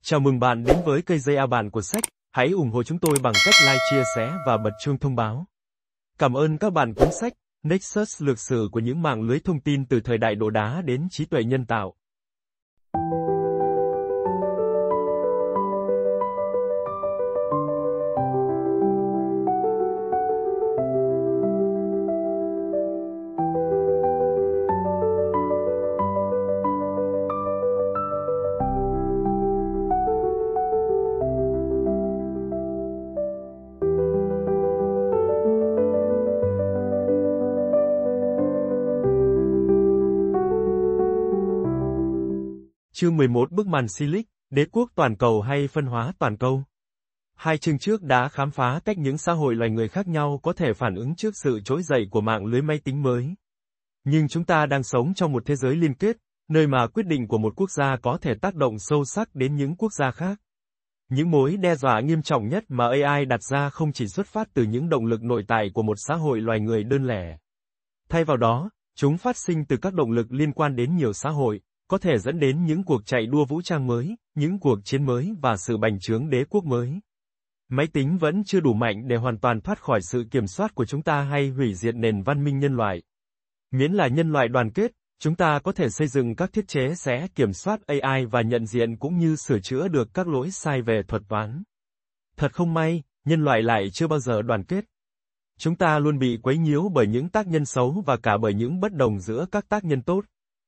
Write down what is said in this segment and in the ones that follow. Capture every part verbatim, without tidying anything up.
Chào mừng bạn đến với cây dây A Bạn của sách. Hãy ủng hộ chúng tôi bằng cách like, chia sẻ và bật chuông thông báo. Cảm ơn các bạn cuốn sách Nexus lược sử của những mạng lưới thông tin từ thời đại đồ đá đến trí tuệ nhân tạo. Chương mười một Bức màn Silic, đế quốc toàn cầu hay phân hóa toàn cầu. Hai chương trước đã khám phá cách những xã hội loài người khác nhau có thể phản ứng trước sự trỗi dậy của mạng lưới máy tính mới. Nhưng chúng ta đang sống trong một thế giới liên kết, nơi mà quyết định của một quốc gia có thể tác động sâu sắc đến những quốc gia khác. Những mối đe dọa nghiêm trọng nhất mà a i đặt ra không chỉ xuất phát từ những động lực nội tại của một xã hội loài người đơn lẻ. Thay vào đó, chúng phát sinh từ các động lực liên quan đến nhiều xã hội, có thể dẫn đến những cuộc chạy đua vũ trang mới, những cuộc chiến mới và sự bành trướng đế quốc mới. Máy tính vẫn chưa đủ mạnh để hoàn toàn thoát khỏi sự kiểm soát của chúng ta hay hủy diệt nền văn minh nhân loại. Miễn là nhân loại đoàn kết, chúng ta có thể xây dựng các thiết chế sẽ kiểm soát a i và nhận diện cũng như sửa chữa được các lỗi sai về thuật toán. Thật không may, nhân loại lại chưa bao giờ đoàn kết. Chúng ta luôn bị quấy nhiễu bởi những tác nhân xấu và cả bởi những bất đồng giữa các tác nhân tốt.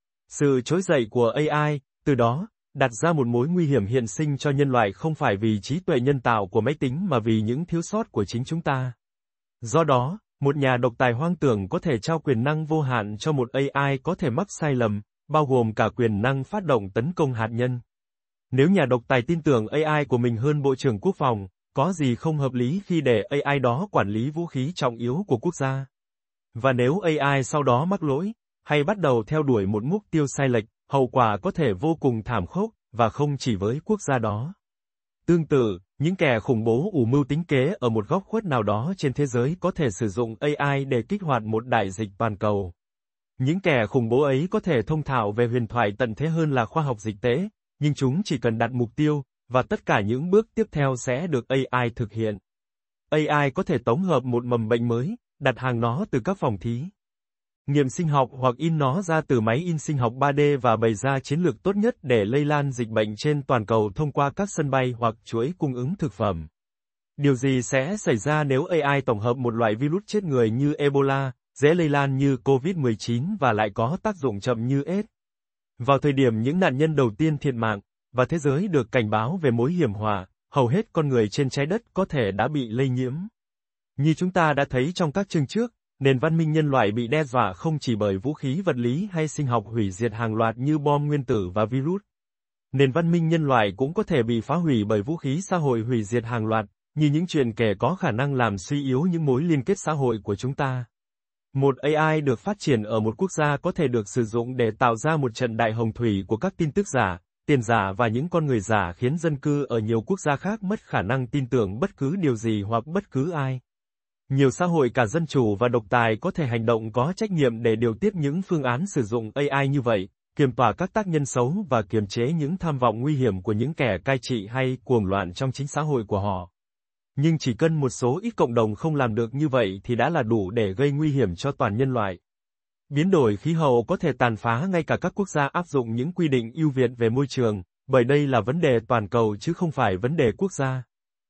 Sự trỗi dậy của a i, từ đó, đặt ra một mối nguy hiểm hiện sinh cho nhân loại không phải vì trí tuệ nhân tạo của máy tính mà vì những thiếu sót của chính chúng ta. Do đó, một nhà độc tài hoang tưởng có thể trao quyền năng vô hạn cho một a i có thể mắc sai lầm, bao gồm cả quyền năng phát động tấn công hạt nhân. Nếu nhà độc tài tin tưởng a i của mình hơn Bộ trưởng Quốc phòng, có gì không hợp lý khi để a i đó quản lý vũ khí trọng yếu của quốc gia. Và nếu a i sau đó mắc lỗi, hay bắt đầu theo đuổi một mục tiêu sai lệch, hậu quả có thể vô cùng thảm khốc, và không chỉ với quốc gia đó. Tương tự, những kẻ khủng bố ủ mưu tính kế ở một góc khuất nào đó trên thế giới có thể sử dụng a i để kích hoạt một đại dịch toàn cầu. Những kẻ khủng bố ấy có thể thông thạo về huyền thoại tận thế hơn là khoa học dịch tễ, nhưng chúng chỉ cần đặt mục tiêu, và tất cả những bước tiếp theo sẽ được a i thực hiện. a i có thể tổng hợp một mầm bệnh mới, đặt hàng nó từ các phòng thí nghiệm sinh học hoặc in nó ra từ máy in sinh học ba D và bày ra chiến lược tốt nhất để lây lan dịch bệnh trên toàn cầu thông qua các sân bay hoặc chuỗi cung ứng thực phẩm. Điều gì sẽ xảy ra nếu a i tổng hợp một loại virus chết người như Ebola, dễ lây lan như covid mười chín và lại có tác dụng chậm như AIDS? Vào thời điểm những nạn nhân đầu tiên thiệt mạng, và thế giới được cảnh báo về mối hiểm họa, hầu hết con người trên trái đất có thể đã bị lây nhiễm. Như chúng ta đã thấy trong các chương trước, nền văn minh nhân loại bị đe dọa không chỉ bởi vũ khí vật lý hay sinh học hủy diệt hàng loạt như bom nguyên tử và virus. Nền văn minh nhân loại cũng có thể bị phá hủy bởi vũ khí xã hội hủy diệt hàng loạt, như những chuyện kể có khả năng làm suy yếu những mối liên kết xã hội của chúng ta. Một a i được phát triển ở một quốc gia có thể được sử dụng để tạo ra một trận đại hồng thủy của các tin tức giả, tiền giả và những con người giả khiến dân cư ở nhiều quốc gia khác mất khả năng tin tưởng bất cứ điều gì hoặc bất cứ ai. Nhiều xã hội cả dân chủ và độc tài có thể hành động có trách nhiệm để điều tiết những phương án sử dụng a i như vậy, kiềm tỏa các tác nhân xấu và kiềm chế những tham vọng nguy hiểm của những kẻ cai trị hay cuồng loạn trong chính xã hội của họ. Nhưng chỉ cần một số ít cộng đồng không làm được như vậy thì đã là đủ để gây nguy hiểm cho toàn nhân loại. Biến đổi khí hậu có thể tàn phá ngay cả các quốc gia áp dụng những quy định ưu việt về môi trường, bởi đây là vấn đề toàn cầu chứ không phải vấn đề quốc gia.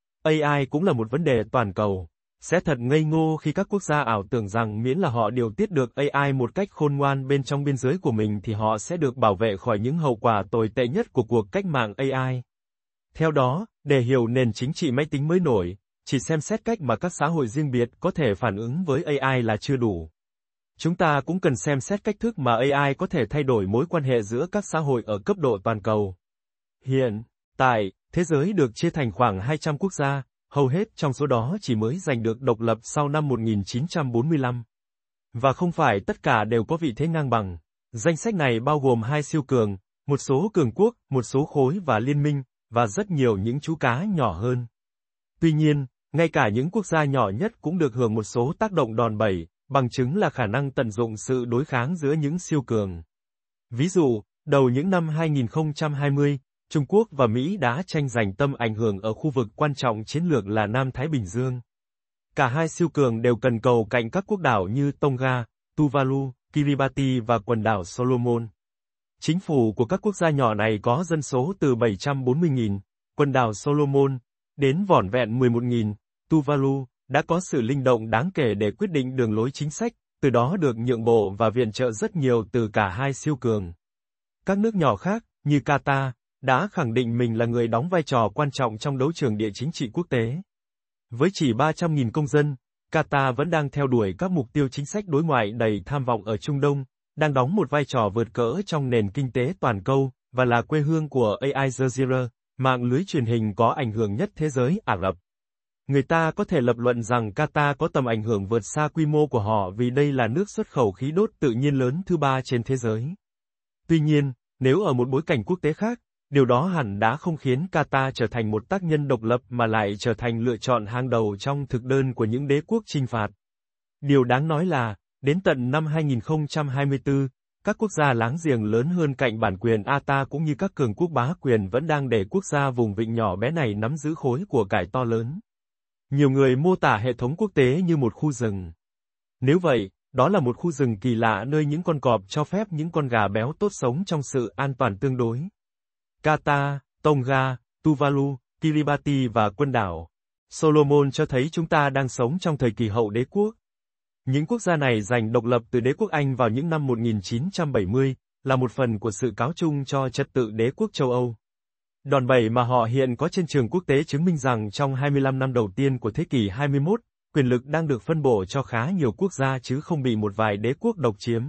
a i cũng là một vấn đề toàn cầu. Sẽ thật ngây ngô khi các quốc gia ảo tưởng rằng miễn là họ điều tiết được a i một cách khôn ngoan bên trong biên giới của mình thì họ sẽ được bảo vệ khỏi những hậu quả tồi tệ nhất của cuộc cách mạng a i. Theo đó, để hiểu nền chính trị máy tính mới nổi, chỉ xem xét cách mà các xã hội riêng biệt có thể phản ứng với a i là chưa đủ. Chúng ta cũng cần xem xét cách thức mà a i có thể thay đổi mối quan hệ giữa các xã hội ở cấp độ toàn cầu. Hiện tại, thế giới được chia thành khoảng hai trăm quốc gia. Hầu hết trong số đó chỉ mới giành được độc lập sau năm một nghìn chín trăm bốn mươi lăm. Và không phải tất cả đều có vị thế ngang bằng. Danh sách này bao gồm hai siêu cường, một số cường quốc, một số khối và liên minh, và rất nhiều những chú cá nhỏ hơn. Tuy nhiên, ngay cả những quốc gia nhỏ nhất cũng được hưởng một số tác động đòn bẩy, bằng chứng là khả năng tận dụng sự đối kháng giữa những siêu cường. Ví dụ, đầu những năm hai nghìn không trăm hai mươi, Trung Quốc và Mỹ đã tranh giành tầm ảnh hưởng ở khu vực quan trọng chiến lược là Nam Thái Bình Dương. Cả hai siêu cường đều cần cầu cạnh các quốc đảo như Tonga, Tuvalu, Kiribati và quần đảo Solomon. Chính phủ của các quốc gia nhỏ này có dân số từ bảy trăm bốn mươi nghìn, quần đảo Solomon, đến vỏn vẹn mười một nghìn, Tuvalu, đã có sự linh động đáng kể để quyết định đường lối chính sách, từ đó được nhượng bộ và viện trợ rất nhiều từ cả hai siêu cường. Các nước nhỏ khác, như Qatar, đã khẳng định mình là người đóng vai trò quan trọng trong đấu trường địa chính trị quốc tế. Với chỉ ba trăm nghìn công dân, Qatar vẫn đang theo đuổi các mục tiêu chính sách đối ngoại đầy tham vọng ở Trung Đông, đang đóng một vai trò vượt cỡ trong nền kinh tế toàn cầu, và là quê hương của Al Jazeera, mạng lưới truyền hình có ảnh hưởng nhất thế giới Ả Rập. Người ta có thể lập luận rằng Qatar có tầm ảnh hưởng vượt xa quy mô của họ vì đây là nước xuất khẩu khí đốt tự nhiên lớn thứ ba trên thế giới. Tuy nhiên, nếu ở một bối cảnh quốc tế khác, điều đó hẳn đã không khiến Qatar trở thành một tác nhân độc lập mà lại trở thành lựa chọn hàng đầu trong thực đơn của những đế quốc chinh phạt. Điều đáng nói là, đến tận năm hai nghìn không trăm hai mươi tư, các quốc gia láng giềng lớn hơn cạnh bản quyền a ta cũng như các cường quốc bá quyền vẫn đang để quốc gia vùng vịnh nhỏ bé này nắm giữ khối của cải to lớn. Nhiều người mô tả hệ thống quốc tế như một khu rừng. Nếu vậy, đó là một khu rừng kỳ lạ nơi những con cọp cho phép những con gà béo tốt sống trong sự an toàn tương đối. Qatar, Tonga, Tuvalu, Kiribati và quần đảo Solomon cho thấy chúng ta đang sống trong thời kỳ hậu đế quốc. Những quốc gia này giành độc lập từ đế quốc Anh vào những năm một nghìn chín trăm bảy mươi, là một phần của sự cáo chung cho trật tự đế quốc châu Âu. Đòn bẩy mà họ hiện có trên trường quốc tế chứng minh rằng trong hai mươi lăm năm đầu tiên của thế kỷ hai mươi mốt, quyền lực đang được phân bổ cho khá nhiều quốc gia chứ không bị một vài đế quốc độc chiếm.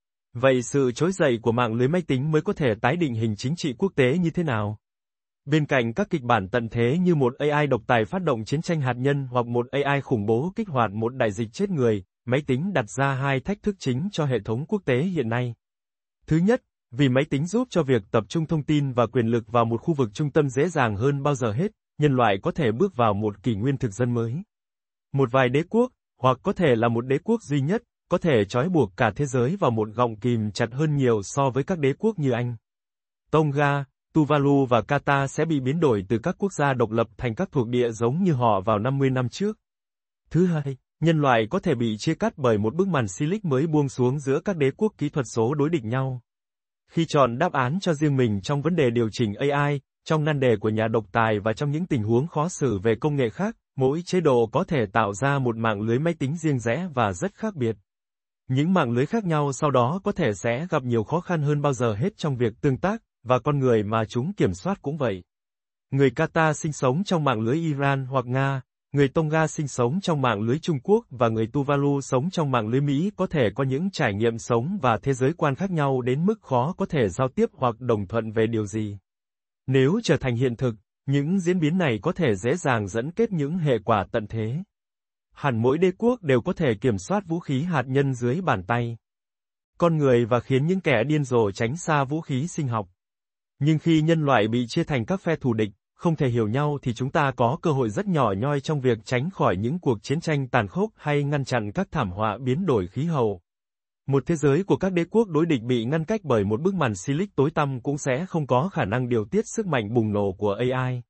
Vậy sự trỗi dậy của mạng lưới máy tính mới có thể tái định hình chính trị quốc tế như thế nào? Bên cạnh các kịch bản tận thế như một a i độc tài phát động chiến tranh hạt nhân hoặc một a i khủng bố kích hoạt một đại dịch chết người, máy tính đặt ra hai thách thức chính cho hệ thống quốc tế hiện nay. Thứ nhất, vì máy tính giúp cho việc tập trung thông tin và quyền lực vào một khu vực trung tâm dễ dàng hơn bao giờ hết, nhân loại có thể bước vào một kỷ nguyên thực dân mới. Một vài đế quốc, hoặc có thể là một đế quốc duy nhất, có thể trói buộc cả thế giới vào một gọng kìm chặt hơn nhiều so với các đế quốc như Anh. Tonga, Tuvalu và Qatar sẽ bị biến đổi từ các quốc gia độc lập thành các thuộc địa giống như họ vào năm mươi năm trước. Thứ hai, nhân loại có thể bị chia cắt bởi một bức màn Silic mới buông xuống giữa các đế quốc kỹ thuật số đối địch nhau. Khi chọn đáp án cho riêng mình trong vấn đề điều chỉnh a i, trong nan đề của nhà độc tài và trong những tình huống khó xử về công nghệ khác, mỗi chế độ có thể tạo ra một mạng lưới máy tính riêng rẽ và rất khác biệt. Những mạng lưới khác nhau sau đó có thể sẽ gặp nhiều khó khăn hơn bao giờ hết trong việc tương tác, và con người mà chúng kiểm soát cũng vậy. Người Qatar sinh sống trong mạng lưới Iran hoặc Nga, người Tonga sinh sống trong mạng lưới Trung Quốc và người Tuvalu sống trong mạng lưới Mỹ có thể có những trải nghiệm sống và thế giới quan khác nhau đến mức khó có thể giao tiếp hoặc đồng thuận về điều gì. Nếu trở thành hiện thực, những diễn biến này có thể dễ dàng dẫn kết những hệ quả tận thế. Hẳn mỗi đế quốc đều có thể kiểm soát vũ khí hạt nhân dưới bàn tay con người và khiến những kẻ điên rồ tránh xa vũ khí sinh học. Nhưng khi nhân loại bị chia thành các phe thù địch, không thể hiểu nhau thì chúng ta có cơ hội rất nhỏ nhoi trong việc tránh khỏi những cuộc chiến tranh tàn khốc hay ngăn chặn các thảm họa biến đổi khí hậu. Một thế giới của các đế quốc đối địch bị ngăn cách bởi một bức màn Silic tối tăm cũng sẽ không có khả năng điều tiết sức mạnh bùng nổ của a i.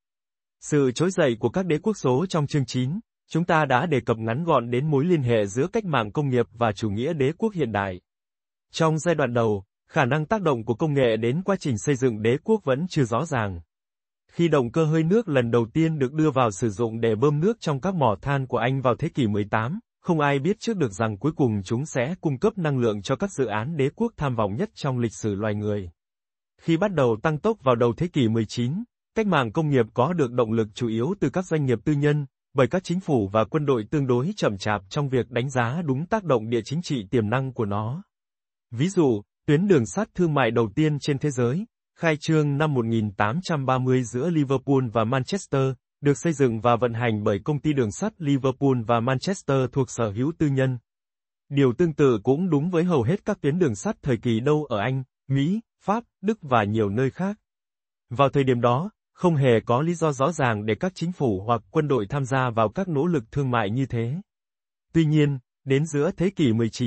Sự trỗi dậy của các đế quốc số trong chương chín, chúng ta đã đề cập ngắn gọn đến mối liên hệ giữa cách mạng công nghiệp và chủ nghĩa đế quốc hiện đại. Trong giai đoạn đầu, khả năng tác động của công nghệ đến quá trình xây dựng đế quốc vẫn chưa rõ ràng. Khi động cơ hơi nước lần đầu tiên được đưa vào sử dụng để bơm nước trong các mỏ than của Anh vào thế kỷ mười tám, không ai biết trước được rằng cuối cùng chúng sẽ cung cấp năng lượng cho các dự án đế quốc tham vọng nhất trong lịch sử loài người. Khi bắt đầu tăng tốc vào đầu thế kỷ mười chín, cách mạng công nghiệp có được động lực chủ yếu từ các doanh nghiệp tư nhân, bởi các chính phủ và quân đội tương đối chậm chạp trong việc đánh giá đúng tác động địa chính trị tiềm năng của nó. Ví dụ, tuyến đường sắt thương mại đầu tiên trên thế giới, khai trương năm một nghìn tám trăm ba mươi giữa Liverpool và Manchester, được xây dựng và vận hành bởi công ty đường sắt Liverpool và Manchester thuộc sở hữu tư nhân. Điều tương tự cũng đúng với hầu hết các tuyến đường sắt thời kỳ đầu ở Anh, Mỹ, Pháp, Đức và nhiều nơi khác. Vào thời điểm đó, không hề có lý do rõ ràng để các chính phủ hoặc quân đội tham gia vào các nỗ lực thương mại như thế. Tuy nhiên, đến giữa thế kỷ mười chín,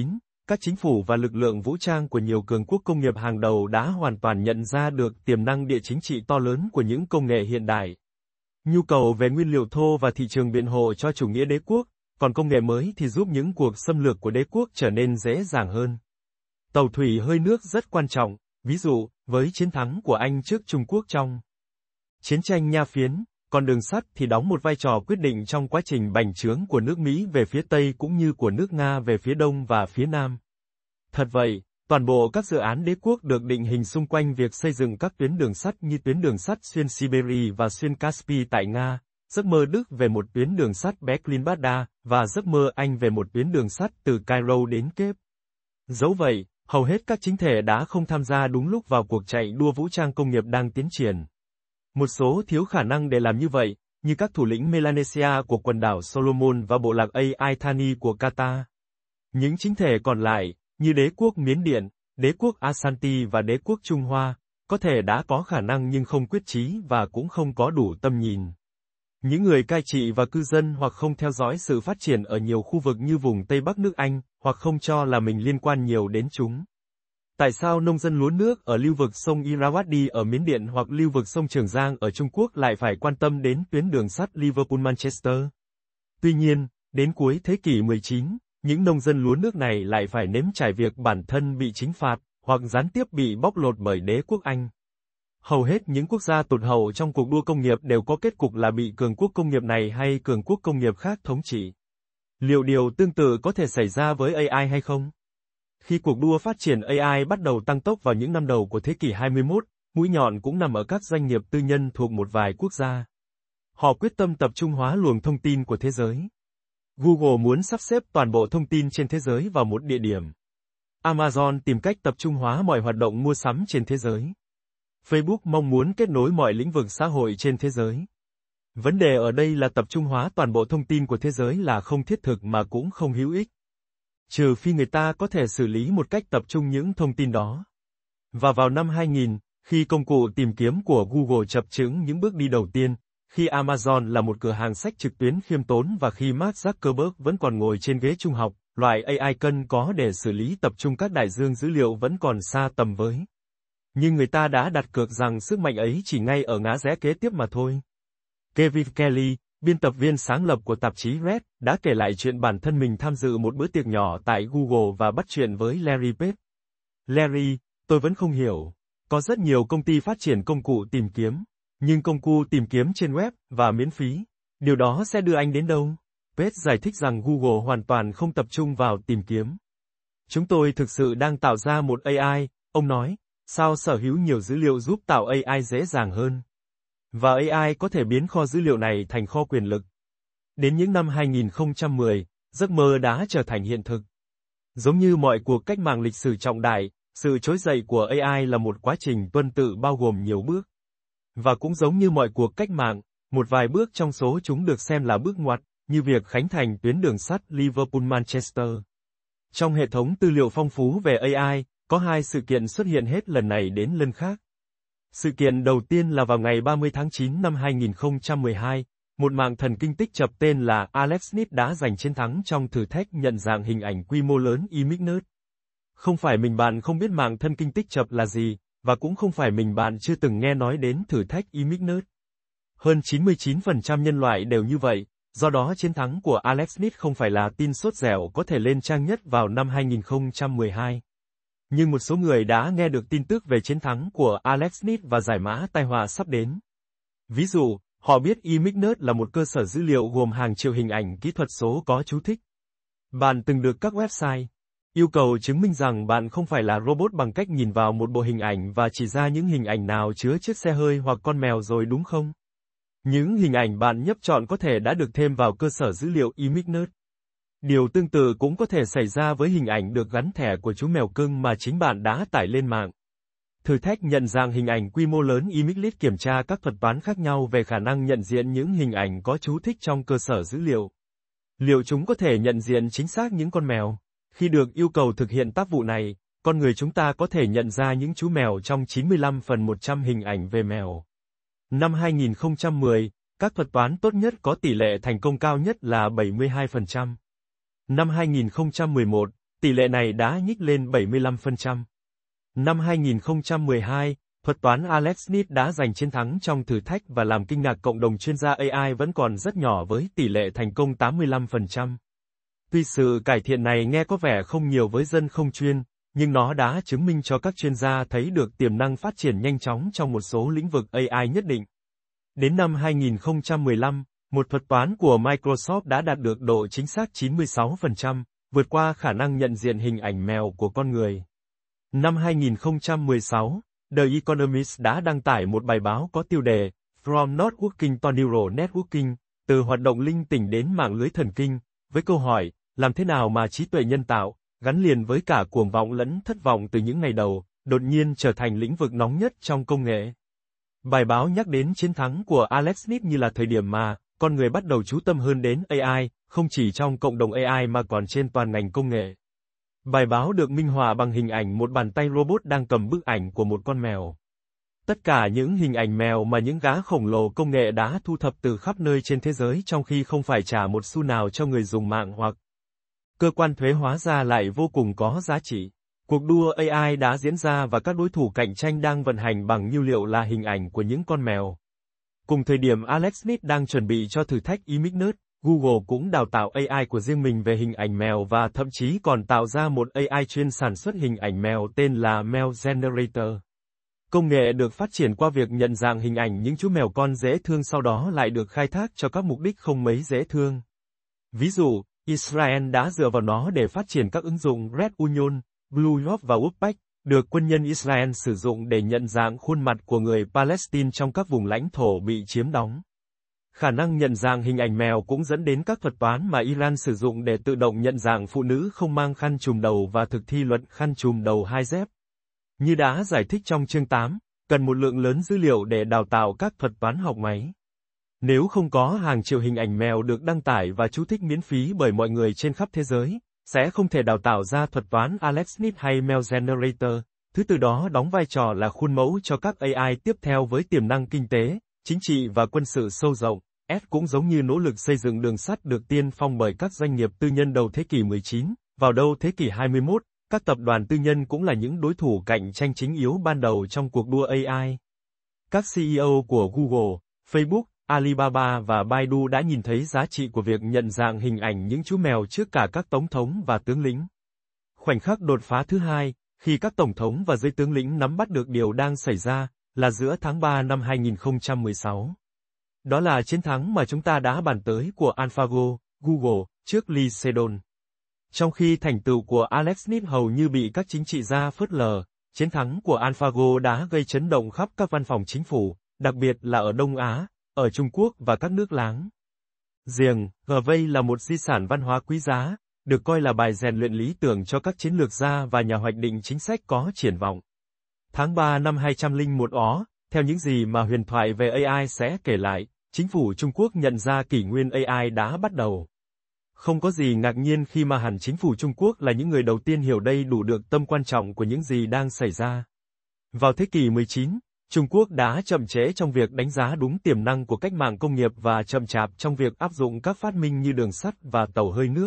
các chính phủ và lực lượng vũ trang của nhiều cường quốc công nghiệp hàng đầu đã hoàn toàn nhận ra được tiềm năng địa chính trị to lớn của những công nghệ hiện đại. Nhu cầu về nguyên liệu thô và thị trường biện hộ cho chủ nghĩa đế quốc, còn công nghệ mới thì giúp những cuộc xâm lược của đế quốc trở nên dễ dàng hơn. Tàu thủy hơi nước rất quan trọng, ví dụ, với chiến thắng của Anh trước Trung Quốc trong chiến tranh Nha Phiến, còn đường sắt thì đóng một vai trò quyết định trong quá trình bành trướng của nước Mỹ về phía Tây cũng như của nước Nga về phía Đông và phía Nam. Thật vậy, toàn bộ các dự án đế quốc được định hình xung quanh việc xây dựng các tuyến đường sắt như tuyến đường sắt xuyên Siberia và xuyên Caspi tại Nga, giấc mơ Đức về một tuyến đường sắt Berlin-Baghdad, và giấc mơ Anh về một tuyến đường sắt từ Cairo đến Cape. Dẫu vậy, hầu hết các chính thể đã không tham gia đúng lúc vào cuộc chạy đua vũ trang công nghiệp đang tiến triển. Một số thiếu khả năng để làm như vậy, như các thủ lĩnh Melanesia của quần đảo Solomon và bộ lạc Al Thani của Qatar. Những chính thể còn lại, như đế quốc Miến Điện, đế quốc Ashanti và đế quốc Trung Hoa, có thể đã có khả năng nhưng không quyết chí và cũng không có đủ tầm nhìn. Những người cai trị và cư dân hoặc không theo dõi sự phát triển ở nhiều khu vực như vùng Tây Bắc nước Anh, hoặc không cho là mình liên quan nhiều đến chúng. Tại sao nông dân lúa nước ở lưu vực sông Irrawaddy ở Miến Điện hoặc lưu vực sông Trường Giang ở Trung Quốc lại phải quan tâm đến tuyến đường sắt Liverpool-Manchester? Tuy nhiên, đến cuối thế kỷ mười chín, những nông dân lúa nước này lại phải nếm trải việc bản thân bị chính phạt, hoặc gián tiếp bị bóc lột bởi đế quốc Anh. Hầu hết những quốc gia tụt hậu trong cuộc đua công nghiệp đều có kết cục là bị cường quốc công nghiệp này hay cường quốc công nghiệp khác thống trị. Liệu điều tương tự có thể xảy ra với A I hay không? Khi cuộc đua phát triển A I bắt đầu tăng tốc vào những năm đầu của thế kỷ hai mươi mốt, mũi nhọn cũng nằm ở các doanh nghiệp tư nhân thuộc một vài quốc gia. Họ quyết tâm tập trung hóa luồng thông tin của thế giới. Google muốn sắp xếp toàn bộ thông tin trên thế giới vào một địa điểm. Amazon tìm cách tập trung hóa mọi hoạt động mua sắm trên thế giới. Facebook mong muốn kết nối mọi lĩnh vực xã hội trên thế giới. Vấn đề ở đây là tập trung hóa toàn bộ thông tin của thế giới là không thiết thực mà cũng không hữu ích. Trừ phi người ta có thể xử lý một cách tập trung những thông tin đó. Và vào năm hai nghìn, khi công cụ tìm kiếm của Google chập chững những bước đi đầu tiên, khi Amazon là một cửa hàng sách trực tuyến khiêm tốn và khi Mark Zuckerberg vẫn còn ngồi trên ghế trung học, loại A I cần có để xử lý tập trung các đại dương dữ liệu vẫn còn xa tầm với. Nhưng người ta đã đặt cược rằng sức mạnh ấy chỉ ngay ở ngã rẽ kế tiếp mà thôi. Kevin Kelly, biên tập viên sáng lập của tạp chí Red, đã kể lại chuyện bản thân mình tham dự một bữa tiệc nhỏ tại Google và bắt chuyện với Larry Page. Larry, tôi vẫn không hiểu. Có rất nhiều công ty phát triển công cụ tìm kiếm, nhưng công cụ tìm kiếm trên web và miễn phí. Điều đó sẽ đưa anh đến đâu? Page giải thích rằng Google hoàn toàn không tập trung vào tìm kiếm. Chúng tôi thực sự đang tạo ra một A I, ông nói, sao sở hữu nhiều dữ liệu giúp tạo A I dễ dàng hơn. Và A I có thể biến kho dữ liệu này thành kho quyền lực. Đến những năm hai nghìn không trăm mười, giấc mơ đã trở thành hiện thực. Giống như mọi cuộc cách mạng lịch sử trọng đại, sự trỗi dậy của A I là một quá trình tuần tự bao gồm nhiều bước. Và cũng giống như mọi cuộc cách mạng, một vài bước trong số chúng được xem là bước ngoặt, như việc khánh thành tuyến đường sắt Liverpool-Manchester. Trong hệ thống tư liệu phong phú về A I, có hai sự kiện xuất hiện hết lần này đến lần khác. Sự kiện đầu tiên là vào ngày ba mươi tháng chín năm hai nghìn không trăm mười hai, một mạng thần kinh tích chập tên là AlexNet đã giành chiến thắng trong thử thách nhận dạng hình ảnh quy mô lớn ImageNet. Không phải mình bạn không biết mạng thần kinh tích chập là gì, và cũng không phải mình bạn chưa từng nghe nói đến thử thách ImageNet. Hơn chín mươi chín phần trăm nhân loại đều như vậy, do đó chiến thắng của AlexNet không phải là tin sốt dẻo có thể lên trang nhất vào năm hai nghìn không trăm mười hai. Nhưng một số người đã nghe được tin tức về chiến thắng của AlexNet và giải mã tai họa sắp đến. Ví dụ, họ biết ImageNet là một cơ sở dữ liệu gồm hàng triệu hình ảnh kỹ thuật số có chú thích. Bạn từng được các website yêu cầu chứng minh rằng bạn không phải là robot bằng cách nhìn vào một bộ hình ảnh và chỉ ra những hình ảnh nào chứa chiếc xe hơi hoặc con mèo rồi đúng không? Những hình ảnh bạn nhấp chọn có thể đã được thêm vào cơ sở dữ liệu ImageNet. Điều tương tự cũng có thể xảy ra với hình ảnh được gắn thẻ của chú mèo cưng mà chính bạn đã tải lên mạng. Thử thách nhận dạng hình ảnh quy mô lớn ImageNet kiểm tra các thuật toán khác nhau về khả năng nhận diện những hình ảnh có chú thích trong cơ sở dữ liệu. Liệu chúng có thể nhận diện chính xác những con mèo? Khi được yêu cầu thực hiện tác vụ này, con người chúng ta có thể nhận ra những chú mèo trong chín mươi lăm phần một trăm hình ảnh về mèo. Năm hai nghìn không trăm mười, các thuật toán tốt nhất có tỷ lệ thành công cao nhất là bảy mươi hai phần trăm. Năm hai nghìn không trăm mười một, tỷ lệ này đã nhích lên bảy mươi lăm phần trăm. Năm hai nghìn không trăm mười hai, thuật toán AlexNet đã giành chiến thắng trong thử thách và làm kinh ngạc cộng đồng chuyên gia a i vẫn còn rất nhỏ với tỷ lệ thành công tám mươi lăm phần trăm. Tuy sự cải thiện này nghe có vẻ không nhiều với dân không chuyên, nhưng nó đã chứng minh cho các chuyên gia thấy được tiềm năng phát triển nhanh chóng trong một số lĩnh vực a i nhất định. Đến năm hai nghìn không trăm mười lăm, một thuật toán của Microsoft đã đạt được độ chính xác chín mươi sáu phần trăm, vượt qua khả năng nhận diện hình ảnh mèo của con người. Năm hai nghìn không trăm mười sáu, The Economist đã đăng tải một bài báo có tiêu đề From Networking to Neural Networking, từ hoạt động linh tỉnh đến mạng lưới thần kinh, với câu hỏi, làm thế nào mà trí tuệ nhân tạo, gắn liền với cả cuồng vọng lẫn thất vọng từ những ngày đầu, đột nhiên trở thành lĩnh vực nóng nhất trong công nghệ. Bài báo nhắc đến chiến thắng của AlexNet như là thời điểm mà con người bắt đầu chú tâm hơn đến a i, không chỉ trong cộng đồng a i mà còn trên toàn ngành công nghệ. Bài báo được minh họa bằng hình ảnh một bàn tay robot đang cầm bức ảnh của một con mèo. Tất cả những hình ảnh mèo mà những gã khổng lồ công nghệ đã thu thập từ khắp nơi trên thế giới trong khi không phải trả một xu nào cho người dùng mạng hoặc cơ quan thuế hóa ra lại vô cùng có giá trị. Cuộc đua a i đã diễn ra và các đối thủ cạnh tranh đang vận hành bằng nhiên liệu là hình ảnh của những con mèo. Cùng thời điểm AlexNet đang chuẩn bị cho thử thách ImageNet, Google cũng đào tạo a i của riêng mình về hình ảnh mèo và thậm chí còn tạo ra một a i chuyên sản xuất hình ảnh mèo tên là Mèo Generator. Công nghệ được phát triển qua việc nhận dạng hình ảnh những chú mèo con dễ thương sau đó lại được khai thác cho các mục đích không mấy dễ thương. Ví dụ, Israel đã dựa vào nó để phát triển các ứng dụng Red Onion, Blue York và Webpack, được quân nhân Israel sử dụng để nhận dạng khuôn mặt của người Palestine trong các vùng lãnh thổ bị chiếm đóng. Khả năng nhận dạng hình ảnh mèo cũng dẫn đến các thuật toán mà Iran sử dụng để tự động nhận dạng phụ nữ không mang khăn trùm đầu và thực thi luật khăn trùm đầu hai dép. Như đã giải thích trong chương tám, cần một lượng lớn dữ liệu để đào tạo các thuật toán học máy. Nếu không có hàng triệu hình ảnh mèo được đăng tải và chú thích miễn phí bởi mọi người trên khắp thế giới, sẽ không thể đào tạo ra thuật toán AlexNet hay Mèo Generator, thứ từ đó đóng vai trò là khuôn mẫu cho các a i tiếp theo với tiềm năng kinh tế, chính trị và quân sự sâu rộng. S cũng giống như nỗ lực xây dựng đường sắt được tiên phong bởi các doanh nghiệp tư nhân đầu thế kỷ mười chín, vào đầu thế kỷ hai mươi mốt, các tập đoàn tư nhân cũng là những đối thủ cạnh tranh chính yếu ban đầu trong cuộc đua a i. Các xê e ô của Google, Facebook, Alibaba và Baidu đã nhìn thấy giá trị của việc nhận dạng hình ảnh những chú mèo trước cả các tổng thống và tướng lĩnh. Khoảnh khắc đột phá thứ hai, khi các tổng thống và giới tướng lĩnh nắm bắt được điều đang xảy ra, là giữa tháng ba năm hai nghìn không trăm mười sáu. Đó là chiến thắng mà chúng ta đã bàn tới của AlphaGo, Google, trước Lee Sedol. Trong khi thành tựu của AlexNet hầu như bị các chính trị gia phớt lờ, chiến thắng của AlphaGo đã gây chấn động khắp các văn phòng chính phủ, đặc biệt là ở Đông Á, ở Trung Quốc và các nước láng giềng. Gvay là một di sản văn hóa quý giá, được coi là bài rèn luyện lý tưởng cho các chiến lược gia và nhà hoạch định chính sách có triển vọng. Tháng ba năm hai trăm lẻ một ó, theo những gì mà huyền thoại về a i sẽ kể lại, chính phủ Trung Quốc nhận ra kỷ nguyên a i đã bắt đầu. Không có gì ngạc nhiên khi mà hẳn chính phủ Trung Quốc là những người đầu tiên hiểu đầy đủ được tầm quan trọng của những gì đang xảy ra. Vào thế kỷ mười chín, Trung Quốc đã chậm trễ trong việc đánh giá đúng tiềm năng của cách mạng công nghiệp và chậm chạp trong việc áp dụng các phát minh như đường sắt và tàu hơi nước.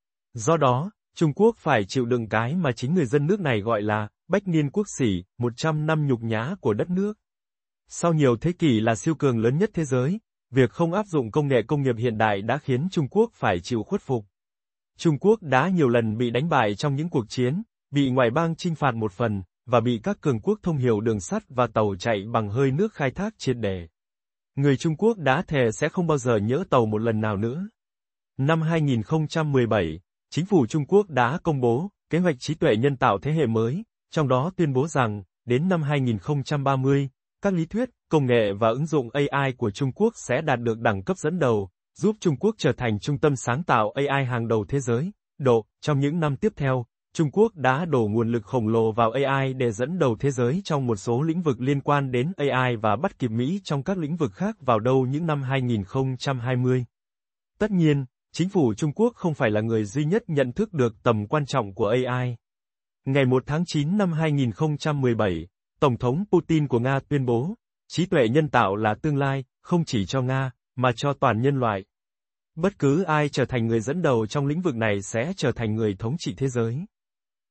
Do đó, Trung Quốc phải chịu đựng cái mà chính người dân nước này gọi là bách niên quốc sỉ, một trăm năm nhục nhã của đất nước. Sau nhiều thế kỷ là siêu cường lớn nhất thế giới, việc không áp dụng công nghệ công nghiệp hiện đại đã khiến Trung Quốc phải chịu khuất phục. Trung Quốc đã nhiều lần bị đánh bại trong những cuộc chiến, bị ngoại bang chinh phạt một phần, và bị các cường quốc thông hiểu đường sắt và tàu chạy bằng hơi nước khai thác triệt để. Người Trung Quốc đã thề sẽ không bao giờ nhỡ tàu một lần nào nữa. Năm hai nghìn không trăm mười bảy, chính phủ Trung Quốc đã công bố kế hoạch trí tuệ nhân tạo thế hệ mới, trong đó tuyên bố rằng, đến năm hai nghìn không trăm ba mươi, các lý thuyết, công nghệ và ứng dụng a i của Trung Quốc sẽ đạt được đẳng cấp dẫn đầu, giúp Trung Quốc trở thành trung tâm sáng tạo a i hàng đầu thế giới. Độ, trong những năm tiếp theo, Trung Quốc đã đổ nguồn lực khổng lồ vào a i để dẫn đầu thế giới trong một số lĩnh vực liên quan đến a i và bắt kịp Mỹ trong các lĩnh vực khác vào đầu những năm hai nghìn không trăm hai mươi. Tất nhiên, chính phủ Trung Quốc không phải là người duy nhất nhận thức được tầm quan trọng của a i. Ngày một tháng chín năm hai nghìn không trăm mười bảy, Tổng thống Putin của Nga tuyên bố, trí tuệ nhân tạo là tương lai, không chỉ cho Nga, mà cho toàn nhân loại. Bất cứ ai trở thành người dẫn đầu trong lĩnh vực này sẽ trở thành người thống trị thế giới.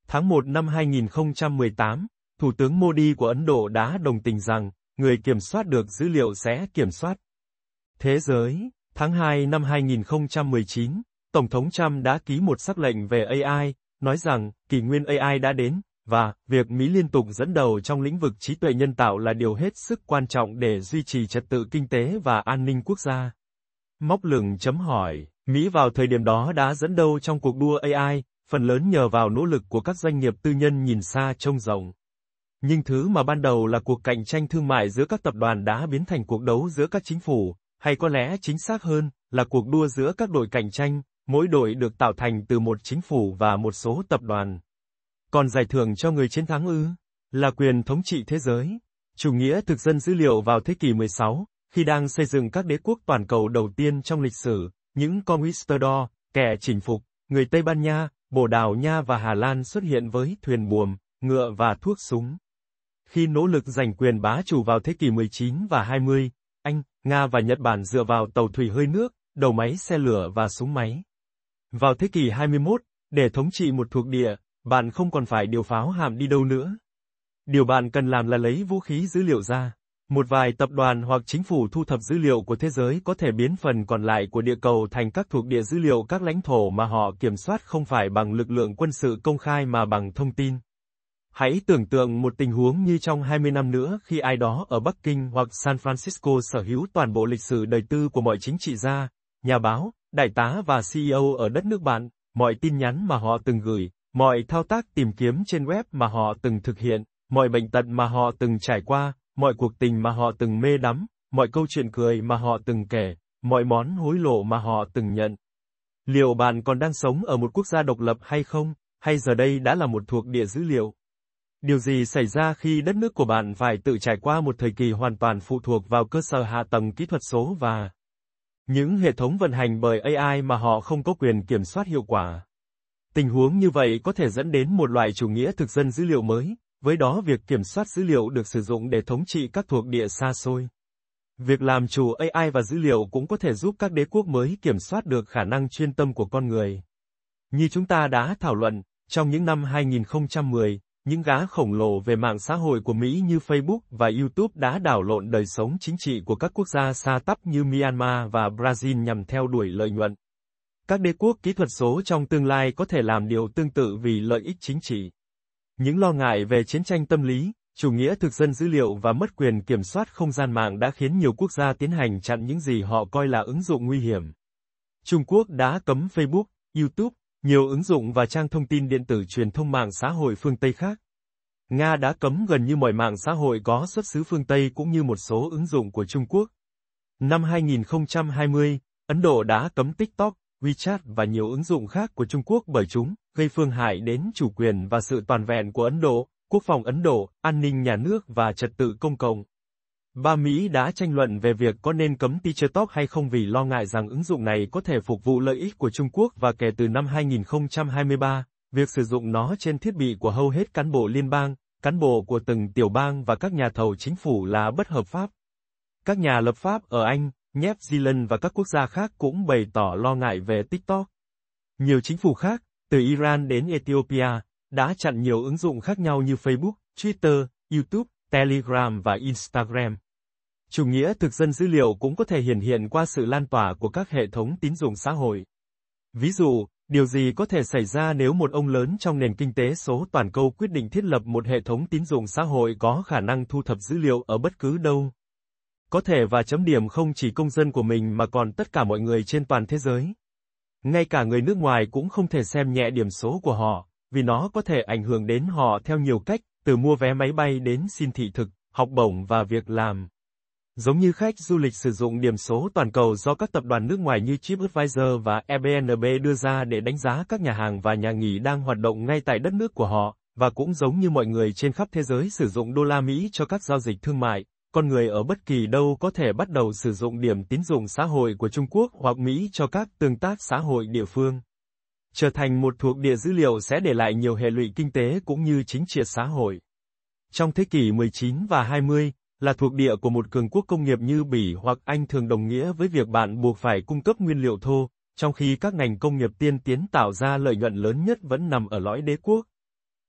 Tháng một năm hai nghìn không trăm mười tám, Thủ tướng Modi của Ấn Độ đã đồng tình rằng, người kiểm soát được dữ liệu sẽ kiểm soát thế giới. Tháng hai năm hai nghìn không trăm mười chín, Tổng thống Trump đã ký một sắc lệnh về a i, nói rằng, kỷ nguyên a i đã đến, và, việc Mỹ liên tục dẫn đầu trong lĩnh vực trí tuệ nhân tạo là điều hết sức quan trọng để duy trì trật tự kinh tế và an ninh quốc gia. Móc lửng chấm hỏi, Mỹ vào thời điểm đó đã dẫn đầu trong cuộc đua a i, phần lớn nhờ vào nỗ lực của các doanh nghiệp tư nhân nhìn xa trông rộng. Nhưng thứ mà ban đầu là cuộc cạnh tranh thương mại giữa các tập đoàn đã biến thành cuộc đấu giữa các chính phủ, hay có lẽ chính xác hơn, là cuộc đua giữa các đội cạnh tranh, mỗi đội được tạo thành từ một chính phủ và một số tập đoàn. Còn giải thưởng cho người chiến thắng ư? Là quyền thống trị thế giới. Chủ nghĩa thực dân dữ liệu vào thế kỷ mười sáu, khi đang xây dựng các đế quốc toàn cầu đầu tiên trong lịch sử, những conquistador, kẻ chinh phục, người Tây Ban Nha, Bồ Đào Nha và Hà Lan xuất hiện với thuyền buồm, ngựa và thuốc súng. Khi nỗ lực giành quyền bá chủ vào thế kỷ mười chín và hai mươi, Anh, Nga và Nhật Bản dựa vào tàu thủy hơi nước, đầu máy xe lửa và súng máy. Vào thế kỷ hai mươi mốt, để thống trị một thuộc địa, bạn không còn phải điều pháo hạm đi đâu nữa. Điều bạn cần làm là lấy vũ khí dữ liệu ra. Một vài tập đoàn hoặc chính phủ thu thập dữ liệu của thế giới có thể biến phần còn lại của địa cầu thành các thuộc địa dữ liệu các lãnh thổ mà họ kiểm soát không phải bằng lực lượng quân sự công khai mà bằng thông tin. Hãy tưởng tượng một tình huống như trong hai mươi năm nữa khi ai đó ở Bắc Kinh hoặc San Francisco sở hữu toàn bộ lịch sử đời tư của mọi chính trị gia, nhà báo, đại tá và xê e ô ở đất nước bạn, mọi tin nhắn mà họ từng gửi, mọi thao tác tìm kiếm trên web mà họ từng thực hiện, mọi bệnh tật mà họ từng trải qua, mọi cuộc tình mà họ từng mê đắm, mọi câu chuyện cười mà họ từng kể, mọi món hối lộ mà họ từng nhận. Liệu bạn còn đang sống ở một quốc gia độc lập hay không, hay giờ đây đã là một thuộc địa dữ liệu? Điều gì xảy ra khi đất nước của bạn phải tự trải qua một thời kỳ hoàn toàn phụ thuộc vào cơ sở hạ tầng kỹ thuật số và những hệ thống vận hành bởi a i mà họ không có quyền kiểm soát hiệu quả? Tình huống như vậy có thể dẫn đến một loại chủ nghĩa thực dân dữ liệu mới, với đó việc kiểm soát dữ liệu được sử dụng để thống trị các thuộc địa xa xôi. Việc làm chủ a i và dữ liệu cũng có thể giúp các đế quốc mới kiểm soát được khả năng chuyên tâm của con người. Như chúng ta đã thảo luận, trong những năm hai nghìn không trăm mười, những gã khổng lồ về mạng xã hội của Mỹ như Facebook và YouTube đã đảo lộn đời sống chính trị của các quốc gia xa tắp như Myanmar và Brazil nhằm theo đuổi lợi nhuận. Các đế quốc kỹ thuật số trong tương lai có thể làm điều tương tự vì lợi ích chính trị. Những lo ngại về chiến tranh tâm lý, chủ nghĩa thực dân dữ liệu và mất quyền kiểm soát không gian mạng đã khiến nhiều quốc gia tiến hành chặn những gì họ coi là ứng dụng nguy hiểm. Trung Quốc đã cấm Facebook, YouTube, nhiều ứng dụng và trang thông tin điện tử truyền thông mạng xã hội phương Tây khác. Nga đã cấm gần như mọi mạng xã hội có xuất xứ phương Tây cũng như một số ứng dụng của Trung Quốc. Năm hai nghìn không trăm hai mươi, Ấn Độ đã cấm TikTok, WeChat và nhiều ứng dụng khác của Trung Quốc bởi chúng gây phương hại đến chủ quyền và sự toàn vẹn của Ấn Độ, quốc phòng Ấn Độ, an ninh nhà nước và trật tự công cộng. Ba Mỹ đã tranh luận về việc có nên cấm TikTok hay không vì lo ngại rằng ứng dụng này có thể phục vụ lợi ích của Trung Quốc và kể từ năm hai nghìn không trăm hai mươi ba, việc sử dụng nó trên thiết bị của hầu hết cán bộ liên bang, cán bộ của từng tiểu bang và các nhà thầu chính phủ là bất hợp pháp. Các nhà lập pháp ở Anh, New Zealand và các quốc gia khác cũng bày tỏ lo ngại về TikTok. Nhiều chính phủ khác, từ Iran đến Ethiopia, đã chặn nhiều ứng dụng khác nhau như Facebook, Twitter, YouTube, Telegram và Instagram. Chủ nghĩa thực dân dữ liệu cũng có thể hiển hiện qua sự lan tỏa của các hệ thống tín dụng xã hội. Ví dụ, điều gì có thể xảy ra nếu một ông lớn trong nền kinh tế số toàn cầu quyết định thiết lập một hệ thống tín dụng xã hội có khả năng thu thập dữ liệu ở bất cứ đâu? Có thể và chấm điểm không chỉ công dân của mình mà còn tất cả mọi người trên toàn thế giới. Ngay cả người nước ngoài cũng không thể xem nhẹ điểm số của họ, vì nó có thể ảnh hưởng đến họ theo nhiều cách, từ mua vé máy bay đến xin thị thực, học bổng và việc làm. Giống như khách du lịch sử dụng điểm số toàn cầu do các tập đoàn nước ngoài như TripAdvisor và Airbnb đưa ra để đánh giá các nhà hàng và nhà nghỉ đang hoạt động ngay tại đất nước của họ, và cũng giống như mọi người trên khắp thế giới sử dụng đô la Mỹ cho các giao dịch thương mại, con người ở bất kỳ đâu có thể bắt đầu sử dụng điểm tín dụng xã hội của Trung Quốc hoặc Mỹ cho các tương tác xã hội địa phương. Trở thành một thuộc địa dữ liệu sẽ để lại nhiều hệ lụy kinh tế cũng như chính trị xã hội. Trong thế kỷ mười chín và hai mươi, là thuộc địa của một cường quốc công nghiệp như Bỉ hoặc Anh thường đồng nghĩa với việc bạn buộc phải cung cấp nguyên liệu thô, trong khi các ngành công nghiệp tiên tiến tạo ra lợi nhuận lớn nhất vẫn nằm ở lõi đế quốc.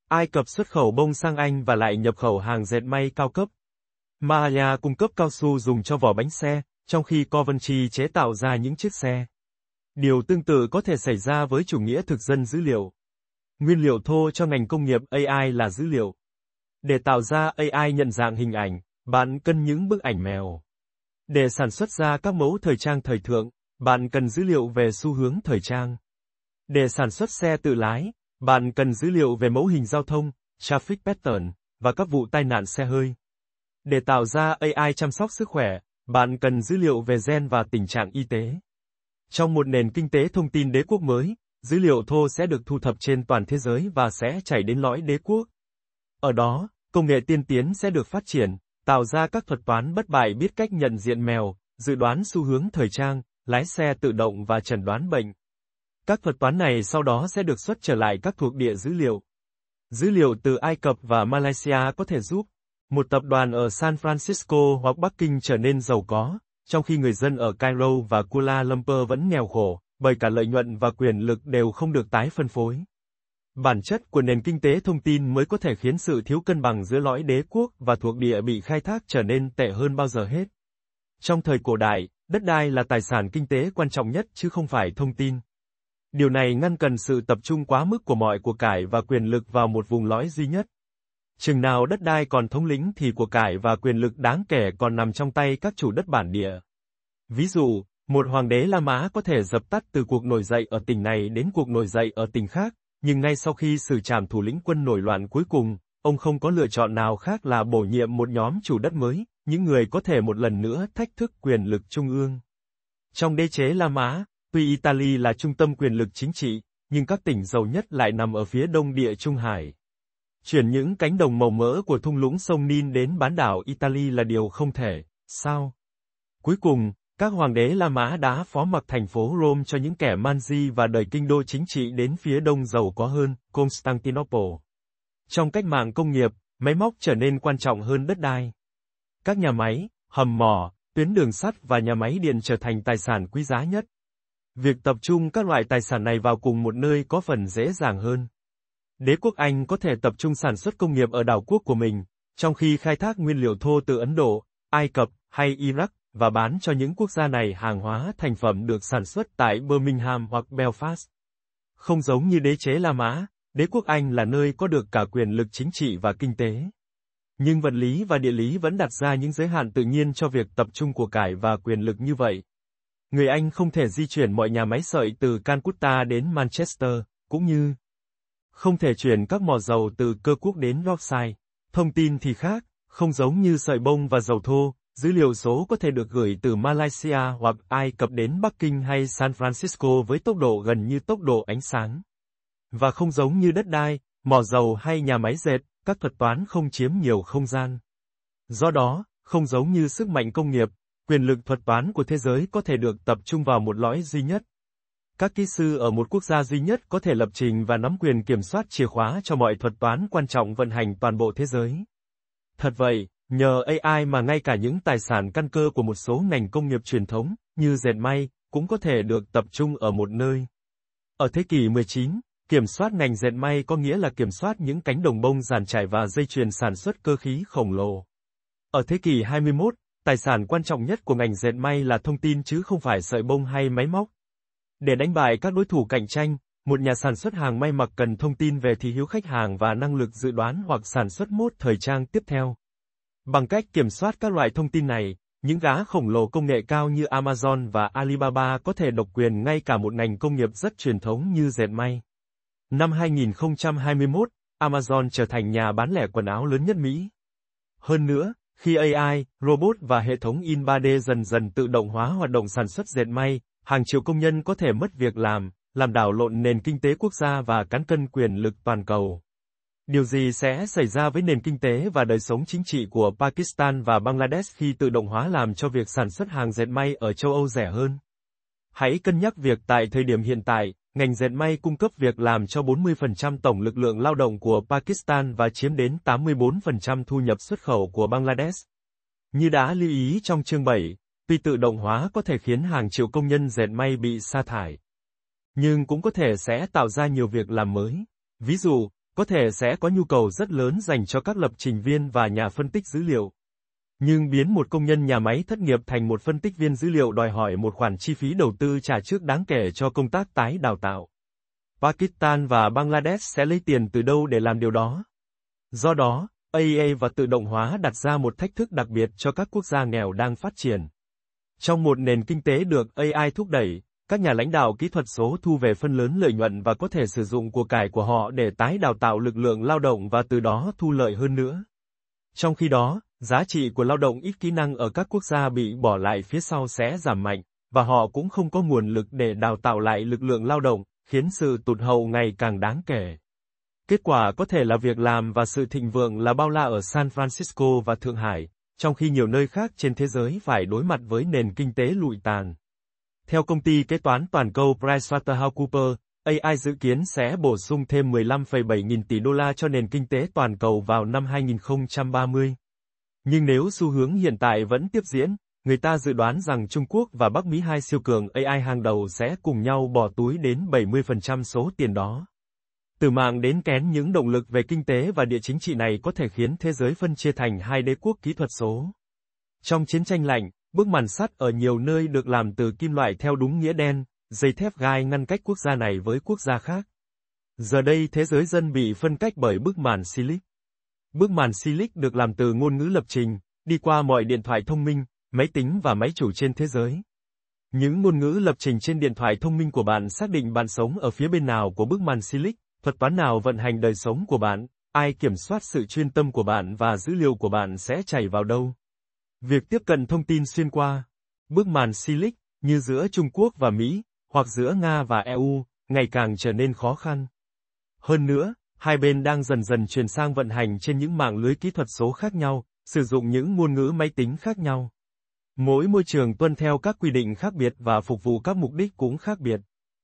Ai Cập xuất khẩu bông sang Anh và lại nhập khẩu hàng dệt may cao cấp. Maya cung cấp cao su dùng cho vỏ bánh xe, trong khi Coventry chế tạo ra những chiếc xe. Điều tương tự có thể xảy ra với chủ nghĩa thực dân dữ liệu. Nguyên liệu thô cho ngành công nghiệp a i là dữ liệu. Để tạo ra a i nhận dạng hình ảnh, bạn cần những bức ảnh mèo. Để sản xuất ra các mẫu thời trang thời thượng, bạn cần dữ liệu về xu hướng thời trang. Để sản xuất xe tự lái, bạn cần dữ liệu về mẫu hình giao thông, traffic pattern, và các vụ tai nạn xe hơi. Để tạo ra a i chăm sóc sức khỏe, bạn cần dữ liệu về gen và tình trạng y tế. Trong một nền kinh tế thông tin đế quốc mới, dữ liệu thô sẽ được thu thập trên toàn thế giới và sẽ chảy đến lõi đế quốc. Ở đó, công nghệ tiên tiến sẽ được phát triển, tạo ra các thuật toán bất bại biết cách nhận diện mèo, dự đoán xu hướng thời trang, lái xe tự động và chẩn đoán bệnh. Các thuật toán này sau đó sẽ được xuất trở lại các thuộc địa dữ liệu. Dữ liệu từ Ai Cập và Malaysia có thể giúp một tập đoàn ở San Francisco hoặc Bắc Kinh trở nên giàu có, trong khi người dân ở Cairo và Kuala Lumpur vẫn nghèo khổ, bởi cả lợi nhuận và quyền lực đều không được tái phân phối. Bản chất của nền kinh tế thông tin mới có thể khiến sự thiếu cân bằng giữa lõi đế quốc và thuộc địa bị khai thác trở nên tệ hơn bao giờ hết. Trong thời cổ đại, đất đai là tài sản kinh tế quan trọng nhất chứ không phải thông tin. Điều này ngăn cản sự tập trung quá mức của mọi của cải và quyền lực vào một vùng lõi duy nhất. Chừng nào đất đai còn thống lĩnh thì của cải và quyền lực đáng kể còn nằm trong tay các chủ đất bản địa. Ví dụ, một hoàng đế La Mã có thể dập tắt từ cuộc nổi dậy ở tỉnh này đến cuộc nổi dậy ở tỉnh khác, nhưng ngay sau khi xử trảm thủ lĩnh quân nổi loạn cuối cùng, ông không có lựa chọn nào khác là bổ nhiệm một nhóm chủ đất mới, những người có thể một lần nữa thách thức quyền lực trung ương. Trong đế chế La Mã, tuy Italy là trung tâm quyền lực chính trị, nhưng các tỉnh giàu nhất lại nằm ở phía đông Địa Trung Hải. Chuyển những cánh đồng màu mỡ của thung lũng sông Nin đến bán đảo Italy là điều không thể, sao? Cuối cùng, các hoàng đế La Mã đã phó mặc thành phố Rome cho những kẻ man-di và đẩy kinh đô chính trị đến phía đông giàu có hơn, Constantinople. Trong cách mạng công nghiệp, máy móc trở nên quan trọng hơn đất đai. Các nhà máy, hầm mỏ, tuyến đường sắt và nhà máy điện trở thành tài sản quý giá nhất. Việc tập trung các loại tài sản này vào cùng một nơi có phần dễ dàng hơn. Đế quốc Anh có thể tập trung sản xuất công nghiệp ở đảo quốc của mình, trong khi khai thác nguyên liệu thô từ Ấn Độ, Ai Cập hay Iraq, và bán cho những quốc gia này hàng hóa thành phẩm được sản xuất tại Birmingham hoặc Belfast. Không giống như đế chế La Mã, đế quốc Anh là nơi có được cả quyền lực chính trị và kinh tế. Nhưng vật lý và địa lý vẫn đặt ra những giới hạn tự nhiên cho việc tập trung của cải và quyền lực như vậy. Người Anh không thể di chuyển mọi nhà máy sợi từ Calcutta đến Manchester, cũng như không thể chuyển các mỏ dầu từ Cơ Quốc đến Yorkshire. Thông tin thì khác, không giống như sợi bông và dầu thô, dữ liệu số có thể được gửi từ Malaysia hoặc Ai Cập đến Bắc Kinh hay San Francisco với tốc độ gần như tốc độ ánh sáng. Và không giống như đất đai, mỏ dầu hay nhà máy dệt, các thuật toán không chiếm nhiều không gian. Do đó, không giống như sức mạnh công nghiệp, quyền lực thuật toán của thế giới có thể được tập trung vào một lõi duy nhất. Các kỹ sư ở một quốc gia duy nhất có thể lập trình và nắm quyền kiểm soát chìa khóa cho mọi thuật toán quan trọng vận hành toàn bộ thế giới. Thật vậy, nhờ a i mà ngay cả những tài sản căn cơ của một số ngành công nghiệp truyền thống, như dệt may, cũng có thể được tập trung ở một nơi. Ở thế kỷ mười chín, kiểm soát ngành dệt may có nghĩa là kiểm soát những cánh đồng bông dàn trải và dây chuyền sản xuất cơ khí khổng lồ. Ở thế kỷ hai mươi mốt, tài sản quan trọng nhất của ngành dệt may là thông tin chứ không phải sợi bông hay máy móc. Để đánh bại các đối thủ cạnh tranh, một nhà sản xuất hàng may mặc cần thông tin về thị hiếu khách hàng và năng lực dự đoán hoặc sản xuất mốt thời trang tiếp theo. Bằng cách kiểm soát các loại thông tin này, những gã khổng lồ công nghệ cao như Amazon và Alibaba có thể độc quyền ngay cả một ngành công nghiệp rất truyền thống như dệt may. Năm hai nghìn không trăm hai mươi mốt, Amazon trở thành nhà bán lẻ quần áo lớn nhất Mỹ. Hơn nữa, khi a i, robot và hệ thống in ba D dần dần tự động hóa hoạt động sản xuất dệt may, hàng triệu công nhân có thể mất việc làm, làm đảo lộn nền kinh tế quốc gia và cán cân quyền lực toàn cầu. Điều gì sẽ xảy ra với nền kinh tế và đời sống chính trị của Pakistan và Bangladesh khi tự động hóa làm cho việc sản xuất hàng dệt may ở châu Âu rẻ hơn? Hãy cân nhắc việc tại thời điểm hiện tại, ngành dệt may cung cấp việc làm cho bốn mươi phần trăm tổng lực lượng lao động của Pakistan và chiếm đến tám mươi bốn phần trăm thu nhập xuất khẩu của Bangladesh. Như đã lưu ý trong chương bảy, tuy tự động hóa có thể khiến hàng triệu công nhân dệt may bị sa thải, nhưng cũng có thể sẽ tạo ra nhiều việc làm mới. Ví dụ, có thể sẽ có nhu cầu rất lớn dành cho các lập trình viên và nhà phân tích dữ liệu. Nhưng biến một công nhân nhà máy thất nghiệp thành một phân tích viên dữ liệu đòi hỏi một khoản chi phí đầu tư trả trước đáng kể cho công tác tái đào tạo. Pakistan và Bangladesh sẽ lấy tiền từ đâu để làm điều đó? Do đó, a i và tự động hóa đặt ra một thách thức đặc biệt cho các quốc gia nghèo đang phát triển. Trong một nền kinh tế được a i thúc đẩy, các nhà lãnh đạo kỹ thuật số thu về phần lớn lợi nhuận và có thể sử dụng của cải của họ để tái đào tạo lực lượng lao động và từ đó thu lợi hơn nữa. Trong khi đó, giá trị của lao động ít kỹ năng ở các quốc gia bị bỏ lại phía sau sẽ giảm mạnh, và họ cũng không có nguồn lực để đào tạo lại lực lượng lao động, khiến sự tụt hậu ngày càng đáng kể. Kết quả có thể là việc làm và sự thịnh vượng là bao la ở San Francisco và Thượng Hải, trong khi nhiều nơi khác trên thế giới phải đối mặt với nền kinh tế lụi tàn. Theo công ty kế toán toàn cầu PricewaterhouseCoopers, a i dự kiến sẽ bổ sung thêm mười lăm phẩy bảy nghìn tỷ đô la cho nền kinh tế toàn cầu vào năm hai nghìn không trăm ba mươi. Nhưng nếu xu hướng hiện tại vẫn tiếp diễn, người ta dự đoán rằng Trung Quốc và Bắc Mỹ, hai siêu cường a i hàng đầu, sẽ cùng nhau bỏ túi đến bảy mươi phần trăm số tiền đó. Từ mạng đến kén, những động lực về kinh tế và địa chính trị này có thể khiến thế giới phân chia thành hai đế quốc kỹ thuật số. Trong chiến tranh lạnh, bức màn sắt ở nhiều nơi được làm từ kim loại theo đúng nghĩa đen, dây thép gai ngăn cách quốc gia này với quốc gia khác. Giờ đây thế giới dân bị phân cách bởi bức màn Silic. Bức màn Silic được làm từ ngôn ngữ lập trình, đi qua mọi điện thoại thông minh, máy tính và máy chủ trên thế giới. Những ngôn ngữ lập trình trên điện thoại thông minh của bạn xác định bạn sống ở phía bên nào của bức màn Silic, thuật toán nào vận hành đời sống của bạn, ai kiểm soát sự chuyên tâm của bạn và dữ liệu của bạn sẽ chảy vào đâu. Việc tiếp cận thông tin xuyên qua bức màn Silic, như giữa Trung Quốc và Mỹ, hoặc giữa Nga và e u, ngày càng trở nên khó khăn. Hơn nữa, hai bên đang dần dần chuyển sang vận hành trên những mạng lưới kỹ thuật số khác nhau, sử dụng những ngôn ngữ máy tính khác nhau. Mỗi môi trường tuân theo các quy định khác biệt và phục vụ các mục đích cũng khác biệt.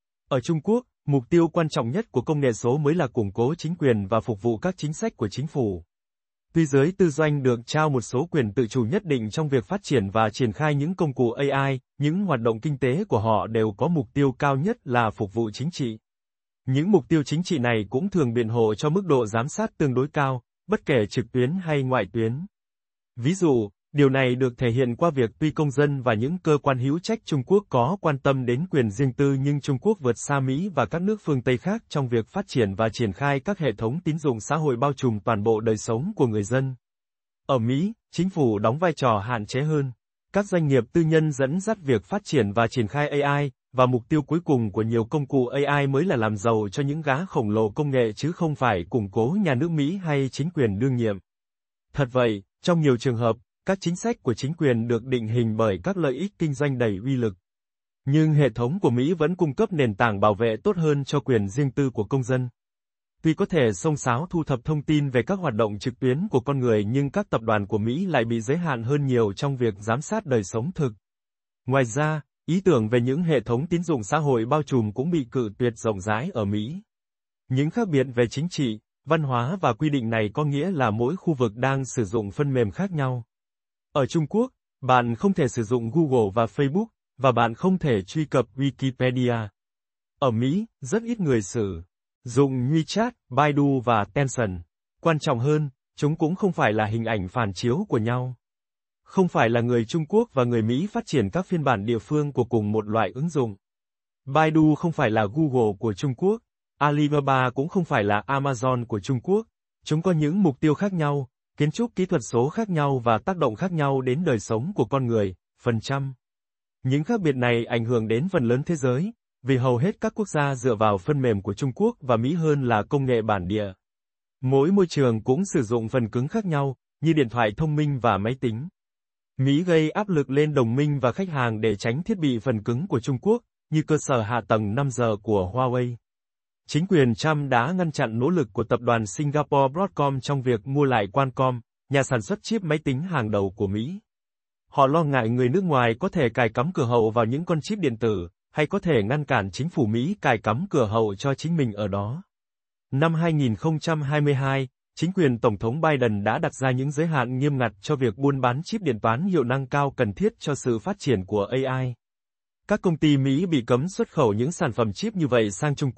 Ở Trung Quốc, mục tiêu quan trọng nhất của công nghệ số mới là củng cố chính quyền và phục vụ các chính sách của chính phủ. Tuy giới tư doanh được trao một số quyền tự chủ nhất định trong việc phát triển và triển khai những công cụ a i, những hoạt động kinh tế của họ đều có mục tiêu cao nhất là phục vụ chính trị. Những mục tiêu chính trị này cũng thường biện hộ cho mức độ giám sát tương đối cao, bất kể trực tuyến hay ngoại tuyến. Ví dụ, điều này được thể hiện qua việc tuy công dân và những cơ quan hữu trách Trung Quốc có quan tâm đến quyền riêng tư, nhưng Trung Quốc vượt xa Mỹ và các nước phương Tây khác trong việc phát triển và triển khai các hệ thống tín dụng xã hội bao trùm toàn bộ đời sống của người dân. Ở Mỹ, chính phủ đóng vai trò hạn chế hơn. Các doanh nghiệp tư nhân dẫn dắt việc phát triển và triển khai a i, và mục tiêu cuối cùng của nhiều công cụ a i mới là làm giàu cho những gã khổng lồ công nghệ chứ không phải củng cố nhà nước Mỹ hay chính quyền đương nhiệm. Thật vậy, trong nhiều trường hợp, các chính sách của chính quyền được định hình bởi các lợi ích kinh doanh đầy uy lực. Nhưng hệ thống của Mỹ vẫn cung cấp nền tảng bảo vệ tốt hơn cho quyền riêng tư của công dân. Tuy có thể xông xáo thu thập thông tin về các hoạt động trực tuyến của con người, nhưng các tập đoàn của Mỹ lại bị giới hạn hơn nhiều trong việc giám sát đời sống thực. Ngoài ra, ý tưởng về những hệ thống tín dụng xã hội bao trùm cũng bị cự tuyệt rộng rãi ở Mỹ. Những khác biệt về chính trị, văn hóa và quy định này có nghĩa là mỗi khu vực đang sử dụng phân mềm khác nhau. Ở Trung Quốc, bạn không thể sử dụng Google và Facebook, và bạn không thể truy cập Wikipedia. Ở Mỹ, rất ít người sử dụng WeChat, Baidu và Tencent. Quan trọng hơn, chúng cũng không phải là hình ảnh phản chiếu của nhau. Không phải là người Trung Quốc và người Mỹ phát triển các phiên bản địa phương của cùng một loại ứng dụng. Baidu không phải là Google của Trung Quốc, Alibaba cũng không phải là Amazon của Trung Quốc. Chúng có những mục tiêu khác nhau, kiến trúc kỹ thuật số khác nhau và tác động khác nhau đến đời sống của con người, phần trăm. Những khác biệt này ảnh hưởng đến phần lớn thế giới, vì hầu hết các quốc gia dựa vào phân mềm của Trung Quốc và Mỹ hơn là công nghệ bản địa. Mỗi môi trường cũng sử dụng phần cứng khác nhau, như điện thoại thông minh và máy tính. Mỹ gây áp lực lên đồng minh và khách hàng để tránh thiết bị phần cứng của Trung Quốc, như cơ sở hạ tầng năm G của Huawei. Chính quyền Trump đã ngăn chặn nỗ lực của tập đoàn Singapore Broadcom trong việc mua lại Qualcomm, nhà sản xuất chip máy tính hàng đầu của Mỹ. Họ lo ngại người nước ngoài có thể cài cắm cửa hậu vào những con chip điện tử, hay có thể ngăn cản chính phủ Mỹ cài cắm cửa hậu cho chính mình ở đó. Năm hai nghìn không trăm hai mươi hai, chính quyền Tổng thống Biden đã đặt ra những giới hạn nghiêm ngặt cho việc buôn bán chip điện toán hiệu năng cao cần thiết cho sự phát triển của a i. Các công ty Mỹ bị cấm xuất khẩu những sản phẩm chip như vậy sang Trung Quốc,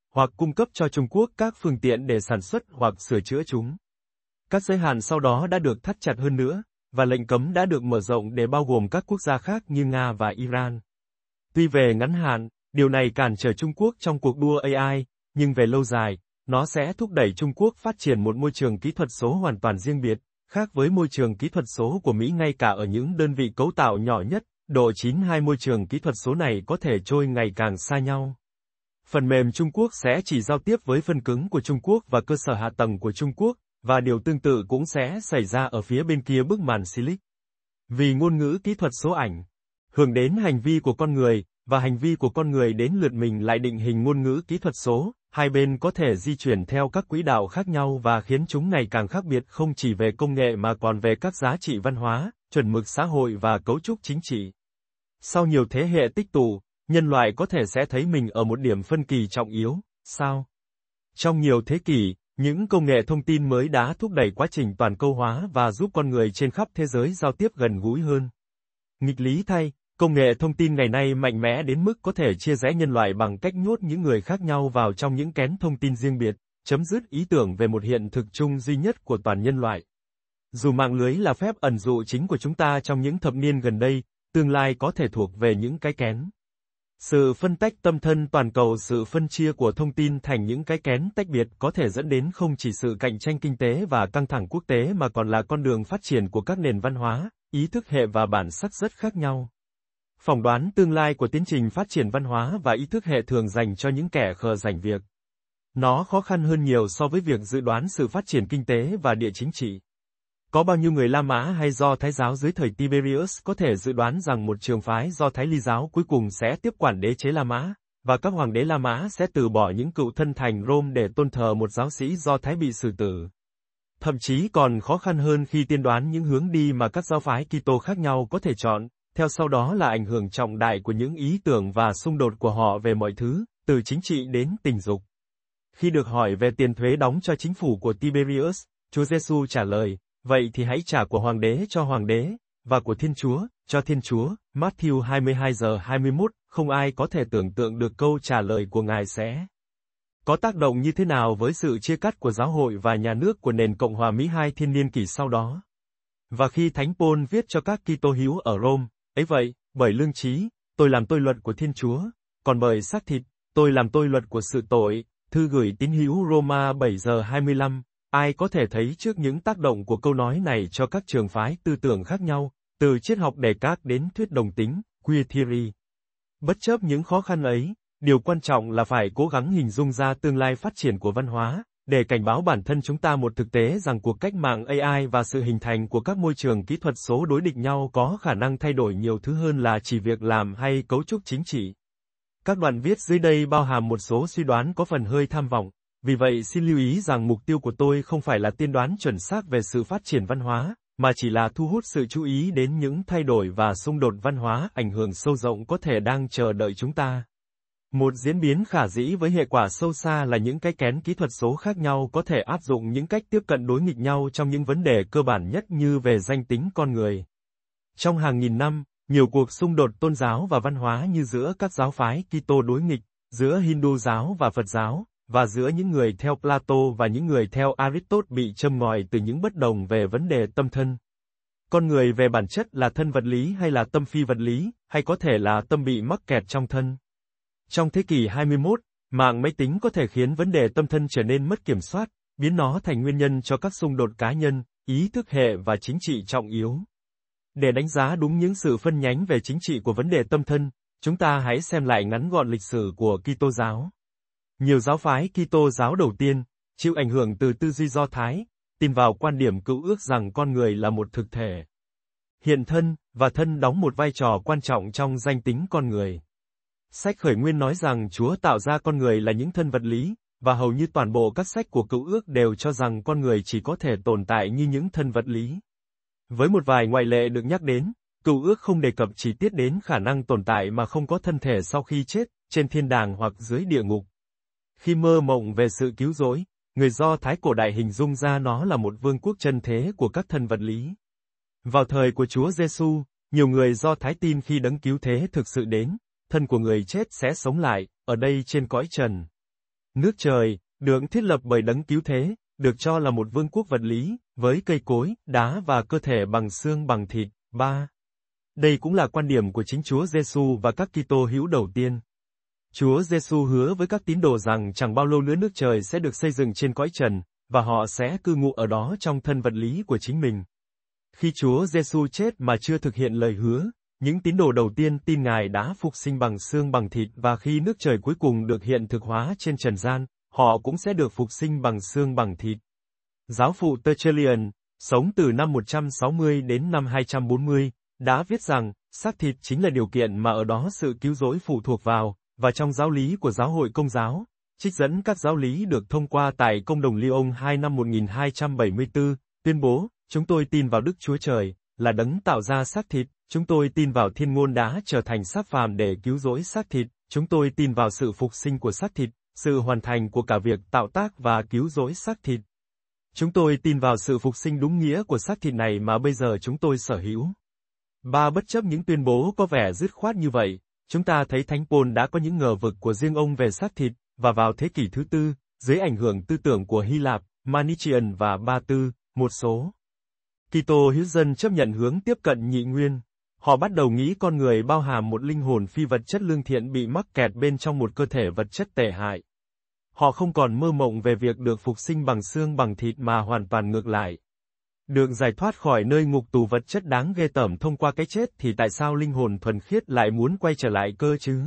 hoặc cung cấp cho Trung Quốc các phương tiện để sản xuất hoặc sửa chữa chúng. Các giới hạn sau đó đã được thắt chặt hơn nữa, và lệnh cấm đã được mở rộng để bao gồm các quốc gia khác như Nga và Iran. Tuy về ngắn hạn, điều này cản trở Trung Quốc trong cuộc đua a i, nhưng về lâu dài, nó sẽ thúc đẩy Trung Quốc phát triển một môi trường kỹ thuật số hoàn toàn riêng biệt, khác với môi trường kỹ thuật số của Mỹ ngay cả ở những đơn vị cấu tạo nhỏ nhất, độ chín hai môi trường kỹ thuật số này có thể trôi ngày càng xa nhau. Phần mềm Trung Quốc sẽ chỉ giao tiếp với phân cứng của Trung Quốc và cơ sở hạ tầng của Trung Quốc, và điều tương tự cũng sẽ xảy ra ở phía bên kia bức màn Silic. Vì ngôn ngữ kỹ thuật số ảnh hưởng đến hành vi của con người, và hành vi của con người đến lượt mình lại định hình ngôn ngữ kỹ thuật số, hai bên có thể di chuyển theo các quỹ đạo khác nhau và khiến chúng ngày càng khác biệt không chỉ về công nghệ mà còn về các giá trị văn hóa, chuẩn mực xã hội và cấu trúc chính trị. Sau nhiều thế hệ tích tụ, nhân loại có thể sẽ thấy mình ở một điểm phân kỳ trọng yếu, sao? Trong nhiều thế kỷ, những công nghệ thông tin mới đã thúc đẩy quá trình toàn cầu hóa và giúp con người trên khắp thế giới giao tiếp gần gũi hơn. Nghịch lý thay, công nghệ thông tin ngày nay mạnh mẽ đến mức có thể chia rẽ nhân loại bằng cách nhốt những người khác nhau vào trong những kén thông tin riêng biệt, chấm dứt ý tưởng về một hiện thực chung duy nhất của toàn nhân loại. Dù mạng lưới là phép ẩn dụ chính của chúng ta trong những thập niên gần đây, tương lai có thể thuộc về những cái kén. Sự phân tách tâm thân toàn cầu, sự phân chia của thông tin thành những cái kén tách biệt có thể dẫn đến không chỉ sự cạnh tranh kinh tế và căng thẳng quốc tế mà còn là con đường phát triển của các nền văn hóa, ý thức hệ và bản sắc rất khác nhau. Phỏng đoán tương lai của tiến trình phát triển văn hóa và ý thức hệ thường dành cho những kẻ khờ rảnh việc. Nó khó khăn hơn nhiều so với việc dự đoán sự phát triển kinh tế và địa chính trị. Có bao nhiêu người La Mã hay Do Thái giáo dưới thời Tiberius có thể dự đoán rằng một trường phái Do Thái Ly giáo cuối cùng sẽ tiếp quản đế chế La Mã, và các hoàng đế La Mã sẽ từ bỏ những cựu thân thành Rome để tôn thờ một giáo sĩ Do Thái bị xử tử. Thậm chí còn khó khăn hơn khi tiên đoán những hướng đi mà các giáo phái Kitô khác nhau có thể chọn, theo sau đó là ảnh hưởng trọng đại của những ý tưởng và xung đột của họ về mọi thứ, từ chính trị đến tình dục. Khi được hỏi về tiền thuế đóng cho chính phủ của Tiberius, Chúa Giêsu trả lời, vậy thì hãy trả của hoàng đế cho hoàng đế, và của Thiên Chúa, cho Thiên Chúa. Matthew hai mươi hai giờ hai mươi mốt, không ai có thể tưởng tượng được câu trả lời của Ngài sẽ có tác động như thế nào với sự chia cắt của giáo hội và nhà nước của nền Cộng hòa Mỹ hai thiên niên kỷ sau đó. Và khi Thánh Paul viết cho các Kitô hữu ở Rome, ấy vậy, bởi lương trí, tôi làm tôi luật của Thiên Chúa, còn bởi xác thịt, tôi làm tôi luật của sự tội, thư gửi tín hữu Roma bảy giờ hai mươi lăm. Ai có thể thấy trước những tác động của câu nói này cho các trường phái tư tưởng khác nhau, từ triết học Descartes đến thuyết đồng tính, queer theory. Bất chấp những khó khăn ấy, điều quan trọng là phải cố gắng hình dung ra tương lai phát triển của văn hóa, để cảnh báo bản thân chúng ta một thực tế rằng cuộc cách mạng a i và sự hình thành của các môi trường kỹ thuật số đối địch nhau có khả năng thay đổi nhiều thứ hơn là chỉ việc làm hay cấu trúc chính trị. Các đoạn viết dưới đây bao hàm một số suy đoán có phần hơi tham vọng. Vì vậy xin lưu ý rằng mục tiêu của tôi không phải là tiên đoán chuẩn xác về sự phát triển văn hóa, mà chỉ là thu hút sự chú ý đến những thay đổi và xung đột văn hóa ảnh hưởng sâu rộng có thể đang chờ đợi chúng ta. Một diễn biến khả dĩ với hệ quả sâu xa là những cái kén kỹ thuật số khác nhau có thể áp dụng những cách tiếp cận đối nghịch nhau trong những vấn đề cơ bản nhất như về danh tính con người. Trong hàng nghìn năm, nhiều cuộc xung đột tôn giáo và văn hóa như giữa các giáo phái Kitô đối nghịch, giữa Hindu giáo và Phật giáo, và giữa những người theo Plato và những người theo Aristotle bị châm ngòi từ những bất đồng về vấn đề tâm thân. Con người về bản chất là thân vật lý hay là tâm phi vật lý, hay có thể là tâm bị mắc kẹt trong thân. Trong thế kỷ hai mươi mốt, mạng máy tính có thể khiến vấn đề tâm thân trở nên mất kiểm soát, biến nó thành nguyên nhân cho các xung đột cá nhân, ý thức hệ và chính trị trọng yếu. Để đánh giá đúng những sự phân nhánh về chính trị của vấn đề tâm thân, chúng ta hãy xem lại ngắn gọn lịch sử của Kitô giáo. Nhiều giáo phái Kitô giáo đầu tiên, chịu ảnh hưởng từ tư duy Do Thái, tin vào quan điểm cựu ước rằng con người là một thực thể hiện thân, và thân đóng một vai trò quan trọng trong danh tính con người. Sách Khởi Nguyên nói rằng Chúa tạo ra con người là những thân vật lý, và hầu như toàn bộ các sách của cựu ước đều cho rằng con người chỉ có thể tồn tại như những thân vật lý. Với một vài ngoại lệ được nhắc đến, cựu ước không đề cập chi tiết đến khả năng tồn tại mà không có thân thể sau khi chết, trên thiên đàng hoặc dưới địa ngục. Khi mơ mộng về sự cứu rỗi, người Do Thái cổ đại hình dung ra nó là một vương quốc chân thế của các thân vật lý. Vào thời của Chúa Giêsu, nhiều người Do Thái tin khi đấng cứu thế thực sự đến, thân của người chết sẽ sống lại, ở đây trên cõi trần. Nước trời, được thiết lập bởi đấng cứu thế, được cho là một vương quốc vật lý, với cây cối, đá và cơ thể bằng xương bằng thịt. ba. Đây cũng là quan điểm của chính Chúa Giêsu và các Kitô hữu đầu tiên. Chúa Giêsu hứa với các tín đồ rằng chẳng bao lâu nữa nước trời sẽ được xây dựng trên cõi trần, và họ sẽ cư ngụ ở đó trong thân vật lý của chính mình. Khi Chúa Giêsu chết mà chưa thực hiện lời hứa, những tín đồ đầu tiên tin Ngài đã phục sinh bằng xương bằng thịt, và khi nước trời cuối cùng được hiện thực hóa trên trần gian, họ cũng sẽ được phục sinh bằng xương bằng thịt. Giáo phụ Tertullian, sống từ năm một trăm sáu mươi đến năm hai trăm bốn mươi, đã viết rằng, xác thịt chính là điều kiện mà ở đó sự cứu rỗi phụ thuộc vào, và trong giáo lý của giáo hội Công giáo, trích dẫn các giáo lý được thông qua tại Công đồng Lyon hai năm một nghìn hai trăm bảy mươi tư, tuyên bố, chúng tôi tin vào Đức Chúa Trời, là đấng tạo ra xác thịt, chúng tôi tin vào thiên ngôn đã trở thành xác phàm để cứu rỗi xác thịt, chúng tôi tin vào sự phục sinh của xác thịt, sự hoàn thành của cả việc tạo tác và cứu rỗi xác thịt. Chúng tôi tin vào sự phục sinh đúng nghĩa của xác thịt này mà bây giờ chúng tôi sở hữu. Ba bất chấp những tuyên bố có vẻ dứt khoát như vậy, chúng ta thấy Thánh Paul đã có những ngờ vực của riêng ông về xác thịt, và vào thế kỷ thứ tư, dưới ảnh hưởng tư tưởng của Hy Lạp, Manichaean và Ba Tư, một số Kitô hữu dân chấp nhận hướng tiếp cận nhị nguyên. Họ bắt đầu nghĩ con người bao hàm một linh hồn phi vật chất lương thiện bị mắc kẹt bên trong một cơ thể vật chất tệ hại. Họ không còn mơ mộng về việc được phục sinh bằng xương bằng thịt mà hoàn toàn ngược lại. Được giải thoát khỏi nơi ngục tù vật chất đáng ghê tởm thông qua cái chết thì tại sao linh hồn thuần khiết lại muốn quay trở lại cơ chứ?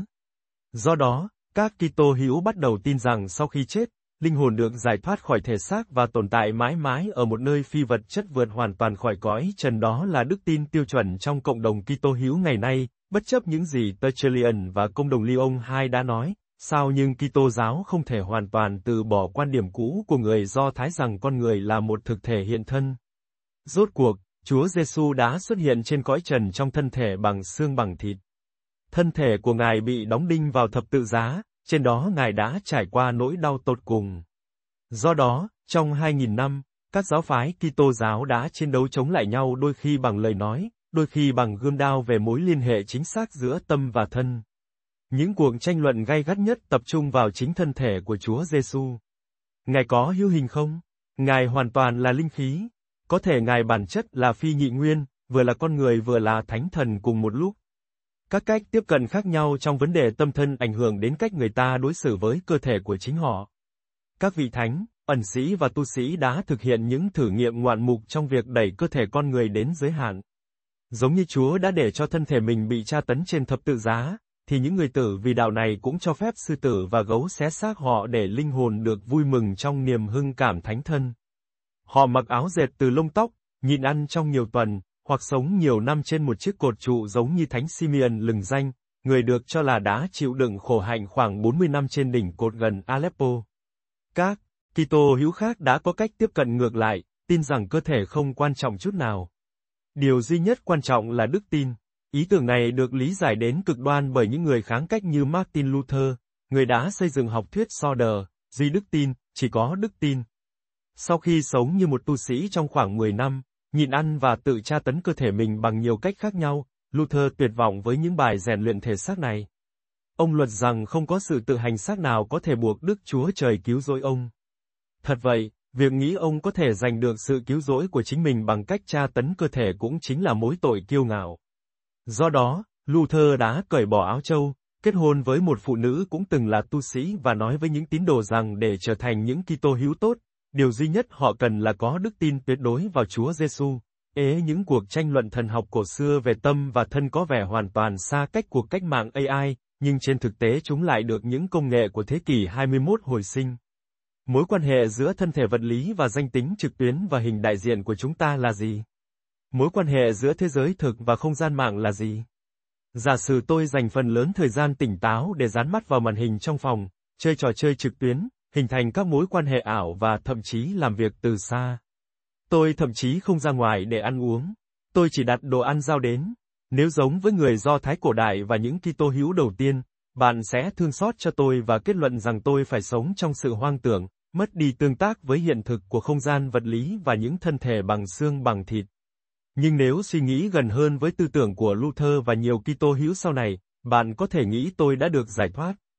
Do đó, các Kitô hữu bắt đầu tin rằng sau khi chết, linh hồn được giải thoát khỏi thể xác và tồn tại mãi mãi ở một nơi phi vật chất vượt hoàn toàn khỏi cõi trần. Đó là đức tin tiêu chuẩn trong cộng đồng Kitô hữu ngày nay, bất chấp những gì Tertullian và Công đồng Lyon hai đã nói. Sao nhưng Kitô giáo không thể hoàn toàn từ bỏ quan điểm cũ của người Do Thái rằng con người là một thực thể hiện thân. Rốt cuộc, Chúa Giêsu đã xuất hiện trên cõi trần trong thân thể bằng xương bằng thịt. Thân thể của Ngài bị đóng đinh vào thập tự giá, trên đó Ngài đã trải qua nỗi đau tột cùng. Do đó, trong hai nghìn năm, các giáo phái Kitô giáo đã chiến đấu chống lại nhau, đôi khi bằng lời nói, đôi khi bằng gươm đao về mối liên hệ chính xác giữa tâm và thân. Những cuộc tranh luận gay gắt nhất tập trung vào chính thân thể của Chúa Giêsu. Ngài có hữu hình không? Ngài hoàn toàn là linh khí. Có thể Ngài bản chất là phi nhị nguyên, vừa là con người vừa là thánh thần cùng một lúc. Các cách tiếp cận khác nhau trong vấn đề tâm thân ảnh hưởng đến cách người ta đối xử với cơ thể của chính họ. Các vị thánh, ẩn sĩ và tu sĩ đã thực hiện những thử nghiệm ngoạn mục trong việc đẩy cơ thể con người đến giới hạn. Giống như Chúa đã để cho thân thể mình bị tra tấn trên thập tự giá, thì những người tử vì đạo này cũng cho phép sư tử và gấu xé xác họ để linh hồn được vui mừng trong niềm hưng cảm thánh thân. Họ mặc áo dệt từ lông tóc, nhịn ăn trong nhiều tuần, hoặc sống nhiều năm trên một chiếc cột trụ giống như Thánh Simeon lừng danh, người được cho là đã chịu đựng khổ hạnh khoảng bốn mươi năm trên đỉnh cột gần Aleppo. Các Kitô hữu khác đã có cách tiếp cận ngược lại, tin rằng cơ thể không quan trọng chút nào. Điều duy nhất quan trọng là đức tin. Ý tưởng này được lý giải đến cực đoan bởi những người kháng cách như Martin Luther, người đã xây dựng học thuyết Soter, duy đức tin, chỉ có đức tin. Sau khi sống như một tu sĩ trong khoảng mười năm, nhịn ăn và tự tra tấn cơ thể mình bằng nhiều cách khác nhau, Luther tuyệt vọng với những bài rèn luyện thể xác này. Ông luận rằng không có sự tự hành xác nào có thể buộc Đức Chúa Trời cứu rỗi ông. Thật vậy, việc nghĩ ông có thể giành được sự cứu rỗi của chính mình bằng cách tra tấn cơ thể cũng chính là mối tội kiêu ngạo. Do đó, Luther đã cởi bỏ áo trâu, kết hôn với một phụ nữ cũng từng là tu sĩ và nói với những tín đồ rằng để trở thành những Kitô hữu tốt, điều duy nhất họ cần là có đức tin tuyệt đối vào Chúa Giêsu. Ế những cuộc tranh luận thần học cổ xưa về tâm và thân có vẻ hoàn toàn xa cách cuộc cách mạng a i, nhưng trên thực tế chúng lại được những công nghệ của thế kỷ hai mươi mốt hồi sinh. Mối quan hệ giữa thân thể vật lý và danh tính trực tuyến và hình đại diện của chúng ta là gì? Mối quan hệ giữa thế giới thực và không gian mạng là gì? Giả sử tôi dành phần lớn thời gian tỉnh táo để dán mắt vào màn hình trong phòng, chơi trò chơi trực tuyến, hình thành các mối quan hệ ảo và thậm chí làm việc từ xa. Tôi thậm chí không ra ngoài để ăn uống. Tôi chỉ đặt đồ ăn giao đến. Nếu giống với người Do Thái cổ đại và những Kitô hữu đầu tiên, bạn sẽ thương xót cho tôi và kết luận rằng tôi phải sống trong sự hoang tưởng, mất đi tương tác với hiện thực của không gian vật lý và những thân thể bằng xương bằng thịt. Nhưng nếu suy nghĩ gần hơn với tư tưởng của Luther và nhiều Kitô hữu sau này, bạn có thể nghĩ tôi đã được giải thoát.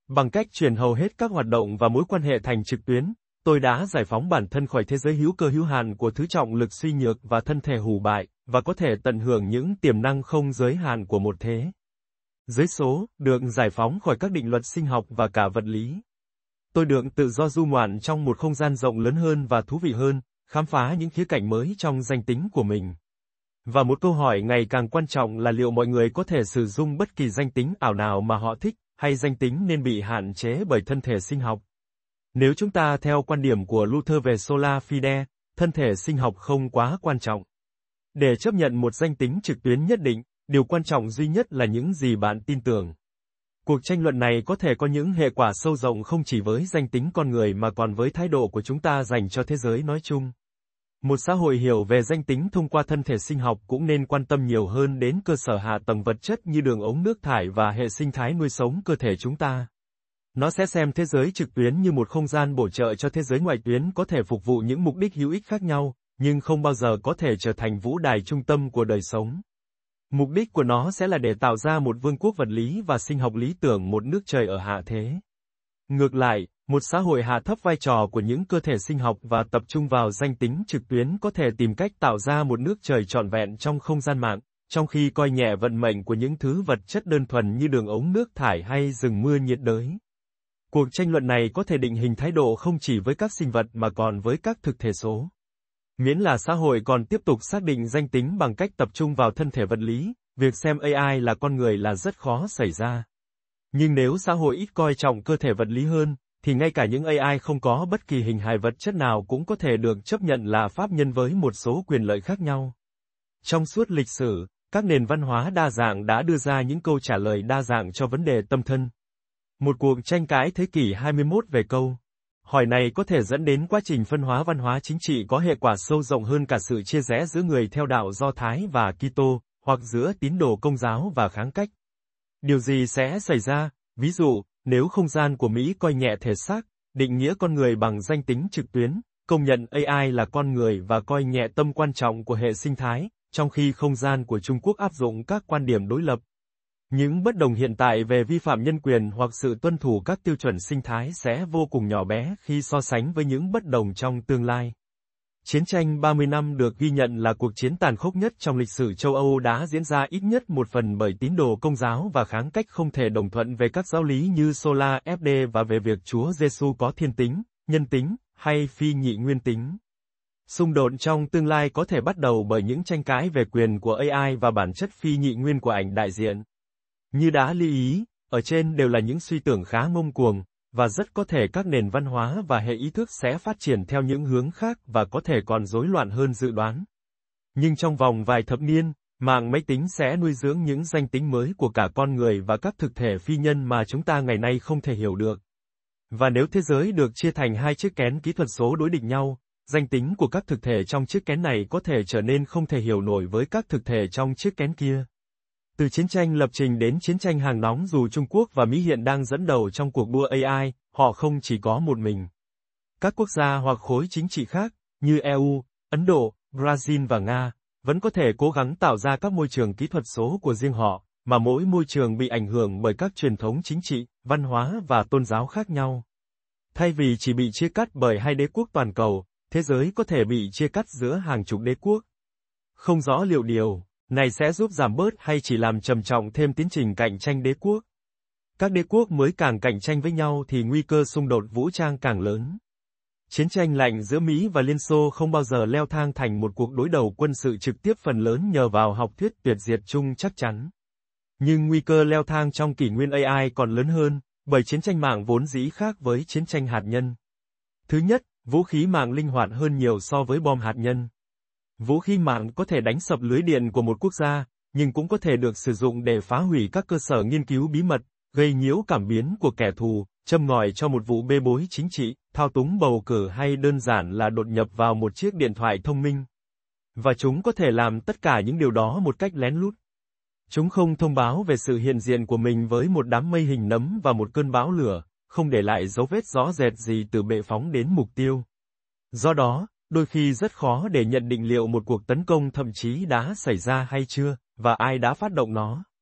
Bằng cách chuyển hầu hết các hoạt động và mối quan hệ thành trực tuyến, tôi đã giải phóng bản thân khỏi thế giới hữu cơ hữu hạn của thứ trọng lực suy nhược và thân thể hủ bại, và có thể tận hưởng những tiềm năng không giới hạn của một thế giới số, được giải phóng khỏi các định luật sinh học và cả vật lý. Tôi được tự do du ngoạn trong một không gian rộng lớn hơn và thú vị hơn, khám phá những khía cạnh mới trong danh tính của mình. Và một câu hỏi ngày càng quan trọng là liệu mọi người có thể sử dụng bất kỳ danh tính ảo nào mà họ thích, hay danh tính nên bị hạn chế bởi thân thể sinh học. Nếu chúng ta theo quan điểm của Luther về sola fide, thân thể sinh học không quá quan trọng. Để chấp nhận một danh tính trực tuyến nhất định, điều quan trọng duy nhất là những gì bạn tin tưởng. Cuộc tranh luận này có thể có những hệ quả sâu rộng không chỉ với danh tính con người mà còn với thái độ của chúng ta dành cho thế giới nói chung. Một xã hội hiểu về danh tính thông qua thân thể sinh học cũng nên quan tâm nhiều hơn đến cơ sở hạ tầng vật chất như đường ống nước thải và hệ sinh thái nuôi sống cơ thể chúng ta. Nó sẽ xem thế giới trực tuyến như một không gian bổ trợ cho thế giới ngoại tuyến có thể phục vụ những mục đích hữu ích khác nhau, nhưng không bao giờ có thể trở thành vũ đài trung tâm của đời sống. Mục đích của nó sẽ là để tạo ra một vương quốc vật lý và sinh học lý tưởng, một nước trời ở hạ thế. Ngược lại, một xã hội hạ thấp vai trò của những cơ thể sinh học và tập trung vào danh tính trực tuyến có thể tìm cách tạo ra một nước trời trọn vẹn trong không gian mạng, trong khi coi nhẹ vận mệnh của những thứ vật chất đơn thuần như đường ống nước thải hay rừng mưa nhiệt đới. Cuộc tranh luận này có thể định hình thái độ không chỉ với các sinh vật mà còn với các thực thể số. Miễn là xã hội còn tiếp tục xác định danh tính bằng cách tập trung vào thân thể vật lý, việc xem a i là con người là rất khó xảy ra. Nhưng nếu xã hội ít coi trọng cơ thể vật lý hơn, thì ngay cả những a i không có bất kỳ hình hài vật chất nào cũng có thể được chấp nhận là pháp nhân với một số quyền lợi khác nhau. Trong suốt lịch sử, các nền văn hóa đa dạng đã đưa ra những câu trả lời đa dạng cho vấn đề tâm thân. Một cuộc tranh cãi thế kỷ hai mươi mốt về câu hỏi này có thể dẫn đến quá trình phân hóa văn hóa chính trị có hệ quả sâu rộng hơn cả sự chia rẽ giữa người theo đạo Do Thái và Kitô, hoặc giữa tín đồ Công giáo và kháng cách. Điều gì sẽ xảy ra, ví dụ, nếu không gian của Mỹ coi nhẹ thể xác, định nghĩa con người bằng danh tính trực tuyến, công nhận a i là con người và coi nhẹ tâm quan trọng của hệ sinh thái, trong khi không gian của Trung Quốc áp dụng các quan điểm đối lập. Những bất đồng hiện tại về vi phạm nhân quyền hoặc sự tuân thủ các tiêu chuẩn sinh thái sẽ vô cùng nhỏ bé khi so sánh với những bất đồng trong tương lai. Chiến tranh ba mươi năm được ghi nhận là cuộc chiến tàn khốc nhất trong lịch sử châu Âu đã diễn ra ít nhất một phần bởi tín đồ Công giáo và kháng cách không thể đồng thuận về các giáo lý như Sola Fide và về việc Chúa Giêsu có thiên tính, nhân tính, hay phi nhị nguyên tính. Xung đột trong tương lai có thể bắt đầu bởi những tranh cãi về quyền của a i và bản chất phi nhị nguyên của ảnh đại diện. Như đã lưu ý, ở trên đều là những suy tưởng khá ngông cuồng, và rất có thể các nền văn hóa và hệ ý thức sẽ phát triển theo những hướng khác và có thể còn rối loạn hơn dự đoán. Nhưng trong vòng vài thập niên, mạng máy tính sẽ nuôi dưỡng những danh tính mới của cả con người và các thực thể phi nhân mà chúng ta ngày nay không thể hiểu được. Và nếu thế giới được chia thành hai chiếc kén kỹ thuật số đối địch nhau, danh tính của các thực thể trong chiếc kén này có thể trở nên không thể hiểu nổi với các thực thể trong chiếc kén kia. Từ chiến tranh lập trình đến chiến tranh hàng nóng, dù Trung Quốc và Mỹ hiện đang dẫn đầu trong cuộc đua a i, họ không chỉ có một mình. Các quốc gia hoặc khối chính trị khác, như e u, Ấn Độ, Brazil và Nga, vẫn có thể cố gắng tạo ra các môi trường kỹ thuật số của riêng họ, mà mỗi môi trường bị ảnh hưởng bởi các truyền thống chính trị, văn hóa và tôn giáo khác nhau. Thay vì chỉ bị chia cắt bởi hai đế quốc toàn cầu, thế giới có thể bị chia cắt giữa hàng chục đế quốc. Không rõ liệu điều này sẽ giúp giảm bớt hay chỉ làm trầm trọng thêm tiến trình cạnh tranh đế quốc. Các đế quốc mới càng cạnh tranh với nhau thì nguy cơ xung đột vũ trang càng lớn. Chiến tranh lạnh giữa Mỹ và Liên Xô không bao giờ leo thang thành một cuộc đối đầu quân sự trực tiếp, phần lớn nhờ vào học thuyết tuyệt diệt chung chắc chắn. Nhưng nguy cơ leo thang trong kỷ nguyên a i còn lớn hơn, bởi chiến tranh mạng vốn dĩ khác với chiến tranh hạt nhân. Thứ nhất, vũ khí mạng linh hoạt hơn nhiều so với bom hạt nhân. Vũ khí mạng có thể đánh sập lưới điện của một quốc gia, nhưng cũng có thể được sử dụng để phá hủy các cơ sở nghiên cứu bí mật, gây nhiễu cảm biến của kẻ thù, châm ngòi cho một vụ bê bối chính trị, thao túng bầu cử hay đơn giản là đột nhập vào một chiếc điện thoại thông minh. Và chúng có thể làm tất cả những điều đó một cách lén lút. Chúng không thông báo về sự hiện diện của mình với một đám mây hình nấm và một cơn bão lửa, không để lại dấu vết rõ rệt gì từ bệ phóng đến mục tiêu. Do đó, đôi khi rất khó để nhận định liệu một cuộc tấn công thậm chí đã xảy ra hay chưa, và ai đã phát động nó.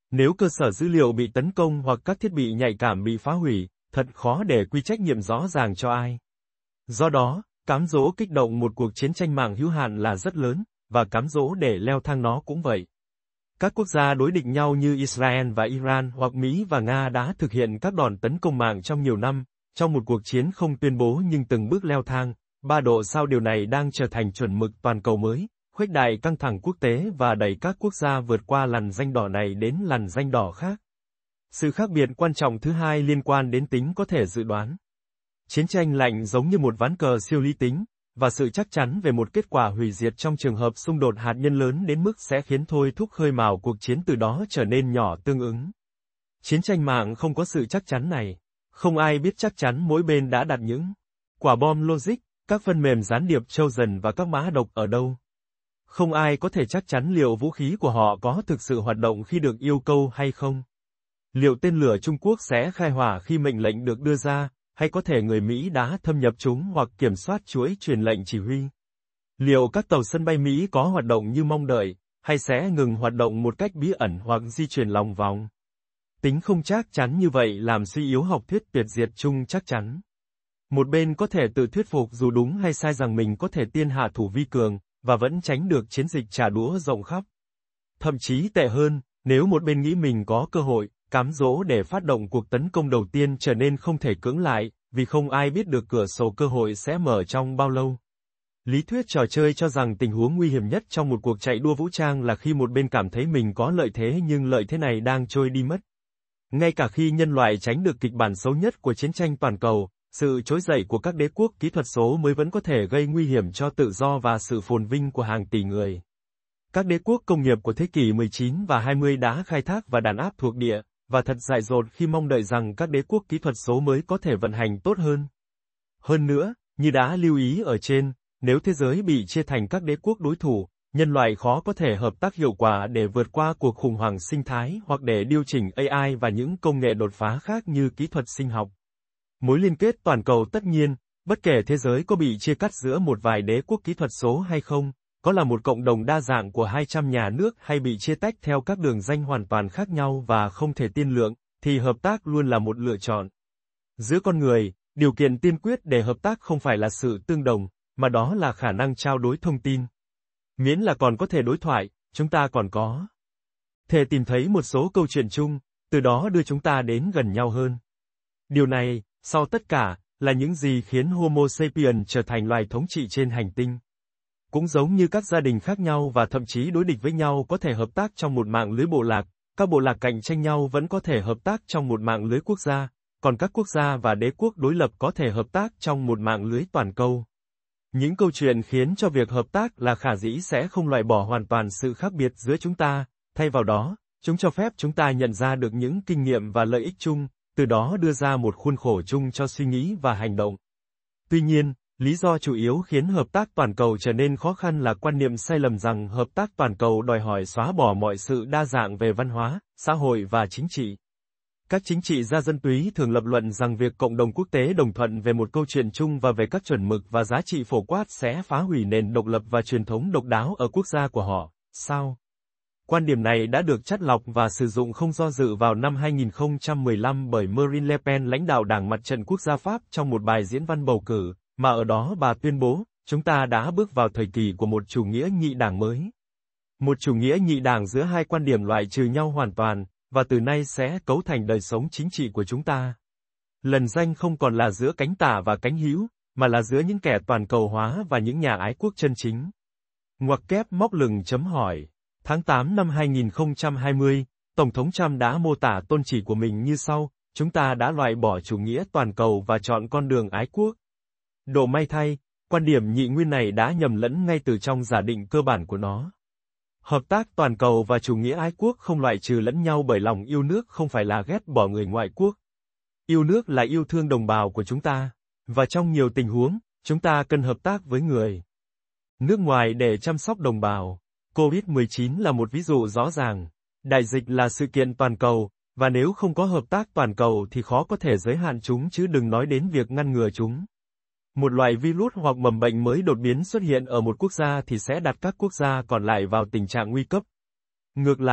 Nếu cơ sở dữ liệu bị tấn công hoặc các thiết bị nhạy cảm bị phá hủy, thật khó để quy trách nhiệm rõ ràng cho ai. Do đó, cám dỗ kích động một cuộc chiến tranh mạng hữu hạn là rất lớn, và cám dỗ để leo thang nó cũng vậy. Các quốc gia đối địch nhau như Israel và Iran hoặc Mỹ và Nga đã thực hiện các đòn tấn công mạng trong nhiều năm, trong một cuộc chiến không tuyên bố nhưng từng bước leo thang. Ba độ sao điều này đang trở thành chuẩn mực toàn cầu mới, khuếch đại căng thẳng quốc tế và đẩy các quốc gia vượt qua lằn ranh đỏ này đến lằn ranh đỏ khác. Sự khác biệt quan trọng thứ hai liên quan đến tính có thể dự đoán. Chiến tranh lạnh giống như một ván cờ siêu lý tính, và sự chắc chắn về một kết quả hủy diệt trong trường hợp xung đột hạt nhân lớn đến mức sẽ khiến thôi thúc khơi mào cuộc chiến từ đó trở nên nhỏ tương ứng. Chiến tranh mạng không có sự chắc chắn này. Không ai biết chắc chắn mỗi bên đã đặt những quả bom logic, các phần mềm gián điệp Trojan và các mã độc ở đâu. Không ai có thể chắc chắn liệu vũ khí của họ có thực sự hoạt động khi được yêu cầu hay không. Liệu tên lửa Trung Quốc sẽ khai hỏa khi mệnh lệnh được đưa ra, hay có thể người Mỹ đã thâm nhập chúng hoặc kiểm soát chuỗi truyền lệnh chỉ huy. Liệu các tàu sân bay Mỹ có hoạt động như mong đợi, hay sẽ ngừng hoạt động một cách bí ẩn hoặc di chuyển lòng vòng. Tính không chắc chắn như vậy làm suy yếu học thuyết tuyệt diệt chung chắc chắn. Một bên có thể tự thuyết phục dù đúng hay sai rằng mình có thể tiên hạ thủ vi cường, và vẫn tránh được chiến dịch trả đũa rộng khắp. Thậm chí tệ hơn, nếu một bên nghĩ mình có cơ hội, cám dỗ để phát động cuộc tấn công đầu tiên trở nên không thể cưỡng lại, vì không ai biết được cửa sổ cơ hội sẽ mở trong bao lâu. Lý thuyết trò chơi cho rằng tình huống nguy hiểm nhất trong một cuộc chạy đua vũ trang là khi một bên cảm thấy mình có lợi thế nhưng lợi thế này đang trôi đi mất. Ngay cả khi nhân loại tránh được kịch bản xấu nhất của chiến tranh toàn cầu, sự trỗi dậy của các đế quốc kỹ thuật số mới vẫn có thể gây nguy hiểm cho tự do và sự phồn vinh của hàng tỷ người. Các đế quốc công nghiệp của thế kỷ mười chín và hai mươi đã khai thác và đàn áp thuộc địa, và thật dại dột khi mong đợi rằng các đế quốc kỹ thuật số mới có thể vận hành tốt hơn. Hơn nữa, như đã lưu ý ở trên, nếu thế giới bị chia thành các đế quốc đối thủ, nhân loại khó có thể hợp tác hiệu quả để vượt qua cuộc khủng hoảng sinh thái hoặc để điều chỉnh a i và những công nghệ đột phá khác như kỹ thuật sinh học. Mối liên kết toàn cầu tất nhiên, bất kể thế giới có bị chia cắt giữa một vài đế quốc kỹ thuật số hay không, có là một cộng đồng đa dạng của hai trăm nhà nước hay bị chia tách theo các đường ranh hoàn toàn khác nhau và không thể tiên lượng, thì hợp tác luôn là một lựa chọn. Giữa con người, điều kiện tiên quyết để hợp tác không phải là sự tương đồng, mà đó là khả năng trao đổi thông tin. Miễn là còn có thể đối thoại, chúng ta còn có thể tìm thấy một số câu chuyện chung, từ đó đưa chúng ta đến gần nhau hơn. Điều này, sau tất cả, là những gì khiến Homo sapiens trở thành loài thống trị trên hành tinh. Cũng giống như các gia đình khác nhau và thậm chí đối địch với nhau có thể hợp tác trong một mạng lưới bộ lạc, các bộ lạc cạnh tranh nhau vẫn có thể hợp tác trong một mạng lưới quốc gia, còn các quốc gia và đế quốc đối lập có thể hợp tác trong một mạng lưới toàn cầu. Những câu chuyện khiến cho việc hợp tác là khả dĩ sẽ không loại bỏ hoàn toàn sự khác biệt giữa chúng ta, thay vào đó, chúng cho phép chúng ta nhận ra được những kinh nghiệm và lợi ích chung, từ đó đưa ra một khuôn khổ chung cho suy nghĩ và hành động. Tuy nhiên, lý do chủ yếu khiến hợp tác toàn cầu trở nên khó khăn là quan niệm sai lầm rằng hợp tác toàn cầu đòi hỏi xóa bỏ mọi sự đa dạng về văn hóa, xã hội và chính trị. Các chính trị gia dân túy thường lập luận rằng việc cộng đồng quốc tế đồng thuận về một câu chuyện chung và về các chuẩn mực và giá trị phổ quát sẽ phá hủy nền độc lập và truyền thống độc đáo ở quốc gia của họ. Sao? Quan điểm này đã được chắt lọc và sử dụng không do dự vào năm hai nghìn không trăm mười lăm bởi Marine Le Pen, lãnh đạo Đảng Mặt trận Quốc gia Pháp, trong một bài diễn văn bầu cử, mà ở đó bà tuyên bố, chúng ta đã bước vào thời kỳ của một chủ nghĩa nhị đảng mới. Một chủ nghĩa nhị đảng giữa hai quan điểm loại trừ nhau hoàn toàn, và từ nay sẽ cấu thành đời sống chính trị của chúng ta. Lần ranh không còn là giữa cánh tả và cánh hữu, mà là giữa những kẻ toàn cầu hóa và những nhà ái quốc chân chính. Ngoặc kép móc lừng chấm hỏi. Tháng tám năm hai nghìn không trăm hai mươi, Tổng thống Trump đã mô tả tôn chỉ của mình như sau, chúng ta đã loại bỏ chủ nghĩa toàn cầu và chọn con đường ái quốc. Độ may thay, quan điểm nhị nguyên này đã nhầm lẫn ngay từ trong giả định cơ bản của nó. Hợp tác toàn cầu và chủ nghĩa ái quốc không loại trừ lẫn nhau bởi lòng yêu nước không phải là ghét bỏ người ngoại quốc. Yêu nước là yêu thương đồng bào của chúng ta, và trong nhiều tình huống, chúng ta cần hợp tác với người nước ngoài để chăm sóc đồng bào. covid mười chín là một ví dụ rõ ràng. Đại dịch là sự kiện toàn cầu, và nếu không có hợp tác toàn cầu thì khó có thể giới hạn chúng chứ đừng nói đến việc ngăn ngừa chúng. Một loại virus hoặc mầm bệnh mới đột biến xuất hiện ở một quốc gia thì sẽ đặt các quốc gia còn lại vào tình trạng nguy cấp. Ngược lại,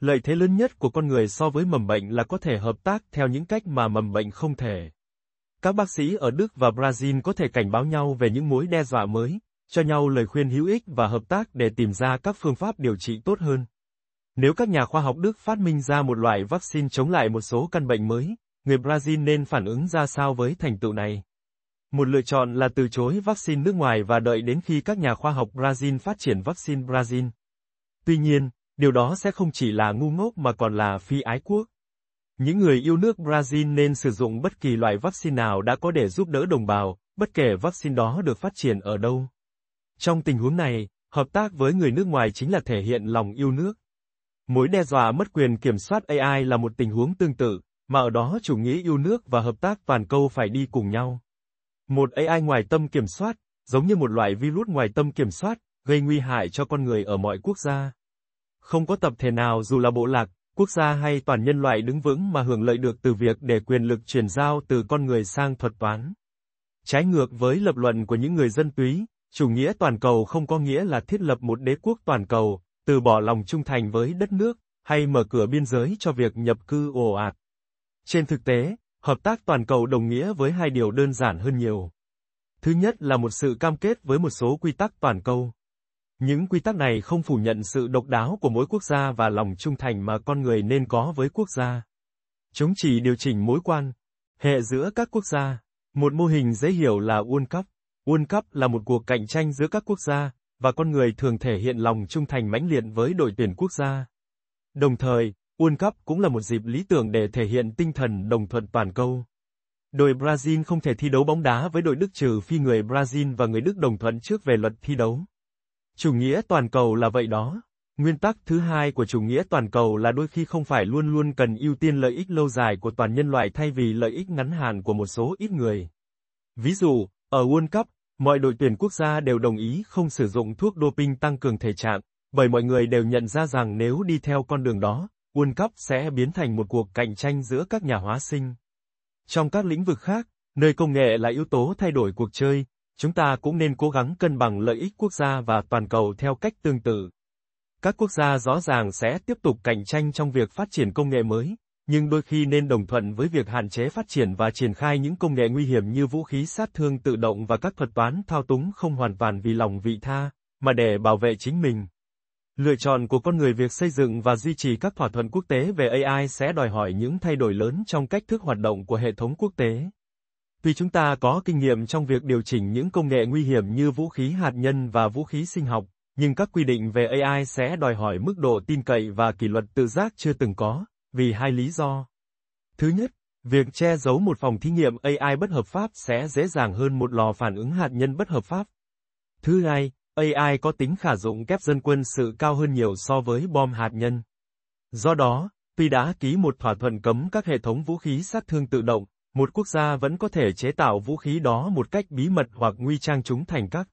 Lợi thế lớn nhất của con người so với mầm bệnh là có thể hợp tác theo những cách mà mầm bệnh không thể. Các bác sĩ ở Đức và Brazil có thể cảnh báo nhau về những mối đe dọa mới, cho nhau lời khuyên hữu ích và hợp tác để tìm ra các phương pháp điều trị tốt hơn. Nếu các nhà khoa học Đức phát minh ra một loại vaccine chống lại một số căn bệnh mới, người Brazil nên phản ứng ra sao với thành tựu này? Một lựa chọn là từ chối vaccine nước ngoài và đợi đến khi các nhà khoa học Brazil phát triển vaccine Brazil. Tuy nhiên, điều đó sẽ không chỉ là ngu ngốc mà còn là phi ái quốc. Những người yêu nước Brazil nên sử dụng bất kỳ loại vaccine nào đã có để giúp đỡ đồng bào, bất kể vaccine đó được phát triển ở đâu. Trong tình huống này, hợp tác với người nước ngoài chính là thể hiện lòng yêu nước. Mối đe dọa mất quyền kiểm soát a i là một tình huống tương tự, mà ở đó chủ nghĩa yêu nước và hợp tác toàn cầu phải đi cùng nhau. Một a i ngoài tâm kiểm soát, giống như một loại virus ngoài tâm kiểm soát, gây nguy hại cho con người ở mọi quốc gia. Không có tập thể nào dù là bộ lạc, quốc gia hay toàn nhân loại đứng vững mà hưởng lợi được từ việc để quyền lực chuyển giao từ con người sang thuật toán. Trái ngược với lập luận của những người dân túy, chủ nghĩa toàn cầu không có nghĩa là thiết lập một đế quốc toàn cầu, từ bỏ lòng trung thành với đất nước, hay mở cửa biên giới cho việc nhập cư ồ ạt. Trên thực tế, hợp tác toàn cầu đồng nghĩa với hai điều đơn giản hơn nhiều. Thứ nhất là một sự cam kết với một số quy tắc toàn cầu. Những quy tắc này không phủ nhận sự độc đáo của mỗi quốc gia và lòng trung thành mà con người nên có với quốc gia. Chúng chỉ điều chỉnh mối quan hệ giữa các quốc gia. Một mô hình dễ hiểu là World Cup. World Cup là một cuộc cạnh tranh giữa các quốc gia, và con người thường thể hiện lòng trung thành mãnh liệt với đội tuyển quốc gia. Đồng thời, World Cup cũng là một dịp lý tưởng để thể hiện tinh thần đồng thuận toàn cầu. Đội Brazil không thể thi đấu bóng đá với đội Đức trừ phi người Brazil và người Đức đồng thuận trước về luật thi đấu. Chủ nghĩa toàn cầu là vậy đó. Nguyên tắc thứ hai của chủ nghĩa toàn cầu là đôi khi không phải luôn luôn cần ưu tiên lợi ích lâu dài của toàn nhân loại thay vì lợi ích ngắn hạn của một số ít người. Ví dụ, ở World Cup, mọi đội tuyển quốc gia đều đồng ý không sử dụng thuốc doping tăng cường thể trạng, bởi mọi người đều nhận ra rằng nếu đi theo con đường đó, World Cup sẽ biến thành một cuộc cạnh tranh giữa các nhà hóa sinh. Trong các lĩnh vực khác, nơi công nghệ là yếu tố thay đổi cuộc chơi, chúng ta cũng nên cố gắng cân bằng lợi ích quốc gia và toàn cầu theo cách tương tự. Các quốc gia rõ ràng sẽ tiếp tục cạnh tranh trong việc phát triển công nghệ mới, nhưng đôi khi nên đồng thuận với việc hạn chế phát triển và triển khai những công nghệ nguy hiểm như vũ khí sát thương tự động và các thuật toán thao túng không hoàn toàn vì lòng vị tha, mà để bảo vệ chính mình. Lựa chọn của con người việc xây dựng và duy trì các thỏa thuận quốc tế về a i sẽ đòi hỏi những thay đổi lớn trong cách thức hoạt động của hệ thống quốc tế. Tuy chúng ta có kinh nghiệm trong việc điều chỉnh những công nghệ nguy hiểm như vũ khí hạt nhân và vũ khí sinh học, nhưng các quy định về a i sẽ đòi hỏi mức độ tin cậy và kỷ luật tự giác chưa từng có, vì hai lý do. Thứ nhất, việc che giấu một phòng thí nghiệm a i bất hợp pháp sẽ dễ dàng hơn một lò phản ứng hạt nhân bất hợp pháp. Thứ hai, a i có tính khả dụng kép dân quân sự cao hơn nhiều so với bom hạt nhân. Do đó, tuy đã ký một thỏa thuận cấm các hệ thống vũ khí sát thương tự động, một quốc gia vẫn có thể chế tạo vũ khí đó một cách bí mật hoặc nguy trang chúng thành các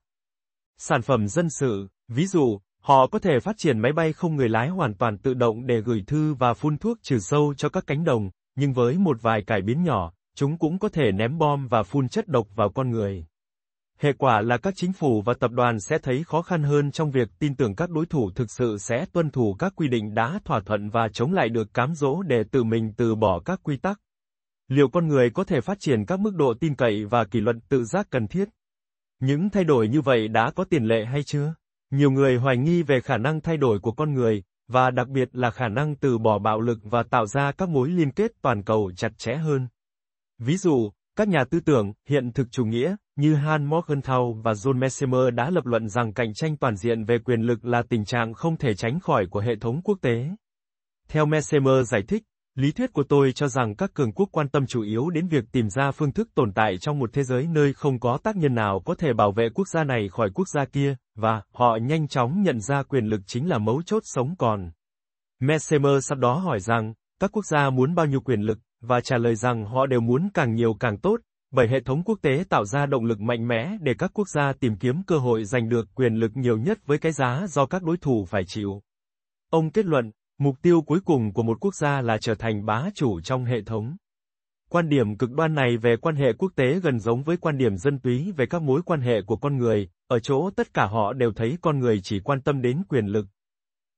sản phẩm dân sự. Ví dụ, họ có thể phát triển máy bay không người lái hoàn toàn tự động để gửi thư và phun thuốc trừ sâu cho các cánh đồng, nhưng với một vài cải biến nhỏ, chúng cũng có thể ném bom và phun chất độc vào con người. Hệ quả là các chính phủ và tập đoàn sẽ thấy khó khăn hơn trong việc tin tưởng các đối thủ thực sự sẽ tuân thủ các quy định đã thỏa thuận và chống lại được cám dỗ để tự mình từ bỏ các quy tắc. Liệu con người có thể phát triển các mức độ tin cậy và kỷ luật tự giác cần thiết? Những thay đổi như vậy đã có tiền lệ hay chưa? Nhiều người hoài nghi về khả năng thay đổi của con người, và đặc biệt là khả năng từ bỏ bạo lực và tạo ra các mối liên kết toàn cầu chặt chẽ hơn. Ví dụ, các nhà tư tưởng, hiện thực chủ nghĩa, như Hans Morgenthau và John Messemer đã lập luận rằng cạnh tranh toàn diện về quyền lực là tình trạng không thể tránh khỏi của hệ thống quốc tế. Theo Messemer giải thích, lý thuyết của tôi cho rằng các cường quốc quan tâm chủ yếu đến việc tìm ra phương thức tồn tại trong một thế giới nơi không có tác nhân nào có thể bảo vệ quốc gia này khỏi quốc gia kia, và họ nhanh chóng nhận ra quyền lực chính là mấu chốt sống còn. Messemer sau đó hỏi rằng, các quốc gia muốn bao nhiêu quyền lực, và trả lời rằng họ đều muốn càng nhiều càng tốt, bởi hệ thống quốc tế tạo ra động lực mạnh mẽ để các quốc gia tìm kiếm cơ hội giành được quyền lực nhiều nhất với cái giá do các đối thủ phải chịu. Ông kết luận, mục tiêu cuối cùng của một quốc gia là trở thành bá chủ trong hệ thống. Quan điểm cực đoan này về quan hệ quốc tế gần giống với quan điểm dân túy về các mối quan hệ của con người, ở chỗ tất cả họ đều thấy con người chỉ quan tâm đến quyền lực.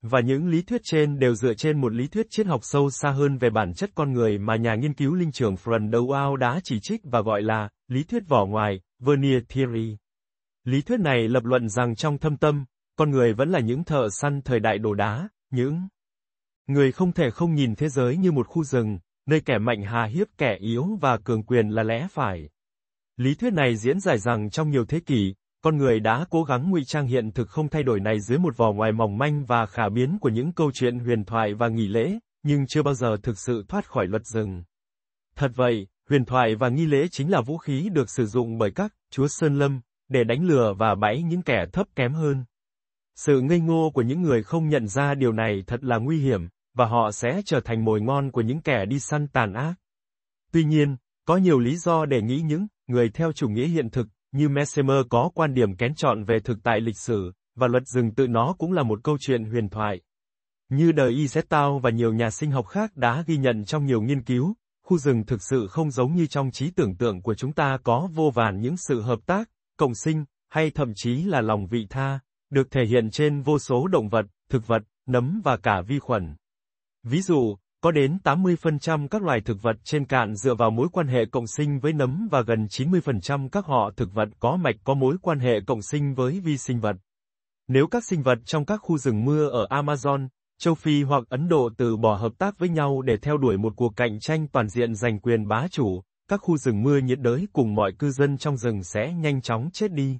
Và những lý thuyết trên đều dựa trên một lý thuyết triết học sâu xa hơn về bản chất con người mà nhà nghiên cứu linh trưởng Frank Dowell đã chỉ trích và gọi là lý thuyết vỏ ngoài, Veneer Theory. Lý thuyết này lập luận rằng trong thâm tâm, con người vẫn là những thợ săn thời đại đồ đá, những người không thể không nhìn thế giới như một khu rừng, nơi kẻ mạnh hà hiếp kẻ yếu và cường quyền là lẽ phải. Lý thuyết này diễn giải rằng trong nhiều thế kỷ, con người đã cố gắng ngụy trang hiện thực không thay đổi này dưới một vỏ ngoài mỏng manh và khả biến của những câu chuyện huyền thoại và nghi lễ, nhưng chưa bao giờ thực sự thoát khỏi luật rừng. Thật vậy, huyền thoại và nghi lễ chính là vũ khí được sử dụng bởi các chúa sơn lâm, để đánh lừa và bẫy những kẻ thấp kém hơn. Sự ngây ngô của những người không nhận ra điều này thật là nguy hiểm, và họ sẽ trở thành mồi ngon của những kẻ đi săn tàn ác. Tuy nhiên, có nhiều lý do để nghĩ những người theo chủ nghĩa hiện thực, như Mesmer có quan điểm kén chọn về thực tại lịch sử, và luật rừng tự nó cũng là một câu chuyện huyền thoại. Như De Izetau và nhiều nhà sinh học khác đã ghi nhận trong nhiều nghiên cứu, khu rừng thực sự không giống như trong trí tưởng tượng của chúng ta có vô vàn những sự hợp tác, cộng sinh, hay thậm chí là lòng vị tha, được thể hiện trên vô số động vật, thực vật, nấm và cả vi khuẩn. Ví dụ, có đến tám mươi phần trăm các loài thực vật trên cạn dựa vào mối quan hệ cộng sinh với nấm và gần chín mươi phần trăm các họ thực vật có mạch có mối quan hệ cộng sinh với vi sinh vật. Nếu các sinh vật trong các khu rừng mưa ở Amazon, châu Phi hoặc Ấn Độ từ bỏ hợp tác với nhau để theo đuổi một cuộc cạnh tranh toàn diện giành quyền bá chủ, các khu rừng mưa nhiệt đới cùng mọi cư dân trong rừng sẽ nhanh chóng chết đi.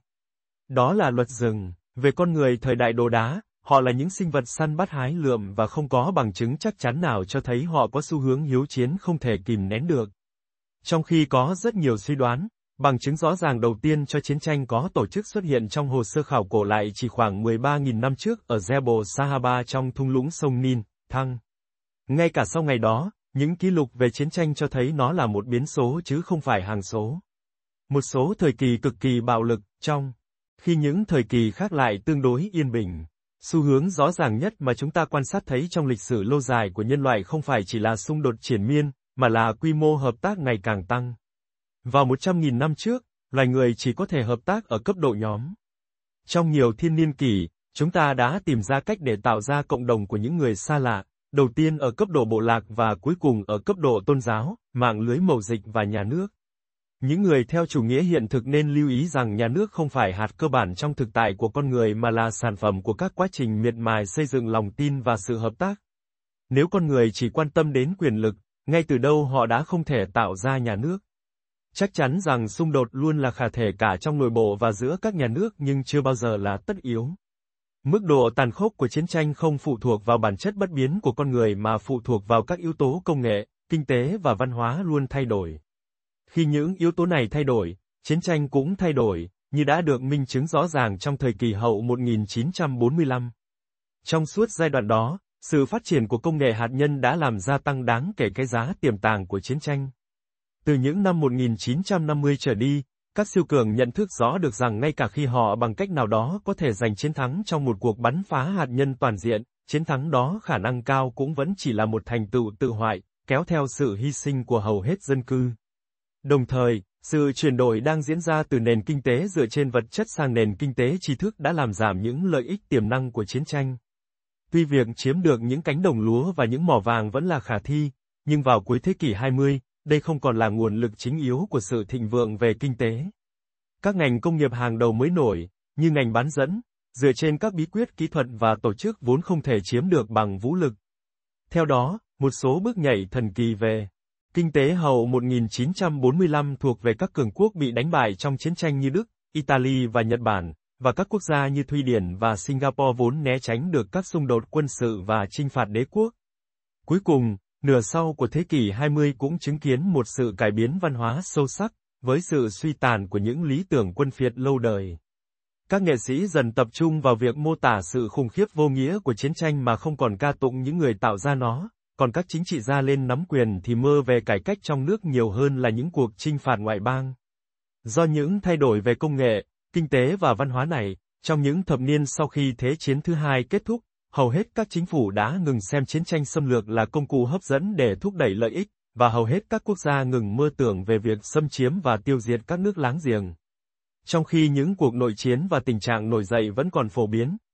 Đó là luật rừng. Về con người thời đại đồ đá, họ là những sinh vật săn bắt hái lượm và không có bằng chứng chắc chắn nào cho thấy họ có xu hướng hiếu chiến không thể kìm nén được. Trong khi có rất nhiều suy đoán, bằng chứng rõ ràng đầu tiên cho chiến tranh có tổ chức xuất hiện trong hồ sơ khảo cổ lại chỉ khoảng mười ba nghìn năm trước ở Jebel Sahaba trong thung lũng sông Nin, Thăng. Ngay cả sau ngày đó, những ký lục về chiến tranh cho thấy nó là một biến số chứ không phải hàng số. Một số thời kỳ cực kỳ bạo lực, trong khi những thời kỳ khác lại tương đối yên bình. Xu hướng rõ ràng nhất mà chúng ta quan sát thấy trong lịch sử lâu dài của nhân loại không phải chỉ là xung đột triển miên, mà là quy mô hợp tác ngày càng tăng. Vào một trăm nghìn năm trước, loài người chỉ có thể hợp tác ở cấp độ nhóm. Trong nhiều thiên niên kỷ, chúng ta đã tìm ra cách để tạo ra cộng đồng của những người xa lạ, đầu tiên ở cấp độ bộ lạc và cuối cùng ở cấp độ tôn giáo, mạng lưới mậu dịch và nhà nước. Những người theo chủ nghĩa hiện thực nên lưu ý rằng nhà nước không phải hạt cơ bản trong thực tại của con người mà là sản phẩm của các quá trình miệt mài xây dựng lòng tin và sự hợp tác. Nếu con người chỉ quan tâm đến quyền lực, ngay từ đâu họ đã không thể tạo ra nhà nước. Chắc chắn rằng xung đột luôn là khả thể cả trong nội bộ và giữa các nhà nước nhưng chưa bao giờ là tất yếu. Mức độ tàn khốc của chiến tranh không phụ thuộc vào bản chất bất biến của con người mà phụ thuộc vào các yếu tố công nghệ, kinh tế và văn hóa luôn thay đổi. Khi những yếu tố này thay đổi, chiến tranh cũng thay đổi, như đã được minh chứng rõ ràng trong thời kỳ hậu một nghìn chín trăm bốn mươi lăm. Trong suốt giai đoạn đó, sự phát triển của công nghệ hạt nhân đã làm gia tăng đáng kể cái giá tiềm tàng của chiến tranh. Từ những năm một nghìn chín trăm năm mươi trở đi, các siêu cường nhận thức rõ được rằng ngay cả khi họ bằng cách nào đó có thể giành chiến thắng trong một cuộc bắn phá hạt nhân toàn diện, chiến thắng đó khả năng cao cũng vẫn chỉ là một thành tựu tự hoại, kéo theo sự hy sinh của hầu hết dân cư. Đồng thời, sự chuyển đổi đang diễn ra từ nền kinh tế dựa trên vật chất sang nền kinh tế tri thức đã làm giảm những lợi ích tiềm năng của chiến tranh. Tuy việc chiếm được những cánh đồng lúa và những mỏ vàng vẫn là khả thi, nhưng vào cuối thế kỷ hai mươi, đây không còn là nguồn lực chính yếu của sự thịnh vượng về kinh tế. Các ngành công nghiệp hàng đầu mới nổi, như ngành bán dẫn, dựa trên các bí quyết kỹ thuật và tổ chức vốn không thể chiếm được bằng vũ lực. Theo đó, một số bước nhảy thần kỳ về kinh tế hậu một nghìn chín trăm bốn mươi lăm thuộc về các cường quốc bị đánh bại trong chiến tranh như Đức, Italy và Nhật Bản, và các quốc gia như Thụy Điển và Singapore vốn né tránh được các xung đột quân sự và chinh phạt đế quốc. Cuối cùng, nửa sau của thế kỷ hai mươi cũng chứng kiến một sự cải biến văn hóa sâu sắc, với sự suy tàn của những lý tưởng quân phiệt lâu đời. Các nghệ sĩ dần tập trung vào việc mô tả sự khủng khiếp vô nghĩa của chiến tranh mà không còn ca tụng những người tạo ra nó, còn các chính trị gia lên nắm quyền thì mơ về cải cách trong nước nhiều hơn là những cuộc chinh phạt ngoại bang. Do những thay đổi về công nghệ, kinh tế và văn hóa này, trong những thập niên sau khi Thế chiến thứ hai kết thúc, hầu hết các chính phủ đã ngừng xem chiến tranh xâm lược là công cụ hấp dẫn để thúc đẩy lợi ích, và hầu hết các quốc gia ngừng mơ tưởng về việc xâm chiếm và tiêu diệt các nước láng giềng. Trong khi những cuộc nội chiến và tình trạng nổi dậy vẫn còn phổ biến,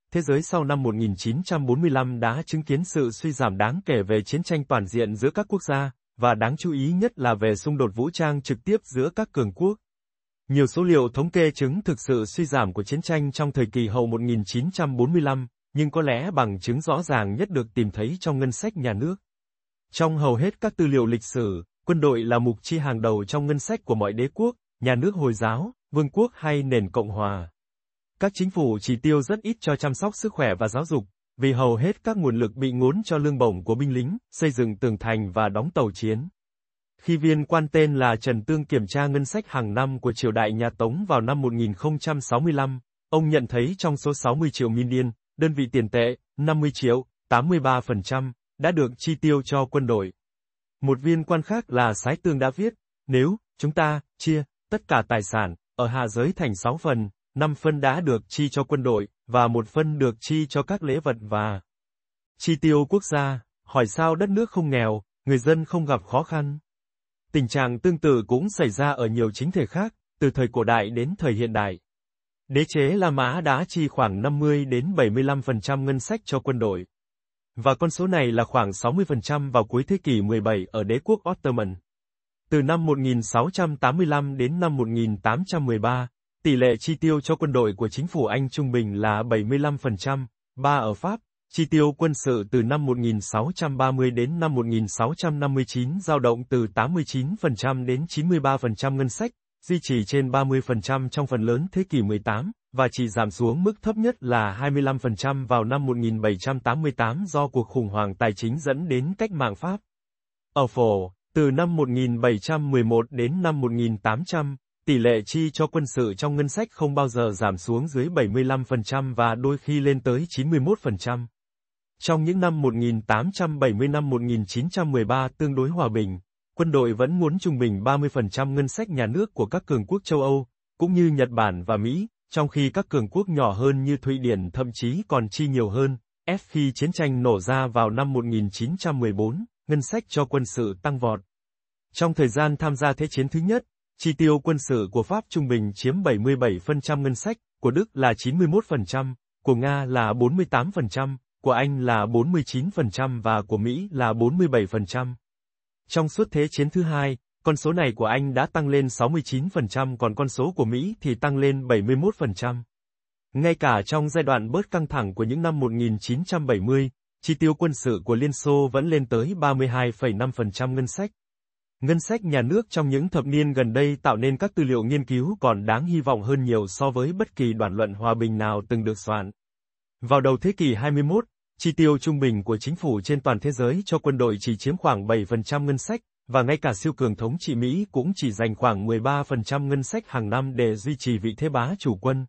thế giới sau năm một nghìn chín trăm bốn mươi lăm đã chứng kiến sự suy giảm đáng kể về chiến tranh toàn diện giữa các quốc gia, và đáng chú ý nhất là về xung đột vũ trang trực tiếp giữa các cường quốc. Nhiều số liệu thống kê chứng thực sự suy giảm của chiến tranh trong thời kỳ hậu một nghìn chín trăm bốn mươi lăm, nhưng có lẽ bằng chứng rõ ràng nhất được tìm thấy trong ngân sách nhà nước. Trong hầu hết các tư liệu lịch sử, quân đội là mục chi hàng đầu trong ngân sách của mọi đế quốc, nhà nước Hồi giáo, vương quốc hay nền Cộng hòa. Các chính phủ chỉ tiêu rất ít cho chăm sóc sức khỏe và giáo dục, vì hầu hết các nguồn lực bị ngốn cho lương bổng của binh lính, xây dựng tường thành và đóng tàu chiến. Khi viên quan tên là Trần Tương kiểm tra ngân sách hàng năm của triều đại nhà Tống vào năm một nghìn không trăm sáu mươi lăm, ông nhận thấy trong số sáu mươi triệu min điên, đơn vị tiền tệ, năm mươi triệu, tám mươi ba phần trăm, đã được chi tiêu cho quân đội. Một viên quan khác là Sái Tương đã viết, nếu chúng ta chia tất cả tài sản ở hạ giới thành sáu phần, năm phân đã được chi cho quân đội, và một phân được chi cho các lễ vật và chi tiêu quốc gia, hỏi sao đất nước không nghèo, người dân không gặp khó khăn. Tình trạng tương tự cũng xảy ra ở nhiều chính thể khác, từ thời cổ đại đến thời hiện đại. Đế chế La Mã đã chi khoảng năm mươi đến bảy mươi lăm phần trăm ngân sách cho quân đội. Và con số này là khoảng sáu mươi phần trăm vào cuối thế kỷ mười bảy ở đế quốc Ottoman. Từ năm một nghìn sáu trăm tám mươi lăm đến năm một nghìn tám trăm mười ba, tỷ lệ chi tiêu cho quân đội của chính phủ Anh trung bình là bảy mươi lăm phần trăm, ba ở Pháp. Chi tiêu quân sự từ năm một nghìn sáu trăm ba mươi đến năm một nghìn sáu trăm năm mươi chín dao động từ tám mươi chín phần trăm đến chín mươi ba phần trăm ngân sách, duy trì trên ba mươi phần trăm trong phần lớn thế kỷ mười tám, và chỉ giảm xuống mức thấp nhất là hai mươi lăm phần trăm vào năm một nghìn bảy trăm tám mươi tám do cuộc khủng hoảng tài chính dẫn đến cách mạng Pháp. Ở Phổ, từ năm một nghìn bảy trăm mười một đến năm một nghìn tám trăm, tỷ lệ chi cho quân sự trong ngân sách không bao giờ giảm xuống dưới bảy mươi lăm phần trăm và đôi khi lên tới chín mươi mốt phần trăm. Trong những năm một nghìn tám trăm bảy mươi năm một nghìn chín trăm mười ba tương đối hòa bình, quân đội vẫn muốn trung bình ba mươi phần trăm ngân sách nhà nước của các cường quốc châu Âu, cũng như Nhật Bản và Mỹ, trong khi các cường quốc nhỏ hơn như Thụy Điển thậm chí còn chi nhiều hơn. F khi chiến tranh nổ ra vào năm một nghìn chín trăm mười bốn, ngân sách cho quân sự tăng vọt. Trong thời gian tham gia Thế chiến thứ nhất, chi tiêu quân sự của Pháp trung bình chiếm bảy mươi bảy phần trăm ngân sách, của Đức là chín mươi mốt phần trăm, của Nga là bốn mươi tám phần trăm, của Anh là bốn mươi chín phần trăm và của Mỹ là bốn mươi bảy phần trăm. Trong suốt Thế chiến thứ hai, con số này của Anh đã tăng lên sáu mươi chín phần trăm còn con số của Mỹ thì tăng lên bảy mươi mốt phần trăm. Ngay cả trong giai đoạn bớt căng thẳng của những năm một nghìn chín trăm bảy mươi, chi tiêu quân sự của Liên Xô vẫn lên tới ba mươi hai phẩy năm phần trăm ngân sách. Ngân sách nhà nước trong những thập niên gần đây tạo nên các tư liệu nghiên cứu còn đáng hy vọng hơn nhiều so với bất kỳ đoạn luận hòa bình nào từng được soạn. Vào đầu thế kỷ hai mươi mốt, chi tiêu trung bình của chính phủ trên toàn thế giới cho quân đội chỉ chiếm khoảng bảy phần trăm ngân sách, và ngay cả siêu cường thống trị Mỹ cũng chỉ dành khoảng mười ba phần trăm ngân sách hàng năm để duy trì vị thế bá chủ quân.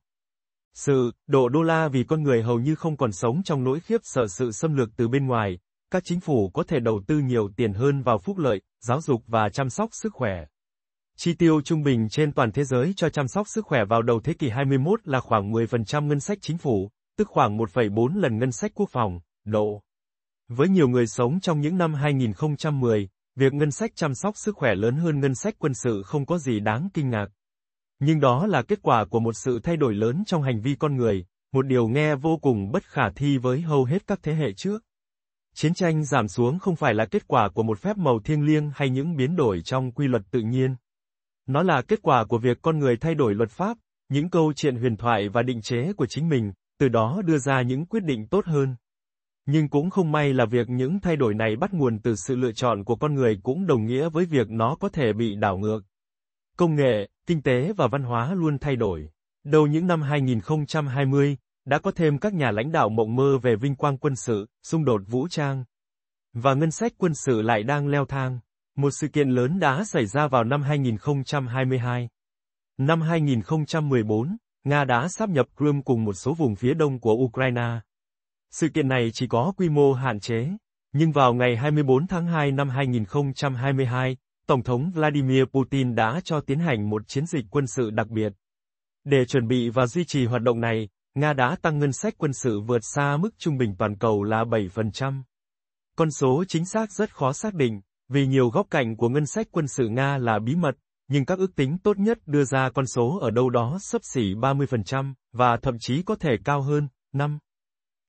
Sự độ đô la vì con người hầu như không còn sống trong nỗi khiếp sợ sự xâm lược từ bên ngoài, các chính phủ có thể đầu tư nhiều tiền hơn vào phúc lợi, giáo dục và chăm sóc sức khỏe. Chi tiêu trung bình trên toàn thế giới cho chăm sóc sức khỏe vào đầu thế kỷ hai mươi mốt là khoảng mười phần trăm ngân sách chính phủ, tức khoảng một phẩy bốn lần ngân sách quốc phòng, độ. Với nhiều người sống trong những năm hai nghìn không trăm mười, việc ngân sách chăm sóc sức khỏe lớn hơn ngân sách quân sự không có gì đáng kinh ngạc. Nhưng đó là kết quả của một sự thay đổi lớn trong hành vi con người, một điều nghe vô cùng bất khả thi với hầu hết các thế hệ trước. Chiến tranh giảm xuống không phải là kết quả của một phép màu thiêng liêng hay những biến đổi trong quy luật tự nhiên. Nó là kết quả của việc con người thay đổi luật pháp, những câu chuyện huyền thoại và định chế của chính mình, từ đó đưa ra những quyết định tốt hơn. Nhưng cũng không may là việc những thay đổi này bắt nguồn từ sự lựa chọn của con người cũng đồng nghĩa với việc nó có thể bị đảo ngược. Công nghệ, kinh tế và văn hóa luôn thay đổi. Đầu những năm hai nghìn không trăm hai mươi, đã có thêm các nhà lãnh đạo mộng mơ về vinh quang quân sự, xung đột vũ trang. Và ngân sách quân sự lại đang leo thang. Một sự kiện lớn đã xảy ra vào năm hai nghìn không trăm hai mươi hai. Năm hai nghìn không trăm mười bốn, Nga đã sáp nhập Crimea cùng một số vùng phía đông của Ukraine. Sự kiện này chỉ có quy mô hạn chế, nhưng vào ngày hai mươi bốn tháng hai năm hai nghìn không trăm hai mươi hai, Tổng thống Vladimir Putin đã cho tiến hành một chiến dịch quân sự đặc biệt. Để chuẩn bị và duy trì hoạt động này, Nga đã tăng ngân sách quân sự vượt xa mức trung bình toàn cầu là bảy phần trăm. Con số chính xác rất khó xác định, vì nhiều góc cạnh của ngân sách quân sự Nga là bí mật, nhưng các ước tính tốt nhất đưa ra con số ở đâu đó xấp xỉ ba mươi phần trăm, và thậm chí có thể cao hơn, năm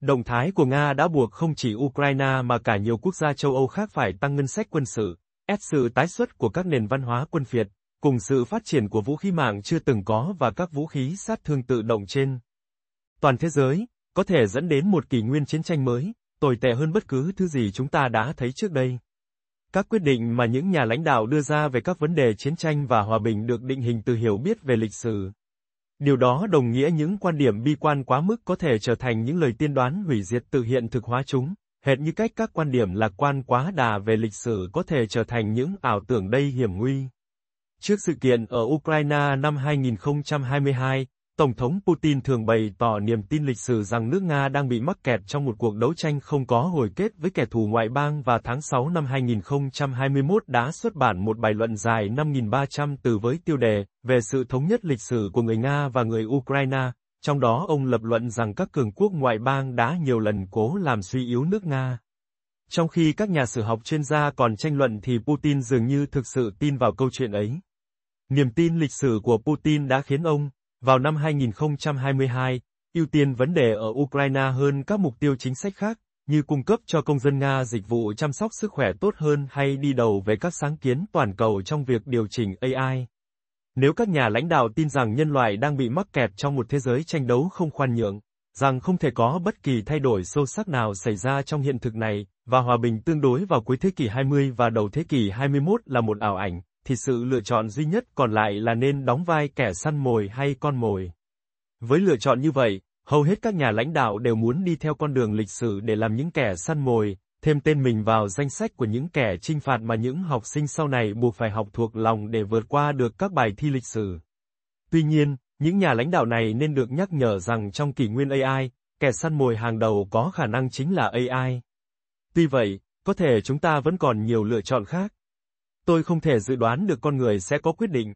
Động thái của Nga đã buộc không chỉ Ukraine mà cả nhiều quốc gia châu Âu khác phải tăng ngân sách quân sự, ép sự tái xuất của các nền văn hóa quân phiệt, cùng sự phát triển của vũ khí mạng chưa từng có và các vũ khí sát thương tự động trên toàn thế giới, có thể dẫn đến một kỷ nguyên chiến tranh mới, tồi tệ hơn bất cứ thứ gì chúng ta đã thấy trước đây. Các quyết định mà những nhà lãnh đạo đưa ra về các vấn đề chiến tranh và hòa bình được định hình từ hiểu biết về lịch sử. Điều đó đồng nghĩa những quan điểm bi quan quá mức có thể trở thành những lời tiên đoán hủy diệt tự hiện thực hóa chúng, hệt như cách các quan điểm lạc quan quá đà về lịch sử có thể trở thành những ảo tưởng đầy hiểm nguy. Trước sự kiện ở Ukraine năm hai nghìn không trăm hai mươi hai, Tổng thống Putin thường bày tỏ niềm tin lịch sử rằng nước Nga đang bị mắc kẹt trong một cuộc đấu tranh không có hồi kết với kẻ thù ngoại bang và tháng sáu năm hai nghìn không trăm hai mươi mốt đã xuất bản một bài luận dài năm nghìn ba trăm từ với tiêu đề về sự thống nhất lịch sử của người Nga và người Ukraine, trong đó ông lập luận rằng các cường quốc ngoại bang đã nhiều lần cố làm suy yếu nước Nga. Trong khi các nhà sử học chuyên gia còn tranh luận thì Putin dường như thực sự tin vào câu chuyện ấy. Niềm tin lịch sử của Putin đã khiến ông, vào năm hai nghìn không trăm hai mươi hai, ưu tiên vấn đề ở Ukraine hơn các mục tiêu chính sách khác, như cung cấp cho công dân Nga dịch vụ chăm sóc sức khỏe tốt hơn hay đi đầu về các sáng kiến toàn cầu trong việc điều chỉnh a i. Nếu các nhà lãnh đạo tin rằng nhân loại đang bị mắc kẹt trong một thế giới tranh đấu không khoan nhượng, rằng không thể có bất kỳ thay đổi sâu sắc nào xảy ra trong hiện thực này, và hòa bình tương đối vào cuối thế kỷ hai mươi và đầu thế kỷ hai mươi mốt là một ảo ảnh, thì sự lựa chọn duy nhất còn lại là nên đóng vai kẻ săn mồi hay con mồi. Với lựa chọn như vậy, hầu hết các nhà lãnh đạo đều muốn đi theo con đường lịch sử để làm những kẻ săn mồi, thêm tên mình vào danh sách của những kẻ trinh phạt mà những học sinh sau này buộc phải học thuộc lòng để vượt qua được các bài thi lịch sử. Tuy nhiên, những nhà lãnh đạo này nên được nhắc nhở rằng trong kỷ nguyên a i, kẻ săn mồi hàng đầu có khả năng chính là a i. Tuy vậy, có thể chúng ta vẫn còn nhiều lựa chọn khác. Tôi không thể dự đoán được con người sẽ có quyết định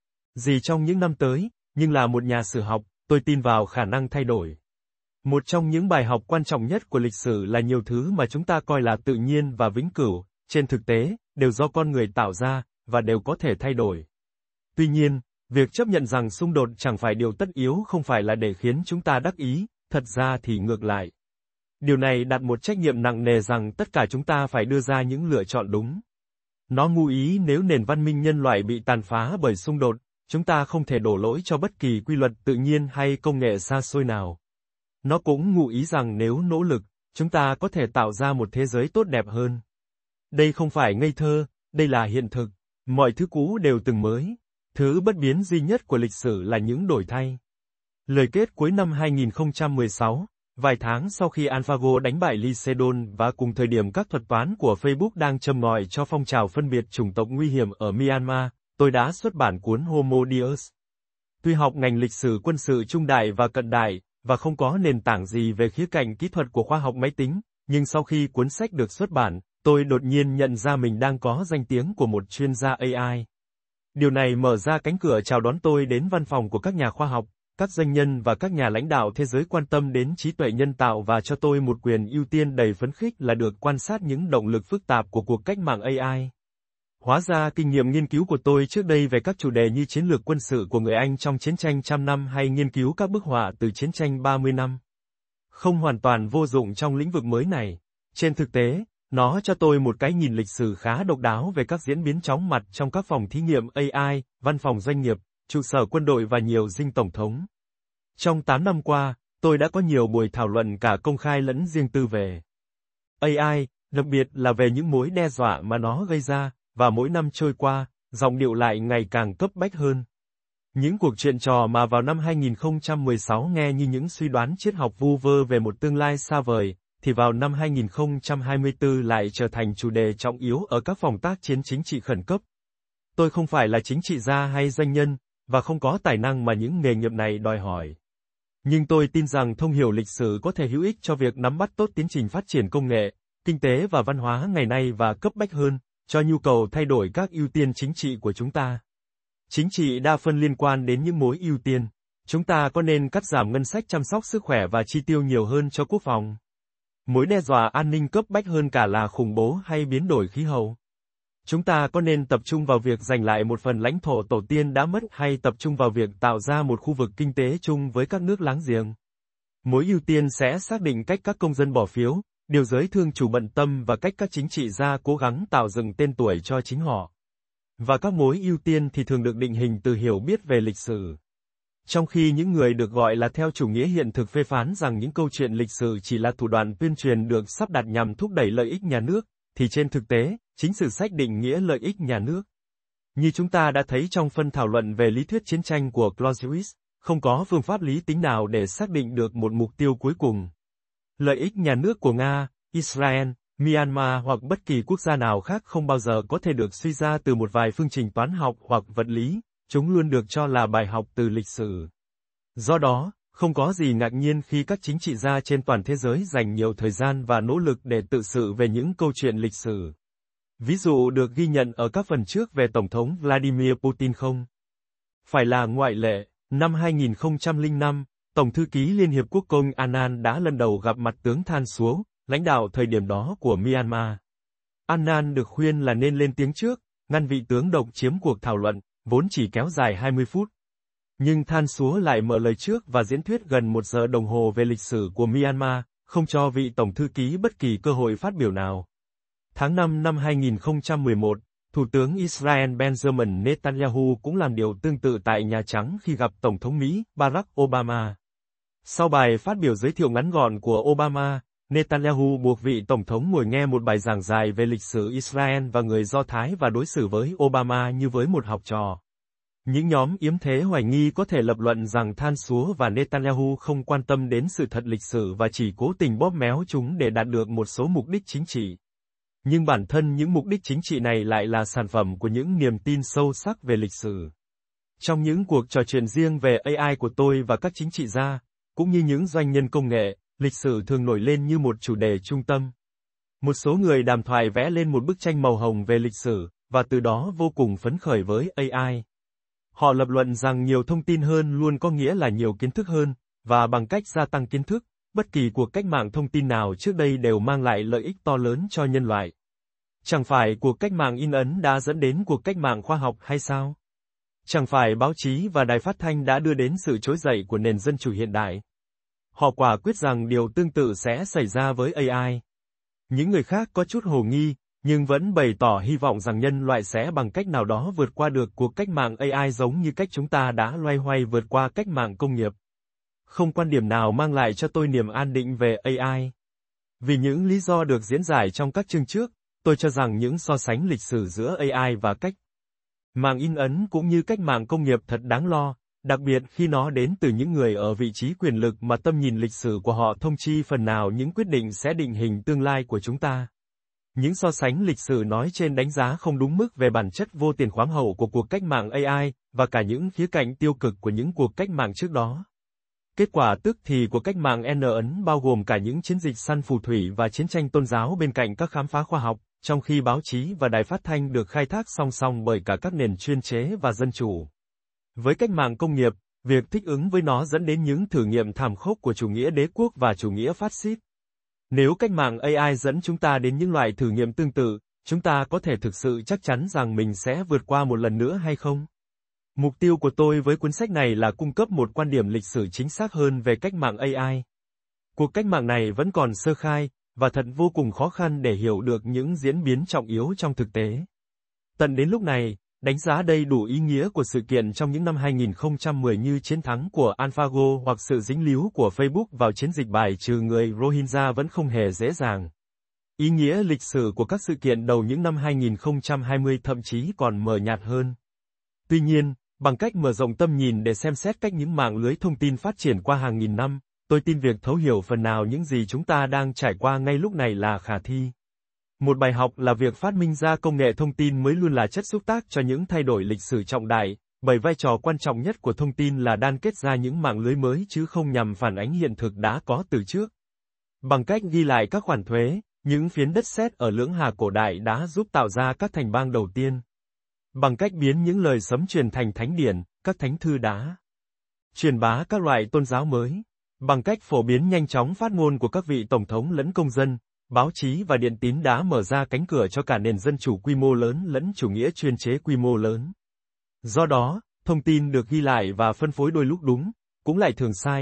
gì trong những năm tới, nhưng là một nhà sử học, tôi tin vào khả năng thay đổi. Một trong những bài học quan trọng nhất của lịch sử là nhiều thứ mà chúng ta coi là tự nhiên và vĩnh cửu, trên thực tế, đều do con người tạo ra, và đều có thể thay đổi. Tuy nhiên, việc chấp nhận rằng xung đột chẳng phải điều tất yếu không phải là để khiến chúng ta đắc ý, thật ra thì ngược lại. Điều này đặt một trách nhiệm nặng nề rằng tất cả chúng ta phải đưa ra những lựa chọn đúng. Nó ngụ ý nếu nền văn minh nhân loại bị tàn phá bởi xung đột, chúng ta không thể đổ lỗi cho bất kỳ quy luật tự nhiên hay công nghệ xa xôi nào. Nó cũng ngụ ý rằng nếu nỗ lực, chúng ta có thể tạo ra một thế giới tốt đẹp hơn. Đây không phải ngây thơ, đây là hiện thực. Mọi thứ cũ đều từng mới. Thứ bất biến duy nhất của lịch sử là những đổi thay. Lời kết cuối năm hai nghìn không trăm mười sáu, vài tháng sau khi AlphaGo đánh bại Lycedon và cùng thời điểm các thuật toán của Facebook đang châm ngòi cho phong trào phân biệt chủng tộc nguy hiểm ở Myanmar, tôi đã xuất bản cuốn Homo Deus. Tuy học ngành lịch sử quân sự trung đại và cận đại, và không có nền tảng gì về khía cạnh kỹ thuật của khoa học máy tính, nhưng sau khi cuốn sách được xuất bản, tôi đột nhiên nhận ra mình đang có danh tiếng của một chuyên gia a i. Điều này mở ra cánh cửa chào đón tôi đến văn phòng của các nhà khoa học, các doanh nhân và các nhà lãnh đạo thế giới quan tâm đến trí tuệ nhân tạo và cho tôi một quyền ưu tiên đầy phấn khích là được quan sát những động lực phức tạp của cuộc cách mạng a i. Hóa ra kinh nghiệm nghiên cứu của tôi trước đây về các chủ đề như chiến lược quân sự của người Anh trong chiến tranh trăm năm hay nghiên cứu các bức họa từ chiến tranh ba mươi năm không hoàn toàn vô dụng trong lĩnh vực mới này. Trên thực tế, nó cho tôi một cái nhìn lịch sử khá độc đáo về các diễn biến chóng mặt trong các phòng thí nghiệm a i, văn phòng doanh nghiệp, trụ sở quân đội và nhiều dinh tổng thống. Trong tám năm qua, tôi đã có nhiều buổi thảo luận cả công khai lẫn riêng tư về a i, đặc biệt là về những mối đe dọa mà nó gây ra, và mỗi năm trôi qua, giọng điệu lại ngày càng cấp bách hơn. Những cuộc chuyện trò mà vào năm hai nghìn không trăm mười sáu nghe như những suy đoán triết học vu vơ về một tương lai xa vời, thì vào năm hai nghìn không trăm hai mươi tư lại trở thành chủ đề trọng yếu ở các phòng tác chiến chính trị khẩn cấp. Tôi không phải là chính trị gia hay doanh nhân, và không có tài năng mà những nghề nghiệp này đòi hỏi. Nhưng tôi tin rằng thông hiểu lịch sử có thể hữu ích cho việc nắm bắt tốt tiến trình phát triển công nghệ, kinh tế và văn hóa ngày nay và cấp bách hơn, cho nhu cầu thay đổi các ưu tiên chính trị của chúng ta. Chính trị đa phân liên quan đến những mối ưu tiên. Chúng ta có nên cắt giảm ngân sách chăm sóc sức khỏe và chi tiêu nhiều hơn cho quốc phòng? Mối đe dọa an ninh cấp bách hơn cả là khủng bố hay biến đổi khí hậu? Chúng ta có nên tập trung vào việc giành lại một phần lãnh thổ tổ tiên đã mất hay tập trung vào việc tạo ra một khu vực kinh tế chung với các nước láng giềng? Mối ưu tiên sẽ xác định cách các công dân bỏ phiếu, điều giới thương chủ bận tâm và cách các chính trị gia cố gắng tạo dựng tên tuổi cho chính họ. Và các mối ưu tiên thì thường được định hình từ hiểu biết về lịch sử. Trong khi những người được gọi là theo chủ nghĩa hiện thực phê phán rằng những câu chuyện lịch sử chỉ là thủ đoạn tuyên truyền được sắp đặt nhằm thúc đẩy lợi ích nhà nước, thì trên thực tế, chính sử sách định nghĩa lợi ích nhà nước. Như chúng ta đã thấy trong phân thảo luận về lý thuyết chiến tranh của Clausewitz, không có phương pháp lý tính nào để xác định được một mục tiêu cuối cùng. Lợi ích nhà nước của Nga, Israel, Myanmar hoặc bất kỳ quốc gia nào khác không bao giờ có thể được suy ra từ một vài phương trình toán học hoặc vật lý, chúng luôn được cho là bài học từ lịch sử. Do đó, không có gì ngạc nhiên khi các chính trị gia trên toàn thế giới dành nhiều thời gian và nỗ lực để tự sự về những câu chuyện lịch sử. Ví dụ được ghi nhận ở các phần trước về Tổng thống Vladimir Putin không phải là ngoại lệ. Năm hai nghìn không trăm lẻ năm, Tổng thư ký Liên Hiệp Quốc Công Annan đã lần đầu gặp mặt tướng Than Súa, lãnh đạo thời điểm đó của Myanmar. Annan được khuyên là nên lên tiếng trước, ngăn vị tướng độc chiếm cuộc thảo luận, vốn chỉ kéo dài hai mươi phút. Nhưng Than Súa lại mở lời trước và diễn thuyết gần một giờ đồng hồ về lịch sử của Myanmar, không cho vị Tổng thư ký bất kỳ cơ hội phát biểu nào. Tháng năm năm hai nghìn không trăm mười một, Thủ tướng Israel Benjamin Netanyahu cũng làm điều tương tự tại Nhà Trắng khi gặp Tổng thống Mỹ, Barack Obama. Sau bài phát biểu giới thiệu ngắn gọn của Obama, Netanyahu buộc vị Tổng thống ngồi nghe một bài giảng dài về lịch sử Israel và người Do Thái và đối xử với Obama như với một học trò. Những nhóm yếm thế hoài nghi có thể lập luận rằng Than Súa và Netanyahu không quan tâm đến sự thật lịch sử và chỉ cố tình bóp méo chúng để đạt được một số mục đích chính trị. Nhưng bản thân những mục đích chính trị này lại là sản phẩm của những niềm tin sâu sắc về lịch sử. Trong những cuộc trò chuyện riêng về a i của tôi và các chính trị gia, cũng như những doanh nhân công nghệ, lịch sử thường nổi lên như một chủ đề trung tâm. Một số người đàm thoại vẽ lên một bức tranh màu hồng về lịch sử, và từ đó vô cùng phấn khởi với a i. Họ lập luận rằng nhiều thông tin hơn luôn có nghĩa là nhiều kiến thức hơn, và bằng cách gia tăng kiến thức, bất kỳ cuộc cách mạng thông tin nào trước đây đều mang lại lợi ích to lớn cho nhân loại. Chẳng phải cuộc cách mạng in ấn đã dẫn đến cuộc cách mạng khoa học hay sao? Chẳng phải báo chí và đài phát thanh đã đưa đến sự trỗi dậy của nền dân chủ hiện đại? Họ quả quyết rằng điều tương tự sẽ xảy ra với a i. Những người khác có chút hồ nghi, nhưng vẫn bày tỏ hy vọng rằng nhân loại sẽ bằng cách nào đó vượt qua được cuộc cách mạng a i giống như cách chúng ta đã loay hoay vượt qua cách mạng công nghiệp. Không quan điểm nào mang lại cho tôi niềm an định về a i. Vì những lý do được diễn giải trong các chương trước, tôi cho rằng những so sánh lịch sử giữa a i và cách mạng in ấn cũng như cách mạng công nghiệp thật đáng lo, đặc biệt khi nó đến từ những người ở vị trí quyền lực mà tâm nhìn lịch sử của họ thông chi phần nào những quyết định sẽ định hình tương lai của chúng ta. Những so sánh lịch sử nói trên đánh giá không đúng mức về bản chất vô tiền khoáng hậu của cuộc cách mạng a i, và cả những khía cạnh tiêu cực của những cuộc cách mạng trước đó. Kết quả tức thì của cách mạng N ấn bao gồm cả những chiến dịch săn phù thủy và chiến tranh tôn giáo bên cạnh các khám phá khoa học, trong khi báo chí và đài phát thanh được khai thác song song bởi cả các nền chuyên chế và dân chủ. Với cách mạng công nghiệp, việc thích ứng với nó dẫn đến những thử nghiệm thảm khốc của chủ nghĩa đế quốc và chủ nghĩa phát xít. Nếu cách mạng a i dẫn chúng ta đến những loại thử nghiệm tương tự, chúng ta có thể thực sự chắc chắn rằng mình sẽ vượt qua một lần nữa hay không? Mục tiêu của tôi với cuốn sách này là cung cấp một quan điểm lịch sử chính xác hơn về cách mạng a i. Cuộc cách mạng này vẫn còn sơ khai, và thật vô cùng khó khăn để hiểu được những diễn biến trọng yếu trong thực tế. Tận đến lúc này, đánh giá đầy đủ ý nghĩa của sự kiện trong những năm hai nghìn không trăm mười như chiến thắng của AlphaGo hoặc sự dính líu của Facebook vào chiến dịch bài trừ người Rohingya vẫn không hề dễ dàng. Ý nghĩa lịch sử của các sự kiện đầu những năm hai nghìn không trăm hai mươi thậm chí còn mờ nhạt hơn. Tuy nhiên, bằng cách mở rộng tầm nhìn để xem xét cách những mạng lưới thông tin phát triển qua hàng nghìn năm, tôi tin việc thấu hiểu phần nào những gì chúng ta đang trải qua ngay lúc này là khả thi. Một bài học là việc phát minh ra công nghệ thông tin mới luôn là chất xúc tác cho những thay đổi lịch sử trọng đại, bởi vai trò quan trọng nhất của thông tin là đan kết ra những mạng lưới mới chứ không nhằm phản ánh hiện thực đã có từ trước. Bằng cách ghi lại các khoản thuế, những phiến đất sét ở Lưỡng Hà cổ đại đã giúp tạo ra các thành bang đầu tiên. Bằng cách biến những lời sấm truyền thành thánh điển, các thánh thư đã truyền bá các loại tôn giáo mới. Bằng cách phổ biến nhanh chóng phát ngôn của các vị tổng thống lẫn công dân, báo chí và điện tín đã mở ra cánh cửa cho cả nền dân chủ quy mô lớn lẫn chủ nghĩa chuyên chế quy mô lớn. Do đó, thông tin được ghi lại và phân phối đôi lúc đúng, cũng lại thường sai,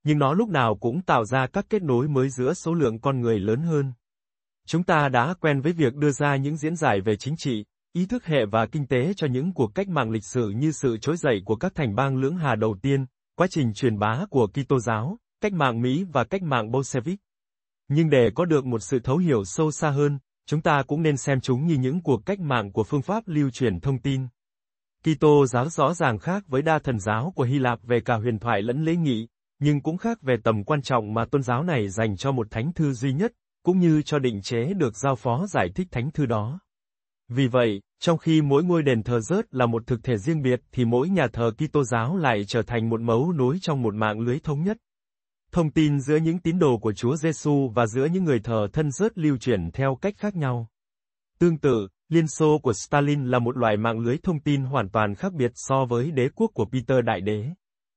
nhưng nó lúc nào cũng tạo ra các kết nối mới giữa số lượng con người lớn hơn. Chúng ta đã quen với việc đưa ra những diễn giải về chính trị, ý thức hệ và kinh tế cho những cuộc cách mạng lịch sử như sự trỗi dậy của các thành bang lưỡng hà đầu tiên, quá trình truyền bá của Kitô giáo, cách mạng Mỹ và cách mạng Bolshevik. Nhưng để có được một sự thấu hiểu sâu xa hơn, chúng ta cũng nên xem chúng như những cuộc cách mạng của phương pháp lưu truyền thông tin. Kitô giáo rõ ràng khác với đa thần giáo của Hy Lạp về cả huyền thoại lẫn lễ nghị, nhưng cũng khác về tầm quan trọng mà tôn giáo này dành cho một thánh thư duy nhất, cũng như cho định chế được giao phó giải thích thánh thư đó. Vì vậy, trong khi mỗi ngôi đền thờ rớt là một thực thể riêng biệt thì mỗi nhà thờ Kitô giáo lại trở thành một mấu nối trong một mạng lưới thống nhất. Thông tin giữa những tín đồ của Chúa Giêsu và giữa những người thờ thân rớt lưu chuyển theo cách khác nhau. Tương tự, Liên Xô của Stalin là một loại mạng lưới thông tin hoàn toàn khác biệt so với đế quốc của Peter Đại Đế.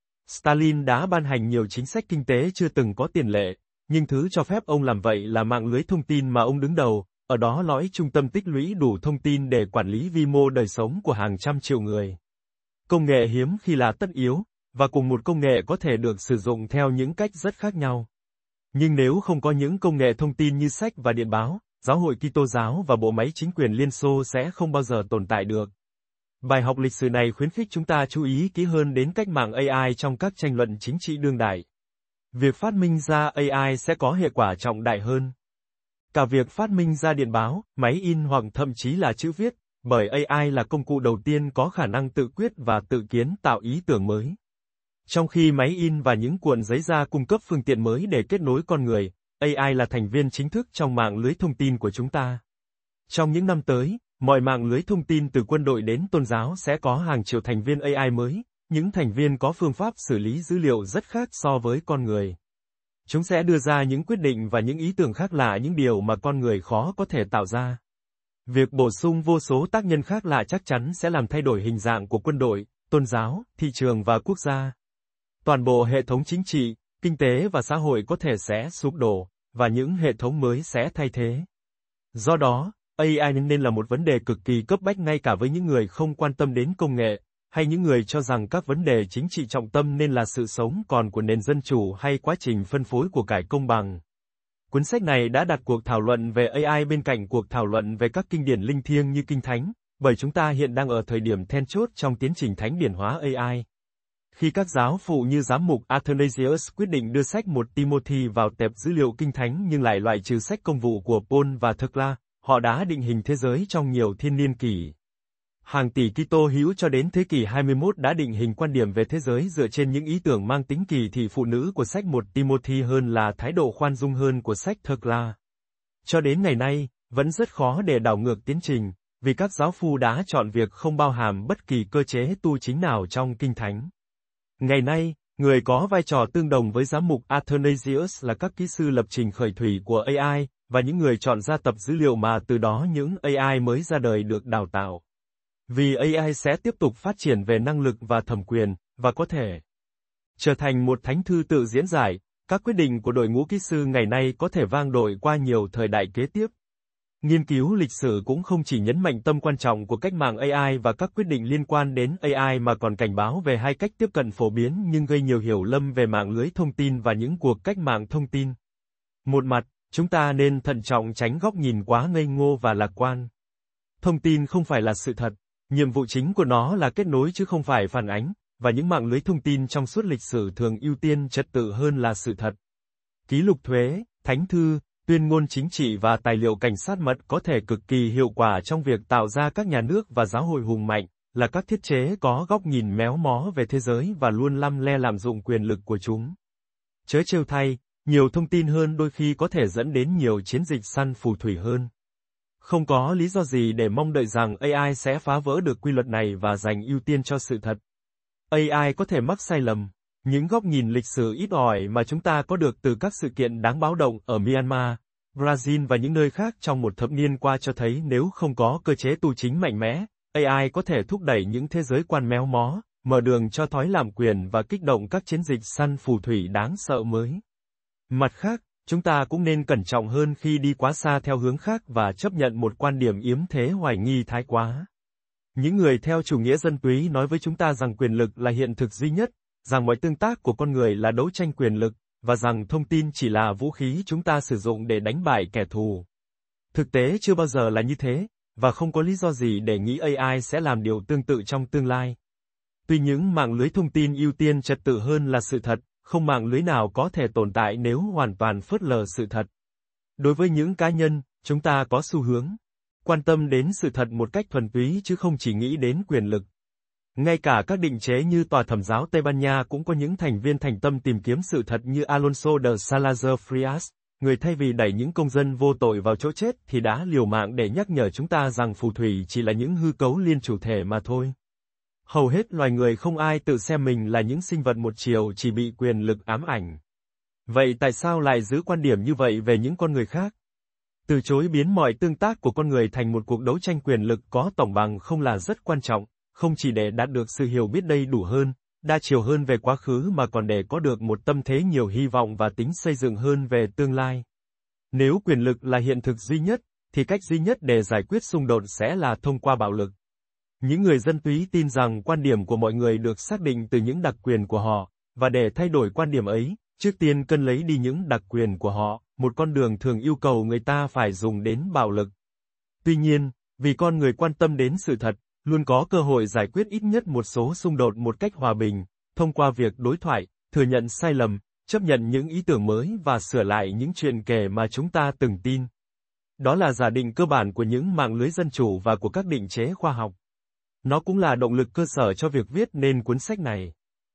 Stalin đã ban hành nhiều chính sách kinh tế chưa từng có tiền lệ, nhưng thứ cho phép ông làm vậy là mạng lưới thông tin mà ông đứng đầu, ở đó lõi trung tâm tích lũy đủ thông tin để quản lý vi mô đời sống của hàng trăm triệu người. Công nghệ hiếm khi là tất yếu, và cùng một công nghệ có thể được sử dụng theo những cách rất khác nhau. Nhưng nếu không có những công nghệ thông tin như sách và điện báo, giáo hội Kitô giáo và bộ máy chính quyền Liên Xô sẽ không bao giờ tồn tại được. Bài học lịch sử này khuyến khích chúng ta chú ý kỹ hơn đến cách mạng a i trong các tranh luận chính trị đương đại. Việc phát minh ra a i sẽ có hệ quả trọng đại hơn. Cả việc phát minh ra điện báo, máy in hoặc thậm chí là chữ viết, bởi a i là công cụ đầu tiên có khả năng tự quyết và tự kiến tạo ý tưởng mới. Trong khi máy in và những cuộn giấy da cung cấp phương tiện mới để kết nối con người, a i là thành viên chính thức trong mạng lưới thông tin của chúng ta. Trong những năm tới, mọi mạng lưới thông tin từ quân đội đến tôn giáo sẽ có hàng triệu thành viên a i mới, những thành viên có phương pháp xử lý dữ liệu rất khác so với con người. Chúng sẽ đưa ra những quyết định và những ý tưởng khác lạ, những điều mà con người khó có thể tạo ra. Việc bổ sung vô số tác nhân khác lạ chắc chắn sẽ làm thay đổi hình dạng của quân đội, tôn giáo, thị trường và quốc gia. Toàn bộ hệ thống chính trị, kinh tế và xã hội có thể sẽ sụp đổ, và những hệ thống mới sẽ thay thế. Do đó, a i nên là một vấn đề cực kỳ cấp bách ngay cả với những người không quan tâm đến công nghệ, hay những người cho rằng các vấn đề chính trị trọng tâm nên là sự sống còn của nền dân chủ hay quá trình phân phối của cải công bằng. Cuốn sách này đã đặt cuộc thảo luận về a i bên cạnh cuộc thảo luận về các kinh điển linh thiêng như Kinh Thánh, bởi chúng ta hiện đang ở thời điểm then chốt trong tiến trình thánh điển hóa a i. Khi các giáo phụ như giám mục Athanasius quyết định đưa sách một Timothy vào tệp dữ liệu Kinh Thánh nhưng lại loại trừ sách công vụ của Paul và Thecla, họ đã định hình thế giới trong nhiều thiên niên kỷ. Hàng tỷ Kitô hữu cho đến thế kỷ hai mươi mốt đã định hình quan điểm về thế giới dựa trên những ý tưởng mang tính kỳ thị phụ nữ của sách một Timothy hơn là thái độ khoan dung hơn của sách Thecla. Cho đến ngày nay, vẫn rất khó để đảo ngược tiến trình, vì các giáo phu đã chọn việc không bao hàm bất kỳ cơ chế tu chính nào trong Kinh Thánh. Ngày nay, người có vai trò tương đồng với giám mục Athanasius là các kỹ sư lập trình khởi thủy của a i, và những người chọn ra tập dữ liệu mà từ đó những a i mới ra đời được đào tạo. Vì a i sẽ tiếp tục phát triển về năng lực và thẩm quyền, và có thể trở thành một thánh thư tự diễn giải, các quyết định của đội ngũ kỹ sư ngày nay có thể vang dội qua nhiều thời đại kế tiếp. Nghiên cứu lịch sử cũng không chỉ nhấn mạnh tầm quan trọng của cách mạng a i và các quyết định liên quan đến a i mà còn cảnh báo về hai cách tiếp cận phổ biến nhưng gây nhiều hiểu lầm về mạng lưới thông tin và những cuộc cách mạng thông tin. Một mặt, chúng ta nên thận trọng tránh góc nhìn quá ngây ngô và lạc quan. Thông tin không phải là sự thật, nhiệm vụ chính của nó là kết nối chứ không phải phản ánh, và những mạng lưới thông tin trong suốt lịch sử thường ưu tiên trật tự hơn là sự thật. Ký lục thuế, thánh thư, tuyên ngôn chính trị và tài liệu cảnh sát mật có thể cực kỳ hiệu quả trong việc tạo ra các nhà nước và giáo hội hùng mạnh, là các thiết chế có góc nhìn méo mó về thế giới và luôn lăm le lạm dụng quyền lực của chúng. Chớ trêu thay, nhiều thông tin hơn đôi khi có thể dẫn đến nhiều chiến dịch săn phù thủy hơn. Không có lý do gì để mong đợi rằng a i sẽ phá vỡ được quy luật này và dành ưu tiên cho sự thật. a i có thể mắc sai lầm. Những góc nhìn lịch sử ít ỏi mà chúng ta có được từ các sự kiện đáng báo động ở Myanmar, Brazil và những nơi khác trong một thập niên qua cho thấy nếu không có cơ chế tu chính mạnh mẽ, a i có thể thúc đẩy những thế giới quan méo mó, mở đường cho thói lạm quyền và kích động các chiến dịch săn phù thủy đáng sợ mới. Mặt khác, chúng ta cũng nên cẩn trọng hơn khi đi quá xa theo hướng khác và chấp nhận một quan điểm yếm thế hoài nghi thái quá. Những người theo chủ nghĩa dân túy nói với chúng ta rằng quyền lực là hiện thực duy nhất, rằng mọi tương tác của con người là đấu tranh quyền lực, và rằng thông tin chỉ là vũ khí chúng ta sử dụng để đánh bại kẻ thù. Thực tế chưa bao giờ là như thế, và không có lý do gì để nghĩ a i sẽ làm điều tương tự trong tương lai. Tuy những mạng lưới thông tin ưu tiên trật tự hơn là sự thật, không mạng lưới nào có thể tồn tại nếu hoàn toàn phớt lờ sự thật. Đối với những cá nhân, chúng ta có xu hướng quan tâm đến sự thật một cách thuần túy chứ không chỉ nghĩ đến quyền lực. Ngay cả các định chế như Tòa Thẩm giáo Tây Ban Nha cũng có những thành viên thành tâm tìm kiếm sự thật như Alonso de Salazar Frias, người thay vì đẩy những công dân vô tội vào chỗ chết thì đã liều mạng để nhắc nhở chúng ta rằng phù thủy chỉ là những hư cấu liên chủ thể mà thôi. Hầu hết loài người không ai tự xem mình là những sinh vật một chiều chỉ bị quyền lực ám ảnh. Vậy tại sao lại giữ quan điểm như vậy về những con người khác? Từ chối biến mọi tương tác của con người thành một cuộc đấu tranh quyền lực có tổng bằng không là rất quan trọng, không chỉ để đạt được sự hiểu biết đầy đủ hơn, đa chiều hơn về quá khứ mà còn để có được một tâm thế nhiều hy vọng và tính xây dựng hơn về tương lai. Nếu quyền lực là hiện thực duy nhất, thì cách duy nhất để giải quyết xung đột sẽ là thông qua bạo lực. Những người dân túy tin rằng quan điểm của mọi người được xác định từ những đặc quyền của họ, và để thay đổi quan điểm ấy, trước tiên cần lấy đi những đặc quyền của họ, một con đường thường yêu cầu người ta phải dùng đến bạo lực. Tuy nhiên, vì con người quan tâm đến sự thật, luôn có cơ hội giải quyết ít nhất một số xung đột một cách hòa bình, thông qua việc đối thoại, thừa nhận sai lầm, chấp nhận những ý tưởng mới và sửa lại những chuyện kể mà chúng ta từng tin. Đó là giả định cơ bản của những mạng lưới dân chủ và của các định chế khoa học. Nó cũng là động lực cơ sở cho việc viết nên cuốn sách này.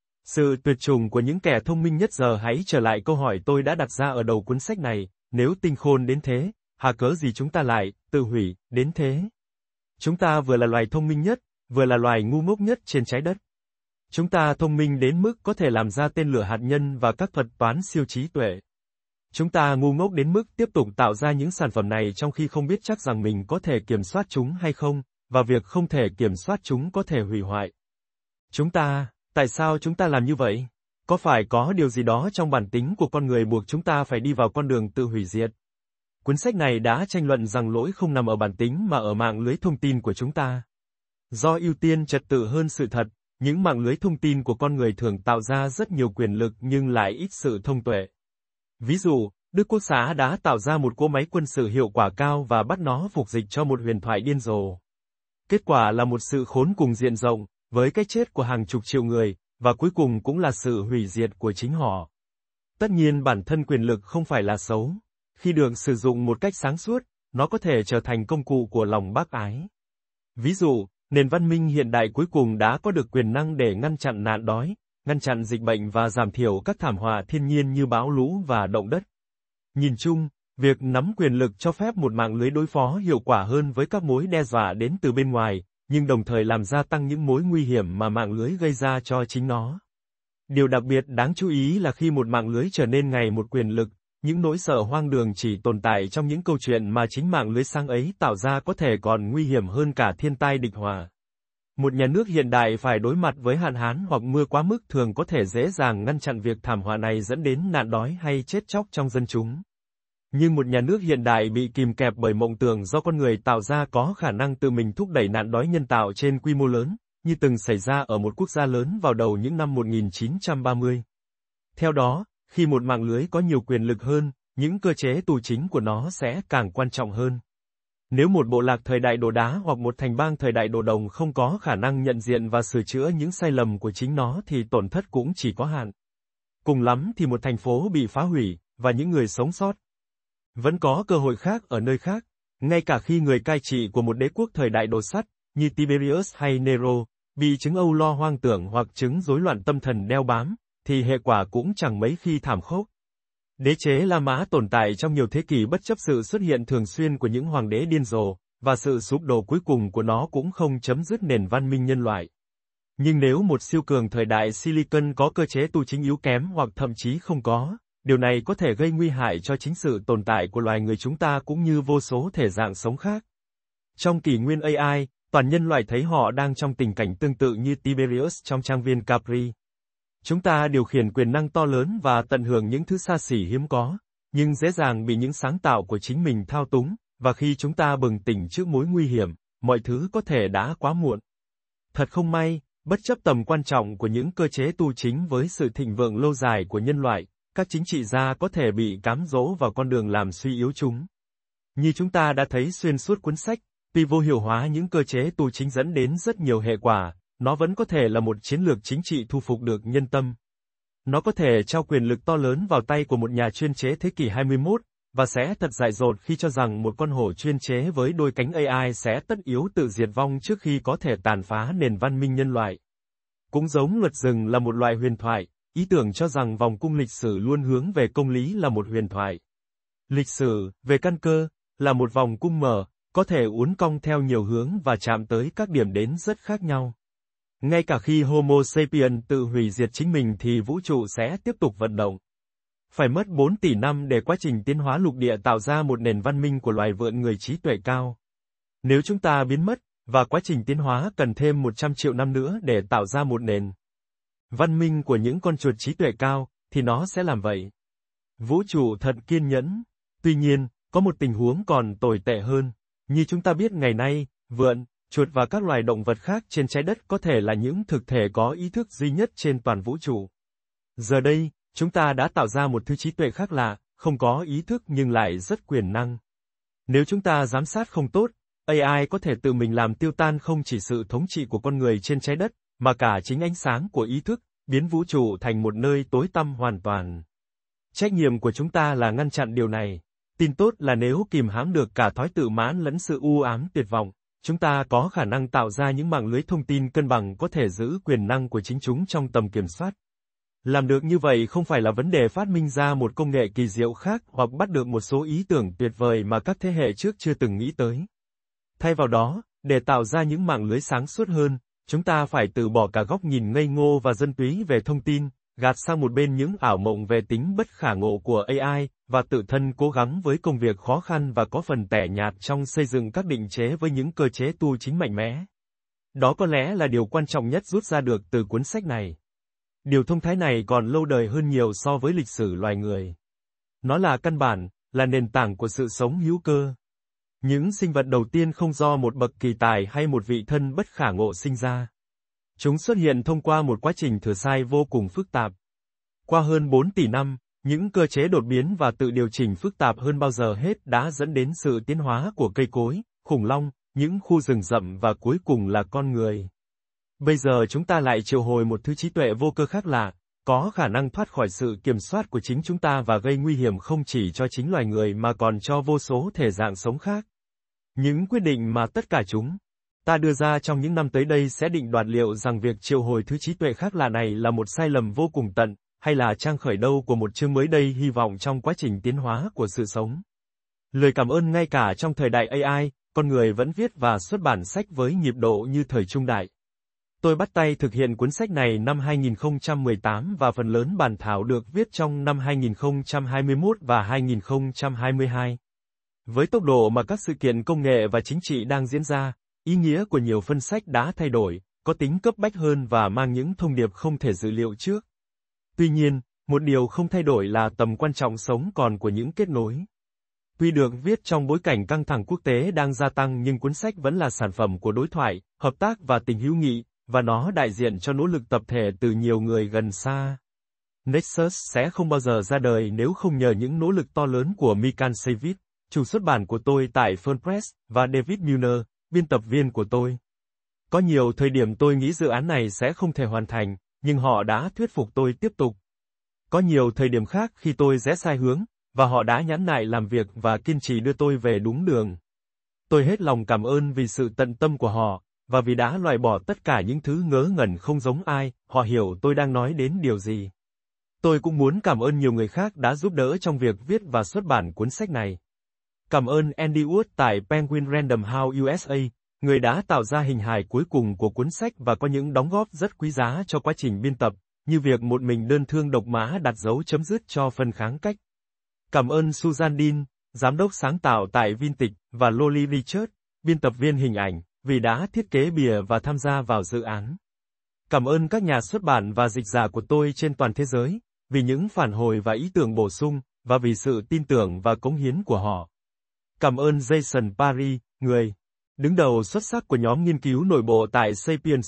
Sự tuyệt chủng của những kẻ thông minh nhất giờ hãy trở lại câu hỏi tôi đã đặt ra ở đầu cuốn sách này, nếu tinh khôn đến thế, hà cớ gì chúng ta lại tự hủy đến thế? Chúng ta vừa là loài thông minh nhất, vừa là loài ngu ngốc nhất trên trái đất. Chúng ta thông minh đến mức có thể làm ra tên lửa hạt nhân và các thuật toán siêu trí tuệ. Chúng ta ngu ngốc đến mức tiếp tục tạo ra những sản phẩm này trong khi không biết chắc rằng mình có thể kiểm soát chúng hay không, và việc không thể kiểm soát chúng có thể hủy hoại. Chúng ta, tại sao chúng ta làm như vậy? Có phải có điều gì đó trong bản tính của con người buộc chúng ta phải đi vào con đường tự hủy diệt? Cuốn sách này đã tranh luận rằng lỗi không nằm ở bản tính mà ở mạng lưới thông tin của chúng ta. Do ưu tiên trật tự hơn sự thật, những mạng lưới thông tin của con người thường tạo ra rất nhiều quyền lực nhưng lại ít sự thông tuệ. Ví dụ, Đức Quốc xã đã tạo ra một cỗ máy quân sự hiệu quả cao và bắt nó phục dịch cho một huyền thoại điên rồ. Kết quả là một sự khốn cùng diện rộng, với cái chết của hàng chục triệu người, và cuối cùng cũng là sự hủy diệt của chính họ. Tất nhiên bản thân quyền lực không phải là xấu. Khi được sử dụng một cách sáng suốt, nó có thể trở thành công cụ của lòng bác ái. Ví dụ, nền văn minh hiện đại cuối cùng đã có được quyền năng để ngăn chặn nạn đói, ngăn chặn dịch bệnh và giảm thiểu các thảm họa thiên nhiên như bão lũ và động đất. Nhìn chung, việc nắm quyền lực cho phép một mạng lưới đối phó hiệu quả hơn với các mối đe dọa đến từ bên ngoài, nhưng đồng thời làm gia tăng những mối nguy hiểm mà mạng lưới gây ra cho chính nó. Điều đặc biệt đáng chú ý là khi một mạng lưới trở nên ngày một quyền lực, những nỗi sợ hoang đường chỉ tồn tại trong những câu chuyện mà chính mạng lưới sáng ấy tạo ra có thể còn nguy hiểm hơn cả thiên tai địch họa. Một nhà nước hiện đại phải đối mặt với hạn hán hoặc mưa quá mức thường có thể dễ dàng ngăn chặn việc thảm họa này dẫn đến nạn đói hay chết chóc trong dân chúng. Nhưng một nhà nước hiện đại bị kìm kẹp bởi mộng tưởng do con người tạo ra có khả năng tự mình thúc đẩy nạn đói nhân tạo trên quy mô lớn, như từng xảy ra ở một quốc gia lớn vào đầu những năm một nghìn chín trăm ba mươi. Theo đó, khi một mạng lưới có nhiều quyền lực hơn, những cơ chế tù chính của nó sẽ càng quan trọng hơn. Nếu một bộ lạc thời đại đồ đá hoặc một thành bang thời đại đồ đồng không có khả năng nhận diện và sửa chữa những sai lầm của chính nó thì tổn thất cũng chỉ có hạn. Cùng lắm thì một thành phố bị phá hủy, và những người sống sót vẫn có cơ hội khác ở nơi khác, ngay cả khi người cai trị của một đế quốc thời đại đồ sắt, như Tiberius hay Nero, bị chứng âu lo hoang tưởng hoặc chứng rối loạn tâm thần đeo bám, thì hệ quả cũng chẳng mấy khi thảm khốc. Đế chế La Mã tồn tại trong nhiều thế kỷ bất chấp sự xuất hiện thường xuyên của những hoàng đế điên rồ, và sự sụp đổ cuối cùng của nó cũng không chấm dứt nền văn minh nhân loại. Nhưng nếu một siêu cường thời đại Silicon có cơ chế tu chính yếu kém hoặc thậm chí không có, điều này có thể gây nguy hại cho chính sự tồn tại của loài người chúng ta cũng như vô số thể dạng sống khác. Trong kỷ nguyên a i, toàn nhân loại thấy họ đang trong tình cảnh tương tự như Tiberius trong trang viên Capri. Chúng ta điều khiển quyền năng to lớn và tận hưởng những thứ xa xỉ hiếm có, nhưng dễ dàng bị những sáng tạo của chính mình thao túng, và khi chúng ta bừng tỉnh trước mối nguy hiểm, mọi thứ có thể đã quá muộn. Thật không may, Bất chấp tầm quan trọng của những cơ chế tu chính với sự thịnh vượng lâu dài của nhân loại, các chính trị gia có thể bị cám dỗ vào con đường làm suy yếu chúng. Như chúng ta đã thấy xuyên suốt cuốn sách, tuy vô hiệu hóa những cơ chế tu chính dẫn đến rất nhiều hệ quả, nó vẫn có thể là một chiến lược chính trị thu phục được nhân tâm. Nó có thể trao quyền lực to lớn vào tay của một nhà chuyên chế thế kỷ hai mươi mốt, và sẽ thật dại dột khi cho rằng một con hổ chuyên chế với đôi cánh a i sẽ tất yếu tự diệt vong trước khi có thể tàn phá nền văn minh nhân loại. Cũng giống luật rừng là một loại huyền thoại, ý tưởng cho rằng vòng cung lịch sử luôn hướng về công lý là một huyền thoại. Lịch sử, về căn cơ, là một vòng cung mở, có thể uốn cong theo nhiều hướng và chạm tới các điểm đến rất khác nhau. Ngay cả khi Homo sapiens tự hủy diệt chính mình thì vũ trụ sẽ tiếp tục vận động. Phải mất bốn tỷ năm để quá trình tiến hóa lục địa tạo ra một nền văn minh của loài vượn người trí tuệ cao. Nếu chúng ta biến mất, và quá trình tiến hóa cần thêm một trăm triệu năm nữa để tạo ra một nền văn minh của những con chuột trí tuệ cao, thì nó sẽ làm vậy. Vũ trụ thật kiên nhẫn. Tuy nhiên, có một tình huống còn tồi tệ hơn. Như chúng ta biết ngày nay, vượn, chuột và các loài động vật khác trên trái đất có thể là những thực thể có ý thức duy nhất trên toàn vũ trụ. Giờ đây, chúng ta đã tạo ra một thứ trí tuệ khác lạ, không có ý thức nhưng lại rất quyền năng. Nếu chúng ta giám sát không tốt, a i có thể tự mình làm tiêu tan không chỉ sự thống trị của con người trên trái đất, mà cả chính ánh sáng của ý thức, biến vũ trụ thành một nơi tối tăm hoàn toàn. Trách nhiệm của chúng ta là ngăn chặn điều này. Tin tốt là nếu kìm hãm được cả thói tự mãn lẫn sự u ám tuyệt vọng, chúng ta có khả năng tạo ra những mạng lưới thông tin cân bằng có thể giữ quyền năng của chính chúng trong tầm kiểm soát. Làm được như vậy không phải là vấn đề phát minh ra một công nghệ kỳ diệu khác hoặc bắt được một số ý tưởng tuyệt vời mà các thế hệ trước chưa từng nghĩ tới. Thay vào đó, để tạo ra những mạng lưới sáng suốt hơn, chúng ta phải từ bỏ cả góc nhìn ngây ngô và dân túy về thông tin, gạt sang một bên những ảo mộng về tính bất khả ngộ của a i, và tự thân cố gắng với công việc khó khăn và có phần tẻ nhạt trong xây dựng các định chế với những cơ chế tu chính mạnh mẽ. Đó có lẽ là điều quan trọng nhất rút ra được từ cuốn sách này. Điều thông thái này còn lâu đời hơn nhiều so với lịch sử loài người. Nó là căn bản, là nền tảng của sự sống hữu cơ. Những sinh vật đầu tiên không do một bậc kỳ tài hay một vị thân bất khả ngộ sinh ra. Chúng xuất hiện thông qua một quá trình thử sai vô cùng phức tạp. Qua hơn bốn tỷ năm, những cơ chế đột biến và tự điều chỉnh phức tạp hơn bao giờ hết đã dẫn đến sự tiến hóa của cây cối, khủng long, những khu rừng rậm và cuối cùng là con người. Bây giờ chúng ta lại triệu hồi một thứ trí tuệ vô cơ khác lạ, có khả năng thoát khỏi sự kiểm soát của chính chúng ta và gây nguy hiểm không chỉ cho chính loài người mà còn cho vô số thể dạng sống khác. Những quyết định mà tất cả chúng ta đưa ra trong những năm tới đây sẽ định đoạt liệu rằng việc triệu hồi thứ trí tuệ khác lạ này là một sai lầm vô cùng tận, hay là trang khởi đầu của một chương mới đầy hy vọng trong quá trình tiến hóa của sự sống. Lời cảm ơn. Ngay cả trong thời đại a i, con người vẫn viết và xuất bản sách với nhịp độ như thời trung đại. Tôi bắt tay thực hiện cuốn sách này năm hai nghìn không trăm mười tám và phần lớn bản thảo được viết trong năm hai nghìn không trăm hai mươi mốt và hai nghìn không trăm hai mươi hai. Với tốc độ mà các sự kiện công nghệ và chính trị đang diễn ra, ý nghĩa của nhiều phân sách đã thay đổi, có tính cấp bách hơn và mang những thông điệp không thể dự liệu trước. Tuy nhiên, một điều không thay đổi là tầm quan trọng sống còn của những kết nối. Tuy được viết trong bối cảnh căng thẳng quốc tế đang gia tăng nhưng cuốn sách vẫn là sản phẩm của đối thoại, hợp tác và tình hữu nghị, và nó đại diện cho nỗ lực tập thể từ nhiều người gần xa. Nexus sẽ không bao giờ ra đời nếu không nhờ những nỗ lực to lớn của Mikan Savit, chủ xuất bản của tôi tại Fern Press, và David Mueller, biên tập viên của tôi. Có nhiều thời điểm tôi nghĩ dự án này sẽ không thể hoàn thành, nhưng họ đã thuyết phục tôi tiếp tục. Có nhiều thời điểm khác khi tôi rẽ sai hướng, và họ đã nhẫn nại làm việc và kiên trì đưa tôi về đúng đường. Tôi hết lòng cảm ơn vì sự tận tâm của họ, và vì đã loại bỏ tất cả những thứ ngớ ngẩn không giống ai, họ hiểu tôi đang nói đến điều gì. Tôi cũng muốn cảm ơn nhiều người khác đã giúp đỡ trong việc viết và xuất bản cuốn sách này. Cảm ơn Andy Wood tại Penguin Random House u ét a, người đã tạo ra hình hài cuối cùng của cuốn sách và có những đóng góp rất quý giá cho quá trình biên tập, như việc một mình đơn thương độc mã đặt dấu chấm dứt cho phần kháng cách. Cảm ơn Susan Dean, giám đốc sáng tạo tại Vintage, và Lolly Richard, biên tập viên hình ảnh, vì đã thiết kế bìa và tham gia vào dự án. Cảm ơn các nhà xuất bản và dịch giả của tôi trên toàn thế giới, vì những phản hồi và ý tưởng bổ sung, và vì sự tin tưởng và cống hiến của họ. Cảm ơn Jason Paris, người đứng đầu xuất sắc của nhóm nghiên cứu nội bộ tại Sapienship,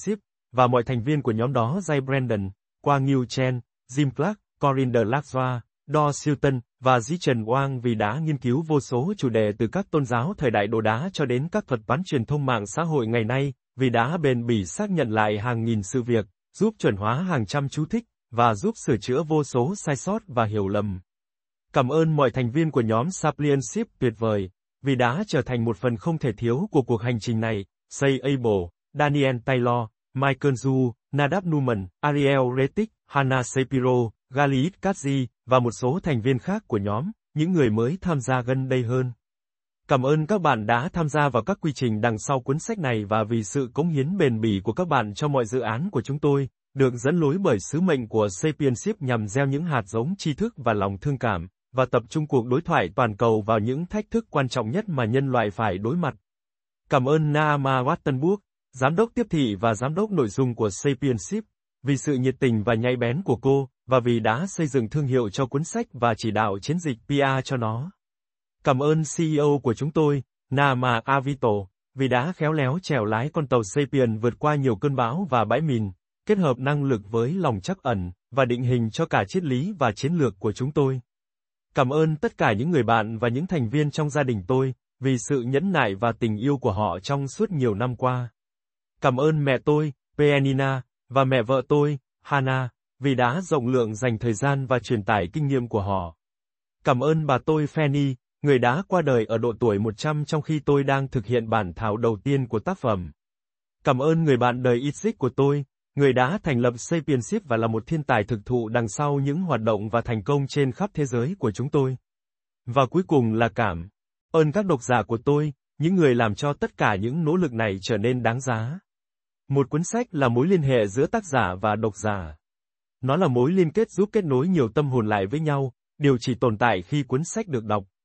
và mọi thành viên của nhóm đó Jay Brandon, Quang Nhiêu Chen, Jim Clark, Corinne Lacroix, Do Silton, và Zichen Wang vì đã nghiên cứu vô số chủ đề từ các tôn giáo thời đại đồ đá cho đến các thuật toán truyền thông mạng xã hội ngày nay, vì đã bền bỉ xác nhận lại hàng nghìn sự việc, giúp chuẩn hóa hàng trăm chú thích, và giúp sửa chữa vô số sai sót và hiểu lầm. Cảm ơn mọi thành viên của nhóm Sapienship tuyệt vời, vì đã trở thành một phần không thể thiếu của cuộc hành trình này. Say Abel, Daniel Taylor, Michael Zhu, Nadav Numan, Ariel Retic, Hannah Shapiro, Galiit Kazi, và một số thành viên khác của nhóm, những người mới tham gia gần đây hơn. Cảm ơn các bạn đã tham gia vào các quy trình đằng sau cuốn sách này và vì sự cống hiến bền bỉ của các bạn cho mọi dự án của chúng tôi, được dẫn lối bởi sứ mệnh của Sapienship nhằm gieo những hạt giống tri thức và lòng thương cảm, và tập trung cuộc đối thoại toàn cầu vào những thách thức quan trọng nhất mà nhân loại phải đối mặt. Cảm ơn Naama Wattenburg, giám đốc tiếp thị và giám đốc nội dung của Sapienship, vì sự nhiệt tình và nhạy bén của cô, và vì đã xây dựng thương hiệu cho cuốn sách và chỉ đạo chiến dịch pê e cho nó. Cảm ơn xê e ô của chúng tôi, Naama Avito, vì đã khéo léo chèo lái con tàu Sapien vượt qua nhiều cơn bão và bãi mìn, kết hợp năng lực với lòng trắc ẩn, và định hình cho cả triết lý và chiến lược của chúng tôi. Cảm ơn tất cả những người bạn và những thành viên trong gia đình tôi, vì sự nhẫn nại và tình yêu của họ trong suốt nhiều năm qua. Cảm ơn mẹ tôi, Penina, và mẹ vợ tôi, Hannah, vì đã rộng lượng dành thời gian và truyền tải kinh nghiệm của họ. Cảm ơn bà tôi Fanny, người đã qua đời ở độ tuổi một trăm trong khi tôi đang thực hiện bản thảo đầu tiên của tác phẩm. Cảm ơn người bạn đời Itzik của tôi, người đã thành lập Sapienship và là một thiên tài thực thụ đằng sau những hoạt động và thành công trên khắp thế giới của chúng tôi. Và cuối cùng là cảm ơn các độc giả của tôi, những người làm cho tất cả những nỗ lực này trở nên đáng giá. Một cuốn sách là mối liên hệ giữa tác giả và độc giả. Nó là mối liên kết giúp kết nối nhiều tâm hồn lại với nhau, điều chỉ tồn tại khi cuốn sách được đọc.